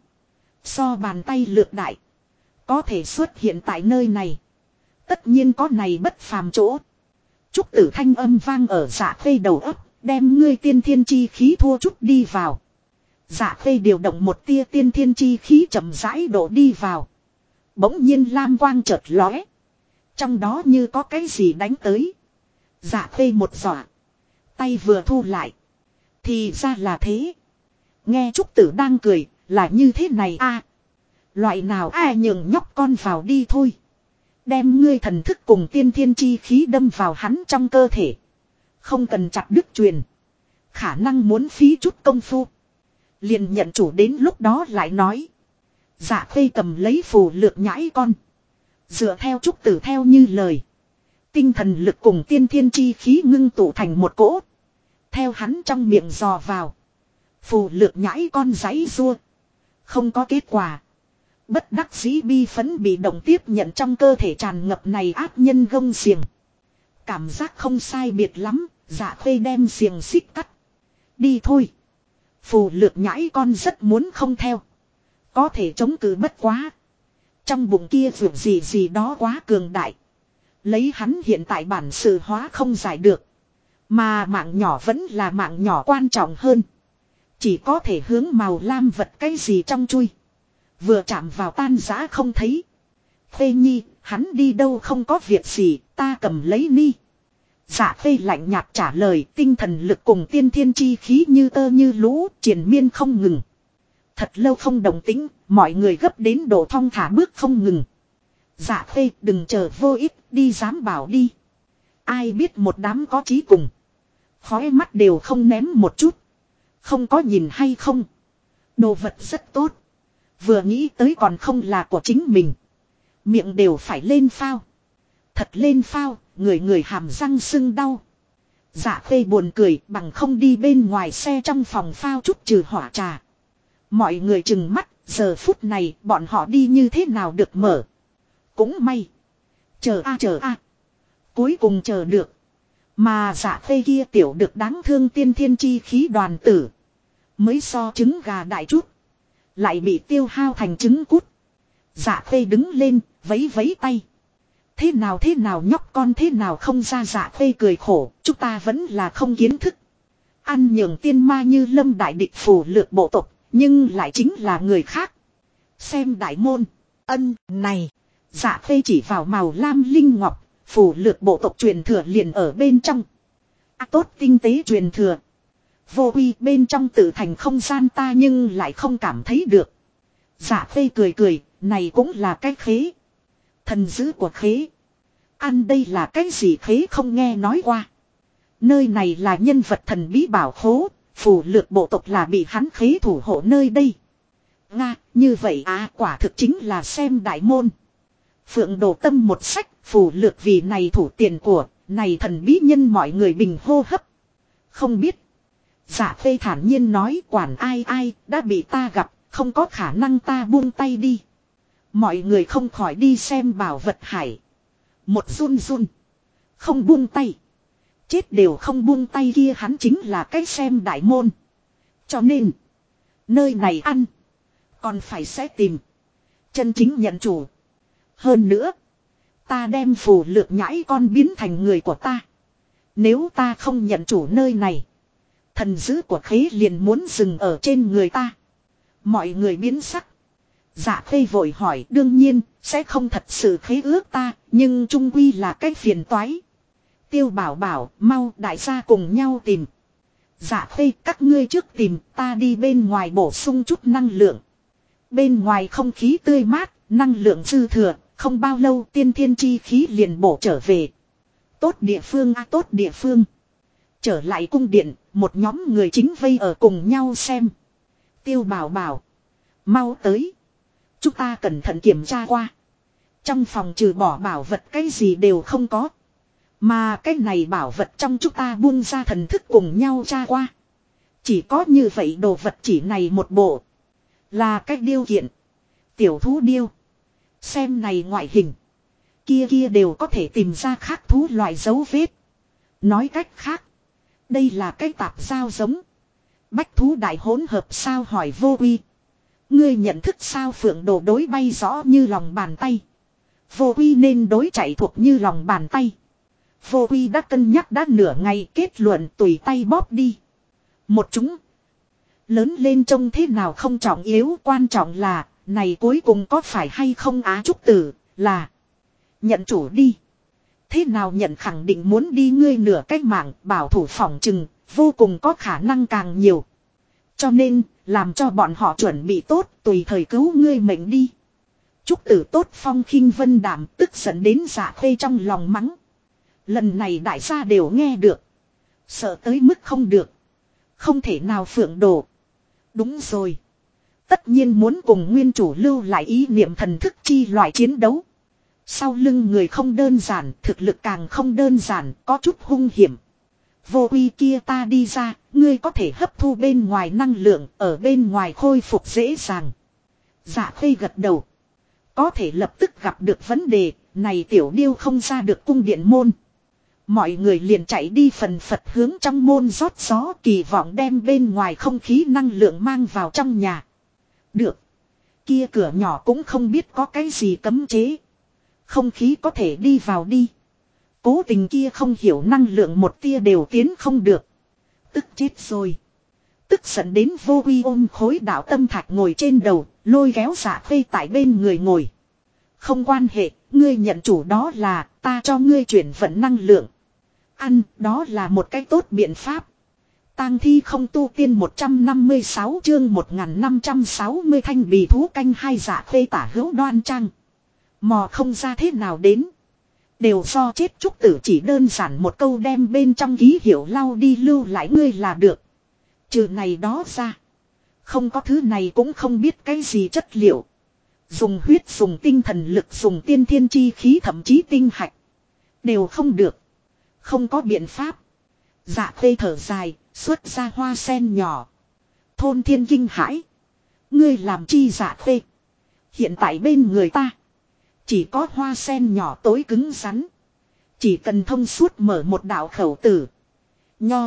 So bàn tay lược đại. Có thể xuất hiện tại nơi này. Tất nhiên có này bất phàm chỗ. Trúc tử thanh âm vang ở dạ phê đầu ấp. Đem ngươi tiên thiên chi khí thua chút đi vào. Dạ phê điều động một tia tiên thiên chi khí chậm rãi đổ đi vào. Bỗng nhiên lam quang chợt lóe. Trong đó như có cái gì đánh tới. Dạ phê một dọa. Tay vừa thu lại. Thì ra là thế. Nghe Trúc Tử đang cười. Là như thế này a. Loại nào ai nhường nhóc con vào đi thôi. Đem ngươi thần thức cùng tiên thiên chi khí đâm vào hắn trong cơ thể. Không cần chặt đứt truyền. Khả năng muốn phí chút công phu. Liền nhận chủ đến lúc đó lại nói. Dạ phê cầm lấy phù lược nhãi con. Dựa theo Trúc Tử theo như lời. Tinh thần lực cùng tiên thiên chi khí ngưng tụ thành một cỗ. Theo hắn trong miệng dò vào. Phù lược nhãi con giãy rua. Không có kết quả. Bất đắc dĩ bi phấn bị động tiếp nhận trong cơ thể tràn ngập này áp nhân gông xiềng. Cảm giác không sai biệt lắm. Dạ phê đem xiềng xích cắt. Đi thôi. Phù lược nhãi con rất muốn không theo. Có thể chống cự bất quá. Trong bụng kia vượt gì gì đó quá cường đại. Lấy hắn hiện tại bản sự hóa không giải được. Mà mạng nhỏ vẫn là mạng nhỏ quan trọng hơn. Chỉ có thể hướng màu lam vật cái gì trong chui. Vừa chạm vào tan rã không thấy. Phê nhi, hắn đi đâu không có việc gì, ta cầm lấy ni. Dạ phê lạnh nhạt trả lời, tinh thần lực cùng tiên thiên chi khí như tơ như lũ, triền miên không ngừng. Thật lâu không đồng tính, mọi người gấp đến độ thong thả bước không ngừng. Dạ phê đừng chờ vô ích, đi dám bảo đi. Ai biết một đám có chí cùng. Khói mắt đều không ném một chút. Không có nhìn hay không. Đồ vật rất tốt. Vừa nghĩ tới còn không là của chính mình. Miệng đều phải lên phao. Thật lên phao, người người hàm răng sưng đau. Dạ phê buồn cười bằng không đi bên ngoài xe trong phòng phao chút trừ hỏa trà. Mọi người chừng mắt, giờ phút này bọn họ đi như thế nào được mở. Cũng may. Chờ a. Cuối cùng chờ được. Mà dạ phê kia tiểu được đáng thương tiên thiên chi khí đoàn tử. Mới so trứng gà đại chút. Lại bị tiêu hao thành trứng cút. Dạ phê đứng lên, vấy vấy tay. Thế nào nhóc con thế nào không ra. Dạ phê cười khổ, chúng ta vẫn là không kiến thức. Ăn nhường tiên ma như lâm đại địch phù lược bộ tộc, nhưng lại chính là người khác. Xem đại môn, ân này. Dạ phê chỉ vào màu lam linh ngọc, phù lược bộ tộc truyền thừa liền ở bên trong. Tốt tinh tế truyền thừa. Vô uy bên trong tự thành không gian ta nhưng lại không cảm thấy được. Dạ phê cười, này cũng là cái khế. Thần dữ của khế. Ăn đây là cái gì khế không nghe nói qua. Nơi này là nhân vật thần bí bảo khố, phù lược bộ tộc là bị hắn khế thủ hộ nơi đây. Nga, như vậy à, quả thực chính là xem đại môn. Phượng Đồ tâm một sách, phù lược vì này thủ tiền của, này thần bí nhân mọi người bình hô hấp. Không biết. Dạ Khê thản nhiên nói quản ai ai, đã bị ta gặp, không có khả năng ta buông tay đi. Mọi người không khỏi đi xem bảo vật hải. Một run run. Không buông tay. Chết đều không buông tay kia hắn chính là cách xem đại môn. Cho nên. Nơi này ăn. Còn phải sẽ tìm. Chân chính nhận chủ. Hơn nữa. Ta đem phù lược nhãi con biến thành người của ta. Nếu ta không nhận chủ nơi này. Thần dữ của khế liền muốn dừng ở trên người ta. Mọi người biến sắc. Dạ Khê vội hỏi đương nhiên sẽ không thật sự khế ước ta. Nhưng trung quy là cái phiền toái. Tiêu Bảo bảo mau đại gia cùng nhau tìm. Dạ Khê các ngươi trước tìm ta đi bên ngoài bổ sung chút năng lượng. Bên ngoài không khí tươi mát, năng lượng dư thừa, không bao lâu tiên thiên chi khí liền bổ trở về. Tốt địa phương a tốt địa phương. Trở lại cung điện, một nhóm người chính vây ở cùng nhau xem. Tiêu Bảo bảo. Mau tới. Chúng ta cẩn thận kiểm tra qua. Trong phòng trừ bỏ bảo vật cái gì đều không có. Mà cái này bảo vật trong chúng ta buông ra thần thức cùng nhau tra qua. Chỉ có như vậy đồ vật chỉ này một bộ. Là cách điêu kiện. Tiểu thú điêu. Xem này ngoại hình. Kia đều có thể tìm ra khác thú loại dấu vết. Nói cách khác. Đây là cái tạp giao giống. Bách thú đại hỗn hợp sao hỏi Vô Uy. Ngươi nhận thức sao Phượng Đồ đối bay rõ như lòng bàn tay. Vô Uy nên đối chạy thuộc như lòng bàn tay. Vô Uy đã cân nhắc đã nửa ngày kết luận tùy tay bóp đi. Một chúng. Lớn lên trông thế nào không trọng yếu quan trọng là này cuối cùng có phải hay không Á Trúc Tử là nhận chủ đi. Thế nào nhận khẳng định muốn đi ngươi nửa cách mạng bảo thủ phỏng chừng vô cùng có khả năng càng nhiều. Cho nên làm cho bọn họ chuẩn bị tốt tùy thời cứu ngươi mệnh đi. Trúc Tử tốt phong khinh vân đảm tức giận đến Dạ Khê trong lòng mắng. Lần này đại gia đều nghe được. Sợ tới mức không được. Không thể nào Phượng Đồ. Đúng rồi. Tất nhiên muốn cùng nguyên chủ lưu lại ý niệm thần thức chi loại chiến đấu. Sau lưng người không đơn giản, thực lực càng không đơn giản, có chút hung hiểm. Vô Uy kia ta đi ra, ngươi có thể hấp thu bên ngoài năng lượng, ở bên ngoài khôi phục dễ dàng. Dạ Khê gật đầu. Có thể lập tức gặp được vấn đề, này tiểu điêu không ra được cung điện môn. Mọi người liền chạy đi phần phật hướng trong môn rót gió kỳ vọng đem bên ngoài không khí năng lượng mang vào trong nhà. Được. Kia cửa nhỏ cũng không biết có cái gì cấm chế. Không khí có thể đi vào đi. Cố tình kia không hiểu năng lượng một tia đều tiến không được. Tức chết rồi. Tức giận đến Vô Uy ôm khối đạo tâm thạch ngồi trên đầu, lôi kéo Dạ Khê tại bên người ngồi. Không quan hệ, ngươi nhận chủ đó là ta cho ngươi chuyển vận năng lượng. Ăn, đó là một cách tốt biện pháp. Tang thi không tu tiên 156 chương 1560 thanh bì thú canh hai Dạ Khê tả hữu đoan trang. Mò không ra thế nào đến. Đều do chết Trúc Tử chỉ đơn giản một câu đem bên trong ký hiệu lau đi lưu lại ngươi là được. Trừ này đó ra. Không có thứ này cũng không biết cái gì chất liệu. Dùng huyết dùng tinh thần lực dùng tiên thiên chi khí thậm chí tinh hạch. Đều không được. Không có biện pháp. Dạ Khê thở dài, xuất ra hoa sen nhỏ. Thôn Thiên kinh hãi. Ngươi làm chi Dạ Khê? Hiện tại bên người ta. Chỉ có hoa sen nhỏ tối cứng rắn. Chỉ cần thông suốt mở một đạo khẩu tử. Nho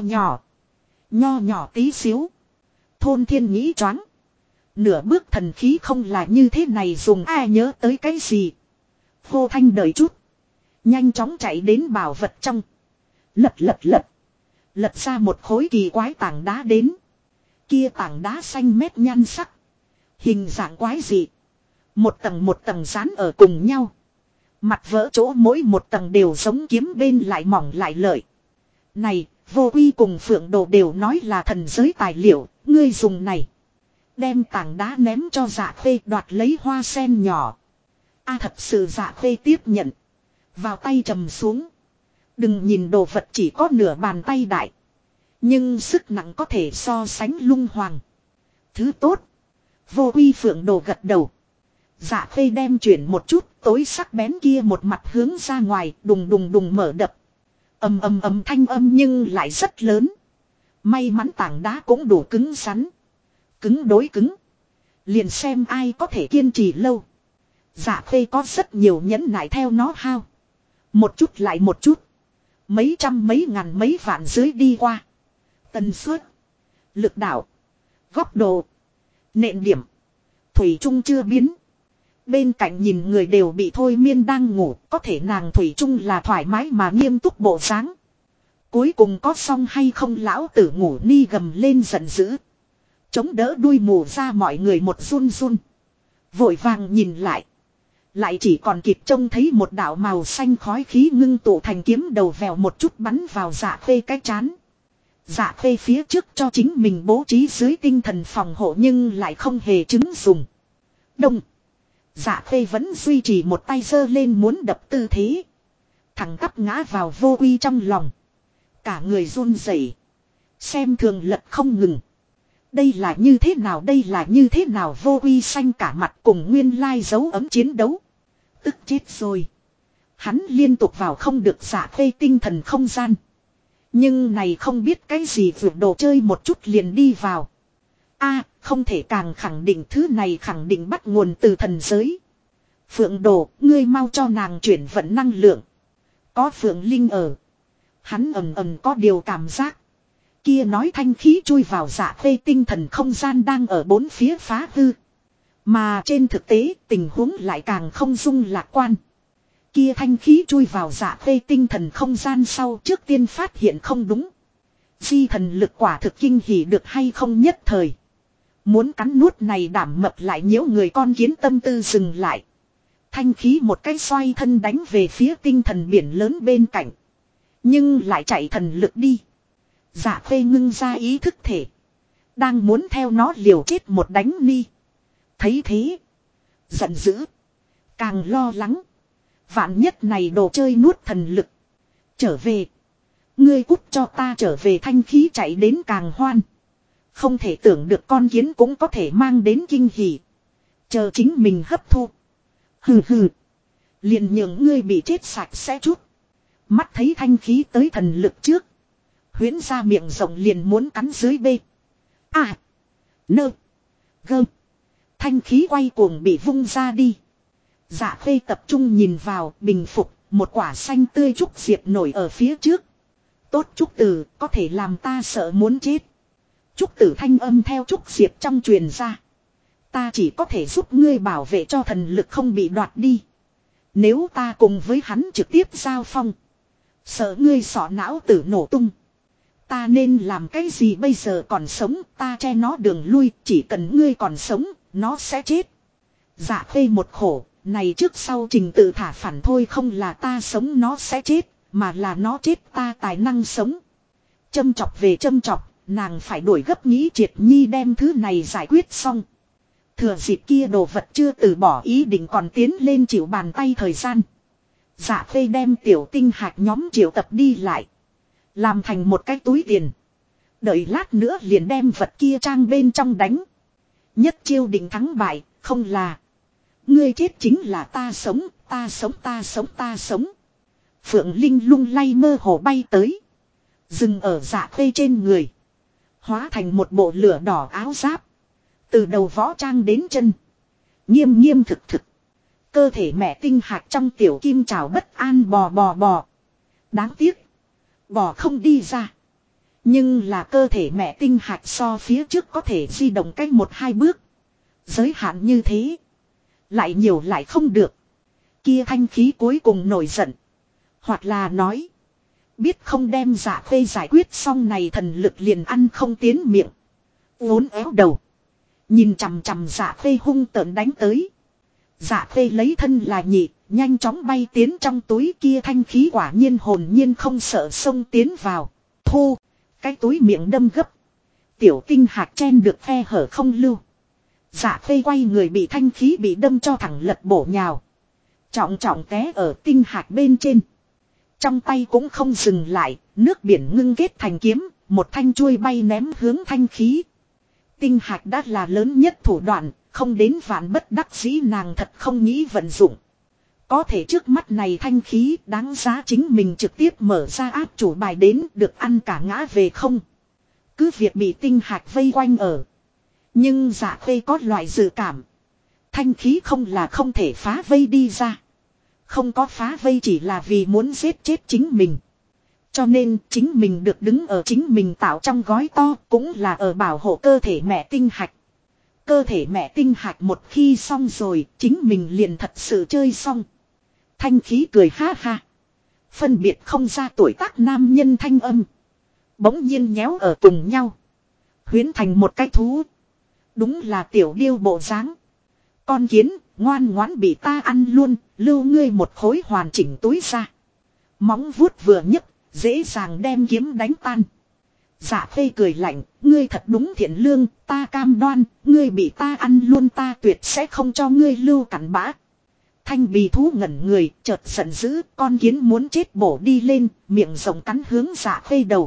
nhỏ tí xíu. Thôn Thiên nghĩ choáng. Nửa bước thần khí không là như thế này dùng ai nhớ tới cái gì. Hô Thanh đợi chút. Nhanh chóng chạy đến bảo vật trong. Lật ra một khối kỳ quái tảng đá đến. Kia tảng đá xanh mét nhan sắc. Hình dạng quái dị. Một tầng dán ở cùng nhau. Mặt vỡ chỗ mỗi một tầng đều giống kiếm bên lại mỏng lại lợi. Này, Vô Uy cùng Phượng Đồ đều nói là thần giới tài liệu, ngươi dùng này. Đem tảng đá ném cho Dạ Khê đoạt lấy hoa sen nhỏ. Thật sự Dạ Khê tiếp nhận. Vào tay trầm xuống. Đừng nhìn đồ vật chỉ có nửa bàn tay đại. Nhưng sức nặng có thể so sánh lung hoàng. Thứ tốt. Vô Quy Phượng Đồ gật đầu. Dạ Khê đem chuyển một chút, tối sắc bén kia một mặt hướng ra ngoài, đùng đùng đùng mở đập. Ầm ầm ầm thanh âm nhưng lại rất lớn. May mắn tảng đá cũng đủ cứng rắn. Cứng đối cứng. Liền xem ai có thể kiên trì lâu. Dạ Khê có rất nhiều nhẫn nại theo nó hao. Một chút lại một chút. Mấy trăm mấy ngàn mấy vạn dưới đi qua. Tần suất. Lực đạo. Góc độ. Nện điểm. Thủy chung chưa biến. Bên cạnh nhìn người đều bị thôi miên đang ngủ. Có thể nàng Thủy chung là thoải mái mà nghiêm túc bộ dáng. Cuối cùng có xong hay không lão tử ngủ ni gầm lên giận dữ. Chống đỡ đuôi mù ra mọi người một run run. Vội vàng nhìn lại. Lại chỉ còn kịp trông thấy một đạo màu xanh khói khí ngưng tụ thành kiếm đầu vèo một chút bắn vào Dạ Khê cái chán. Dạ Khê phía trước cho chính mình bố trí dưới tinh thần phòng hộ nhưng lại không hề chứng dùng. Đông. Dạ Khê vẫn duy trì một tay giơ lên muốn đập tư thế. Thẳng tắp ngã vào Vô Quy trong lòng. Cả người run rẩy, xem thường lật không ngừng. Đây là như thế nào, đây là như thế nào? Vô Quy xanh cả mặt cùng nguyên lai dấu ấm chiến đấu. Tức chết rồi. Hắn liên tục vào không được Dạ Khê tinh thần không gian. Nhưng này không biết cái gì vượt đồ chơi một chút liền đi vào. Không thể càng khẳng định thứ này khẳng định bắt nguồn từ thần giới. Phượng Đồ, ngươi mau cho nàng chuyển vận năng lượng. Có Phượng Linh ở. Hắn ầm có điều cảm giác. Kia nói thanh khí chui vào Dạ Khê tinh thần không gian đang ở bốn phía phá hư. Mà trên thực tế tình huống lại càng không dung lạc quan. Kia thanh khí chui vào Dạ Khê tinh thần không gian sau trước tiên phát hiện không đúng. Di thần lực quả thực kinh hỉ được hay không nhất thời. Muốn cắn nuốt này đảm mập lại nhiễu người con kiến tâm tư dừng lại. Thanh khí một cái xoay thân đánh về phía tinh thần biển lớn bên cạnh. Nhưng lại chạy thần lực đi. Dạ Khê ngưng ra ý thức thể. Đang muốn theo nó liều chết một đánh ni. Thấy thế. Giận dữ. Càng lo lắng. Vạn nhất này đồ chơi nuốt thần lực. Trở về. Ngươi cút cho ta trở về, thanh khí chạy đến càng hoan. Không thể tưởng được con kiến cũng có thể mang đến kinh hỉ. Chờ chính mình hấp thu. Hừ hừ. Liền nhường ngươi bị chết sạch sẽ chút. Mắt thấy thanh khí tới thần lực trước. Huyễn ra miệng rộng liền muốn cắn dưới bê. Nơ. Gơ. Thanh khí quay cuồng bị vung ra đi. Dạ Khê tập trung nhìn vào, bình phục, một quả xanh tươi trúc diệp nổi ở phía trước. Tốt trúc tử, có thể làm ta sợ muốn chết. Trúc tử thanh âm theo trúc diệp trong truyền ra. Ta chỉ có thể giúp ngươi bảo vệ cho thần lực không bị đoạt đi. Nếu ta cùng với hắn trực tiếp giao phong. Sợ ngươi sọ não tử nổ tung. Ta nên làm cái gì bây giờ? Còn sống ta che nó đường lui. Chỉ cần ngươi còn sống nó sẽ chết. Dạ Khê một khổ. Này trước sau trình tự thả phản thôi, không là ta sống nó sẽ chết. Mà là nó chết ta tài năng sống. Châm chọc về châm chọc. Nàng phải đuổi gấp nghĩ triệt nhi đem thứ này giải quyết xong. Thừa dịp kia đồ vật chưa từ bỏ ý định còn tiến lên chịu bàn tay thời gian. Dạ Khê đem tiểu tinh hạt nhóm triệu tập đi lại. Làm thành một cái túi tiền. Đợi lát nữa liền đem vật kia trang bên trong đánh. Nhất chiêu định thắng bại, không là. Ngươi chết chính là ta sống, ta sống, ta sống, ta sống. Phượng Linh lung lay mơ hồ bay tới. Dừng ở Dạ Khê trên người. Hóa thành một bộ lửa đỏ áo giáp. Từ đầu võ trang đến chân. Nghiêm nghiêm thực thực. Cơ thể mẹ tinh hạt trong tiểu kim trào bất an bò. Đáng tiếc. Bò không đi ra. Nhưng là cơ thể mẹ tinh hạt so phía trước có thể di động cách 1-2 bước. Giới hạn như thế. Lại nhiều lại không được. Kia thanh khí cuối cùng nổi giận. Hoặc là nói. Biết không đem Dạ Khê giải quyết xong này thần lực liền ăn không tiến miệng. Uốn éo đầu. Nhìn chằm chằm Dạ Khê hung tợn đánh tới. Dạ Khê lấy thân là nhị, nhanh chóng bay tiến trong túi kia thanh khí quả nhiên hồn nhiên không sợ xông tiến vào. Thu, cái túi miệng đâm gấp. Tiểu tinh hạt chen được khe hở không lưu. Dạ Khê quay người bị thanh khí bị đâm cho thẳng lật bổ nhào. Trọng trọng té ở tinh hạt bên trên. Trong tay cũng không dừng lại, nước biển ngưng kết thành kiếm, một thanh chuôi bay ném hướng thanh khí. tinh hạch đã là lớn nhất thủ đoạn, không đến vạn bất đắc dĩ nàng thật không nghĩ vận dụng. Có thể trước mắt này thanh khí đáng giá chính mình trực tiếp mở ra áp chủ bài đến được ăn cả ngã về không. Cứ việc bị tinh hạch vây quanh ở. Nhưng Dạ Khê có loại dự cảm. Thanh khí không là không thể phá vây đi ra. Không có phá vây chỉ là vì muốn giết chết chính mình. Cho nên chính mình được đứng ở chính mình tạo trong gói to cũng là ở bảo hộ cơ thể mẹ tinh hạch. Cơ thể mẹ tinh hạch một khi xong rồi chính mình liền thật sự chơi xong. Thanh khí cười ha ha. Phân biệt không ra tuổi tác nam nhân thanh âm. Bỗng nhiên nhéo ở cùng nhau. Huyến thành một cái thú. Đúng là tiểu điêu bộ dáng. Con kiến ngoan ngoãn bị ta ăn luôn. Lưu ngươi một khối hoàn chỉnh túi ra. Móng vuốt vừa nhấc. Dễ dàng đem kiếm đánh tan. Dạ Khê cười lạnh. Ngươi thật đúng thiện lương. Ta cam đoan. Ngươi bị ta ăn luôn ta tuyệt sẽ không cho ngươi lưu cặn bã. Thanh bì thú ngẩn người. Chợt giận dữ. Con kiến muốn chết bổ đi lên. Miệng rộng cắn hướng Dạ Khê đầu.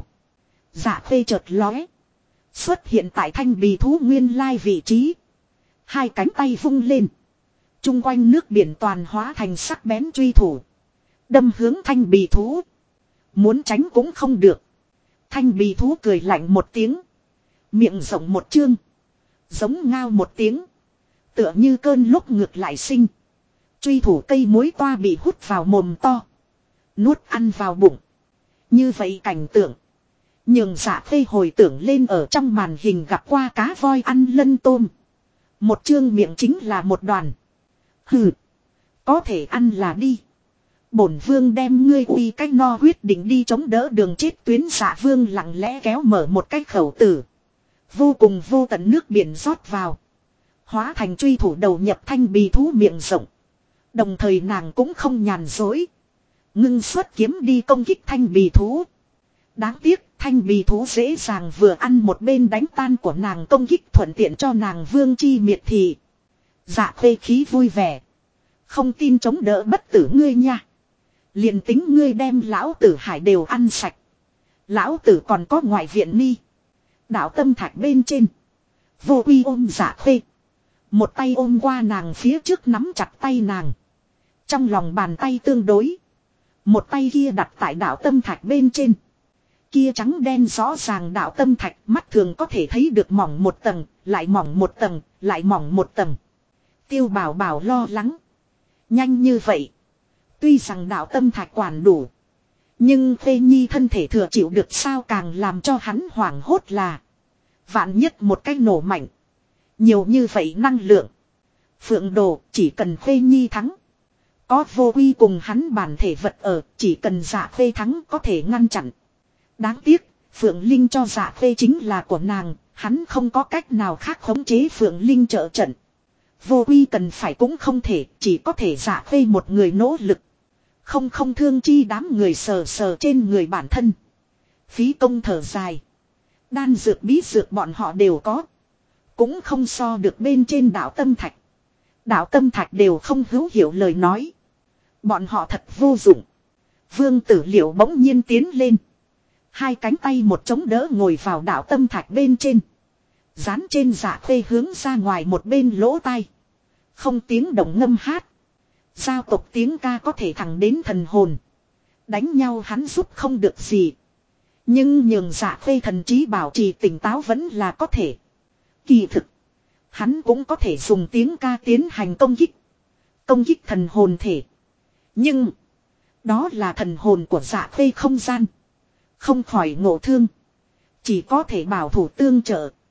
Dạ Khê chợt lóe. Xuất hiện tại thanh bì thú nguyên lai vị trí. Hai cánh tay vung lên. Trung quanh nước biển toàn hóa thành sắc bén truy thủ. Đâm hướng thanh bì thú. Muốn tránh cũng không được. Thanh bì thú cười lạnh một tiếng. Miệng rộng một chương. Giống ngao một tiếng. Tựa như cơn lúc ngược lại sinh. Truy thủ cây muối toa bị hút vào mồm to. Nuốt ăn vào bụng. Như vậy cảnh tượng. Nhường Dạ Khê hồi tưởng lên ở trong màn hình gặp qua cá voi ăn lân tôm. Một chương miệng chính là một đoàn. Hừ. Có thể ăn là đi. Bổn vương đem ngươi uy cách no quyết định đi chống đỡ đường chết tuyến. Dạ vương lặng lẽ kéo mở một cái khẩu tử. Vô cùng vô tận nước biển rót vào. Hóa thành truy thủ đầu nhập thanh bì thú miệng rộng. Đồng thời nàng cũng không nhàn dối. Ngưng xuất kiếm đi công kích thanh bì thú. Đáng tiếc thanh bì thú dễ dàng vừa ăn một bên đánh tan của nàng công kích thuận tiện cho nàng vương chi miệt thị. Dạ Khê khí vui vẻ. Không tin chống đỡ bất tử ngươi nha. Liền tính ngươi đem lão tử hải đều ăn sạch. Lão tử còn có ngoại viện ni. Đạo tâm thạch bên trên. Vô Uy ôm Dạ Khê. Một tay ôm qua nàng phía trước nắm chặt tay nàng. Trong lòng bàn tay tương đối. Một tay kia đặt tại đạo tâm thạch bên trên. Kia trắng đen rõ ràng đạo tâm thạch mắt thường có thể thấy được mỏng một tầng, lại mỏng một tầng, lại mỏng một tầng. Tiêu Bảo Bảo lo lắng. Nhanh như vậy. Tuy rằng đạo tâm thạch quản đủ. Nhưng Khê Nhi thân thể thừa chịu được sao càng làm cho hắn hoảng hốt là. Vạn nhất một cái nổ mạnh. Nhiều như vậy năng lượng. Phượng Đồ chỉ cần Khê Nhi thắng. Có Vô Uy cùng hắn bản thể vật ở chỉ cần Dạ Khê thắng có thể ngăn chặn. Đáng tiếc, Phượng Linh cho Dạ Khê chính là của nàng, hắn không có cách nào khác khống chế Phượng Linh trợ trận. Vô Uy cần phải cũng không thể, chỉ có thể Dạ Khê một người nỗ lực. Không thương chi đám người sờ sờ trên người bản thân. Phí công thở dài. Đan dược bí dược bọn họ đều có. Cũng không so được bên trên đạo tâm thạch. Đạo tâm thạch đều không hữu hiểu lời nói. Bọn họ thật vô dụng. Vương Tử Liệu bỗng nhiên tiến lên. Hai cánh tay một chống đỡ ngồi vào đạo tâm thạch bên trên. Dán trên Dạ Khê hướng ra ngoài một bên lỗ tai. Không tiếng động ngâm hát. Giao tộc tiếng ca có thể thẳng đến thần hồn. Đánh nhau hắn giúp không được gì. Nhưng nhường Dạ Khê thần trí bảo trì tỉnh táo vẫn là có thể. Kỳ thực. Hắn cũng có thể dùng tiếng ca tiến hành công kích. Công kích thần hồn thể. Nhưng. Đó là thần hồn của Dạ Khê không gian. Không khỏi ngộ thương. Chỉ có thể bảo thủ tương trợ.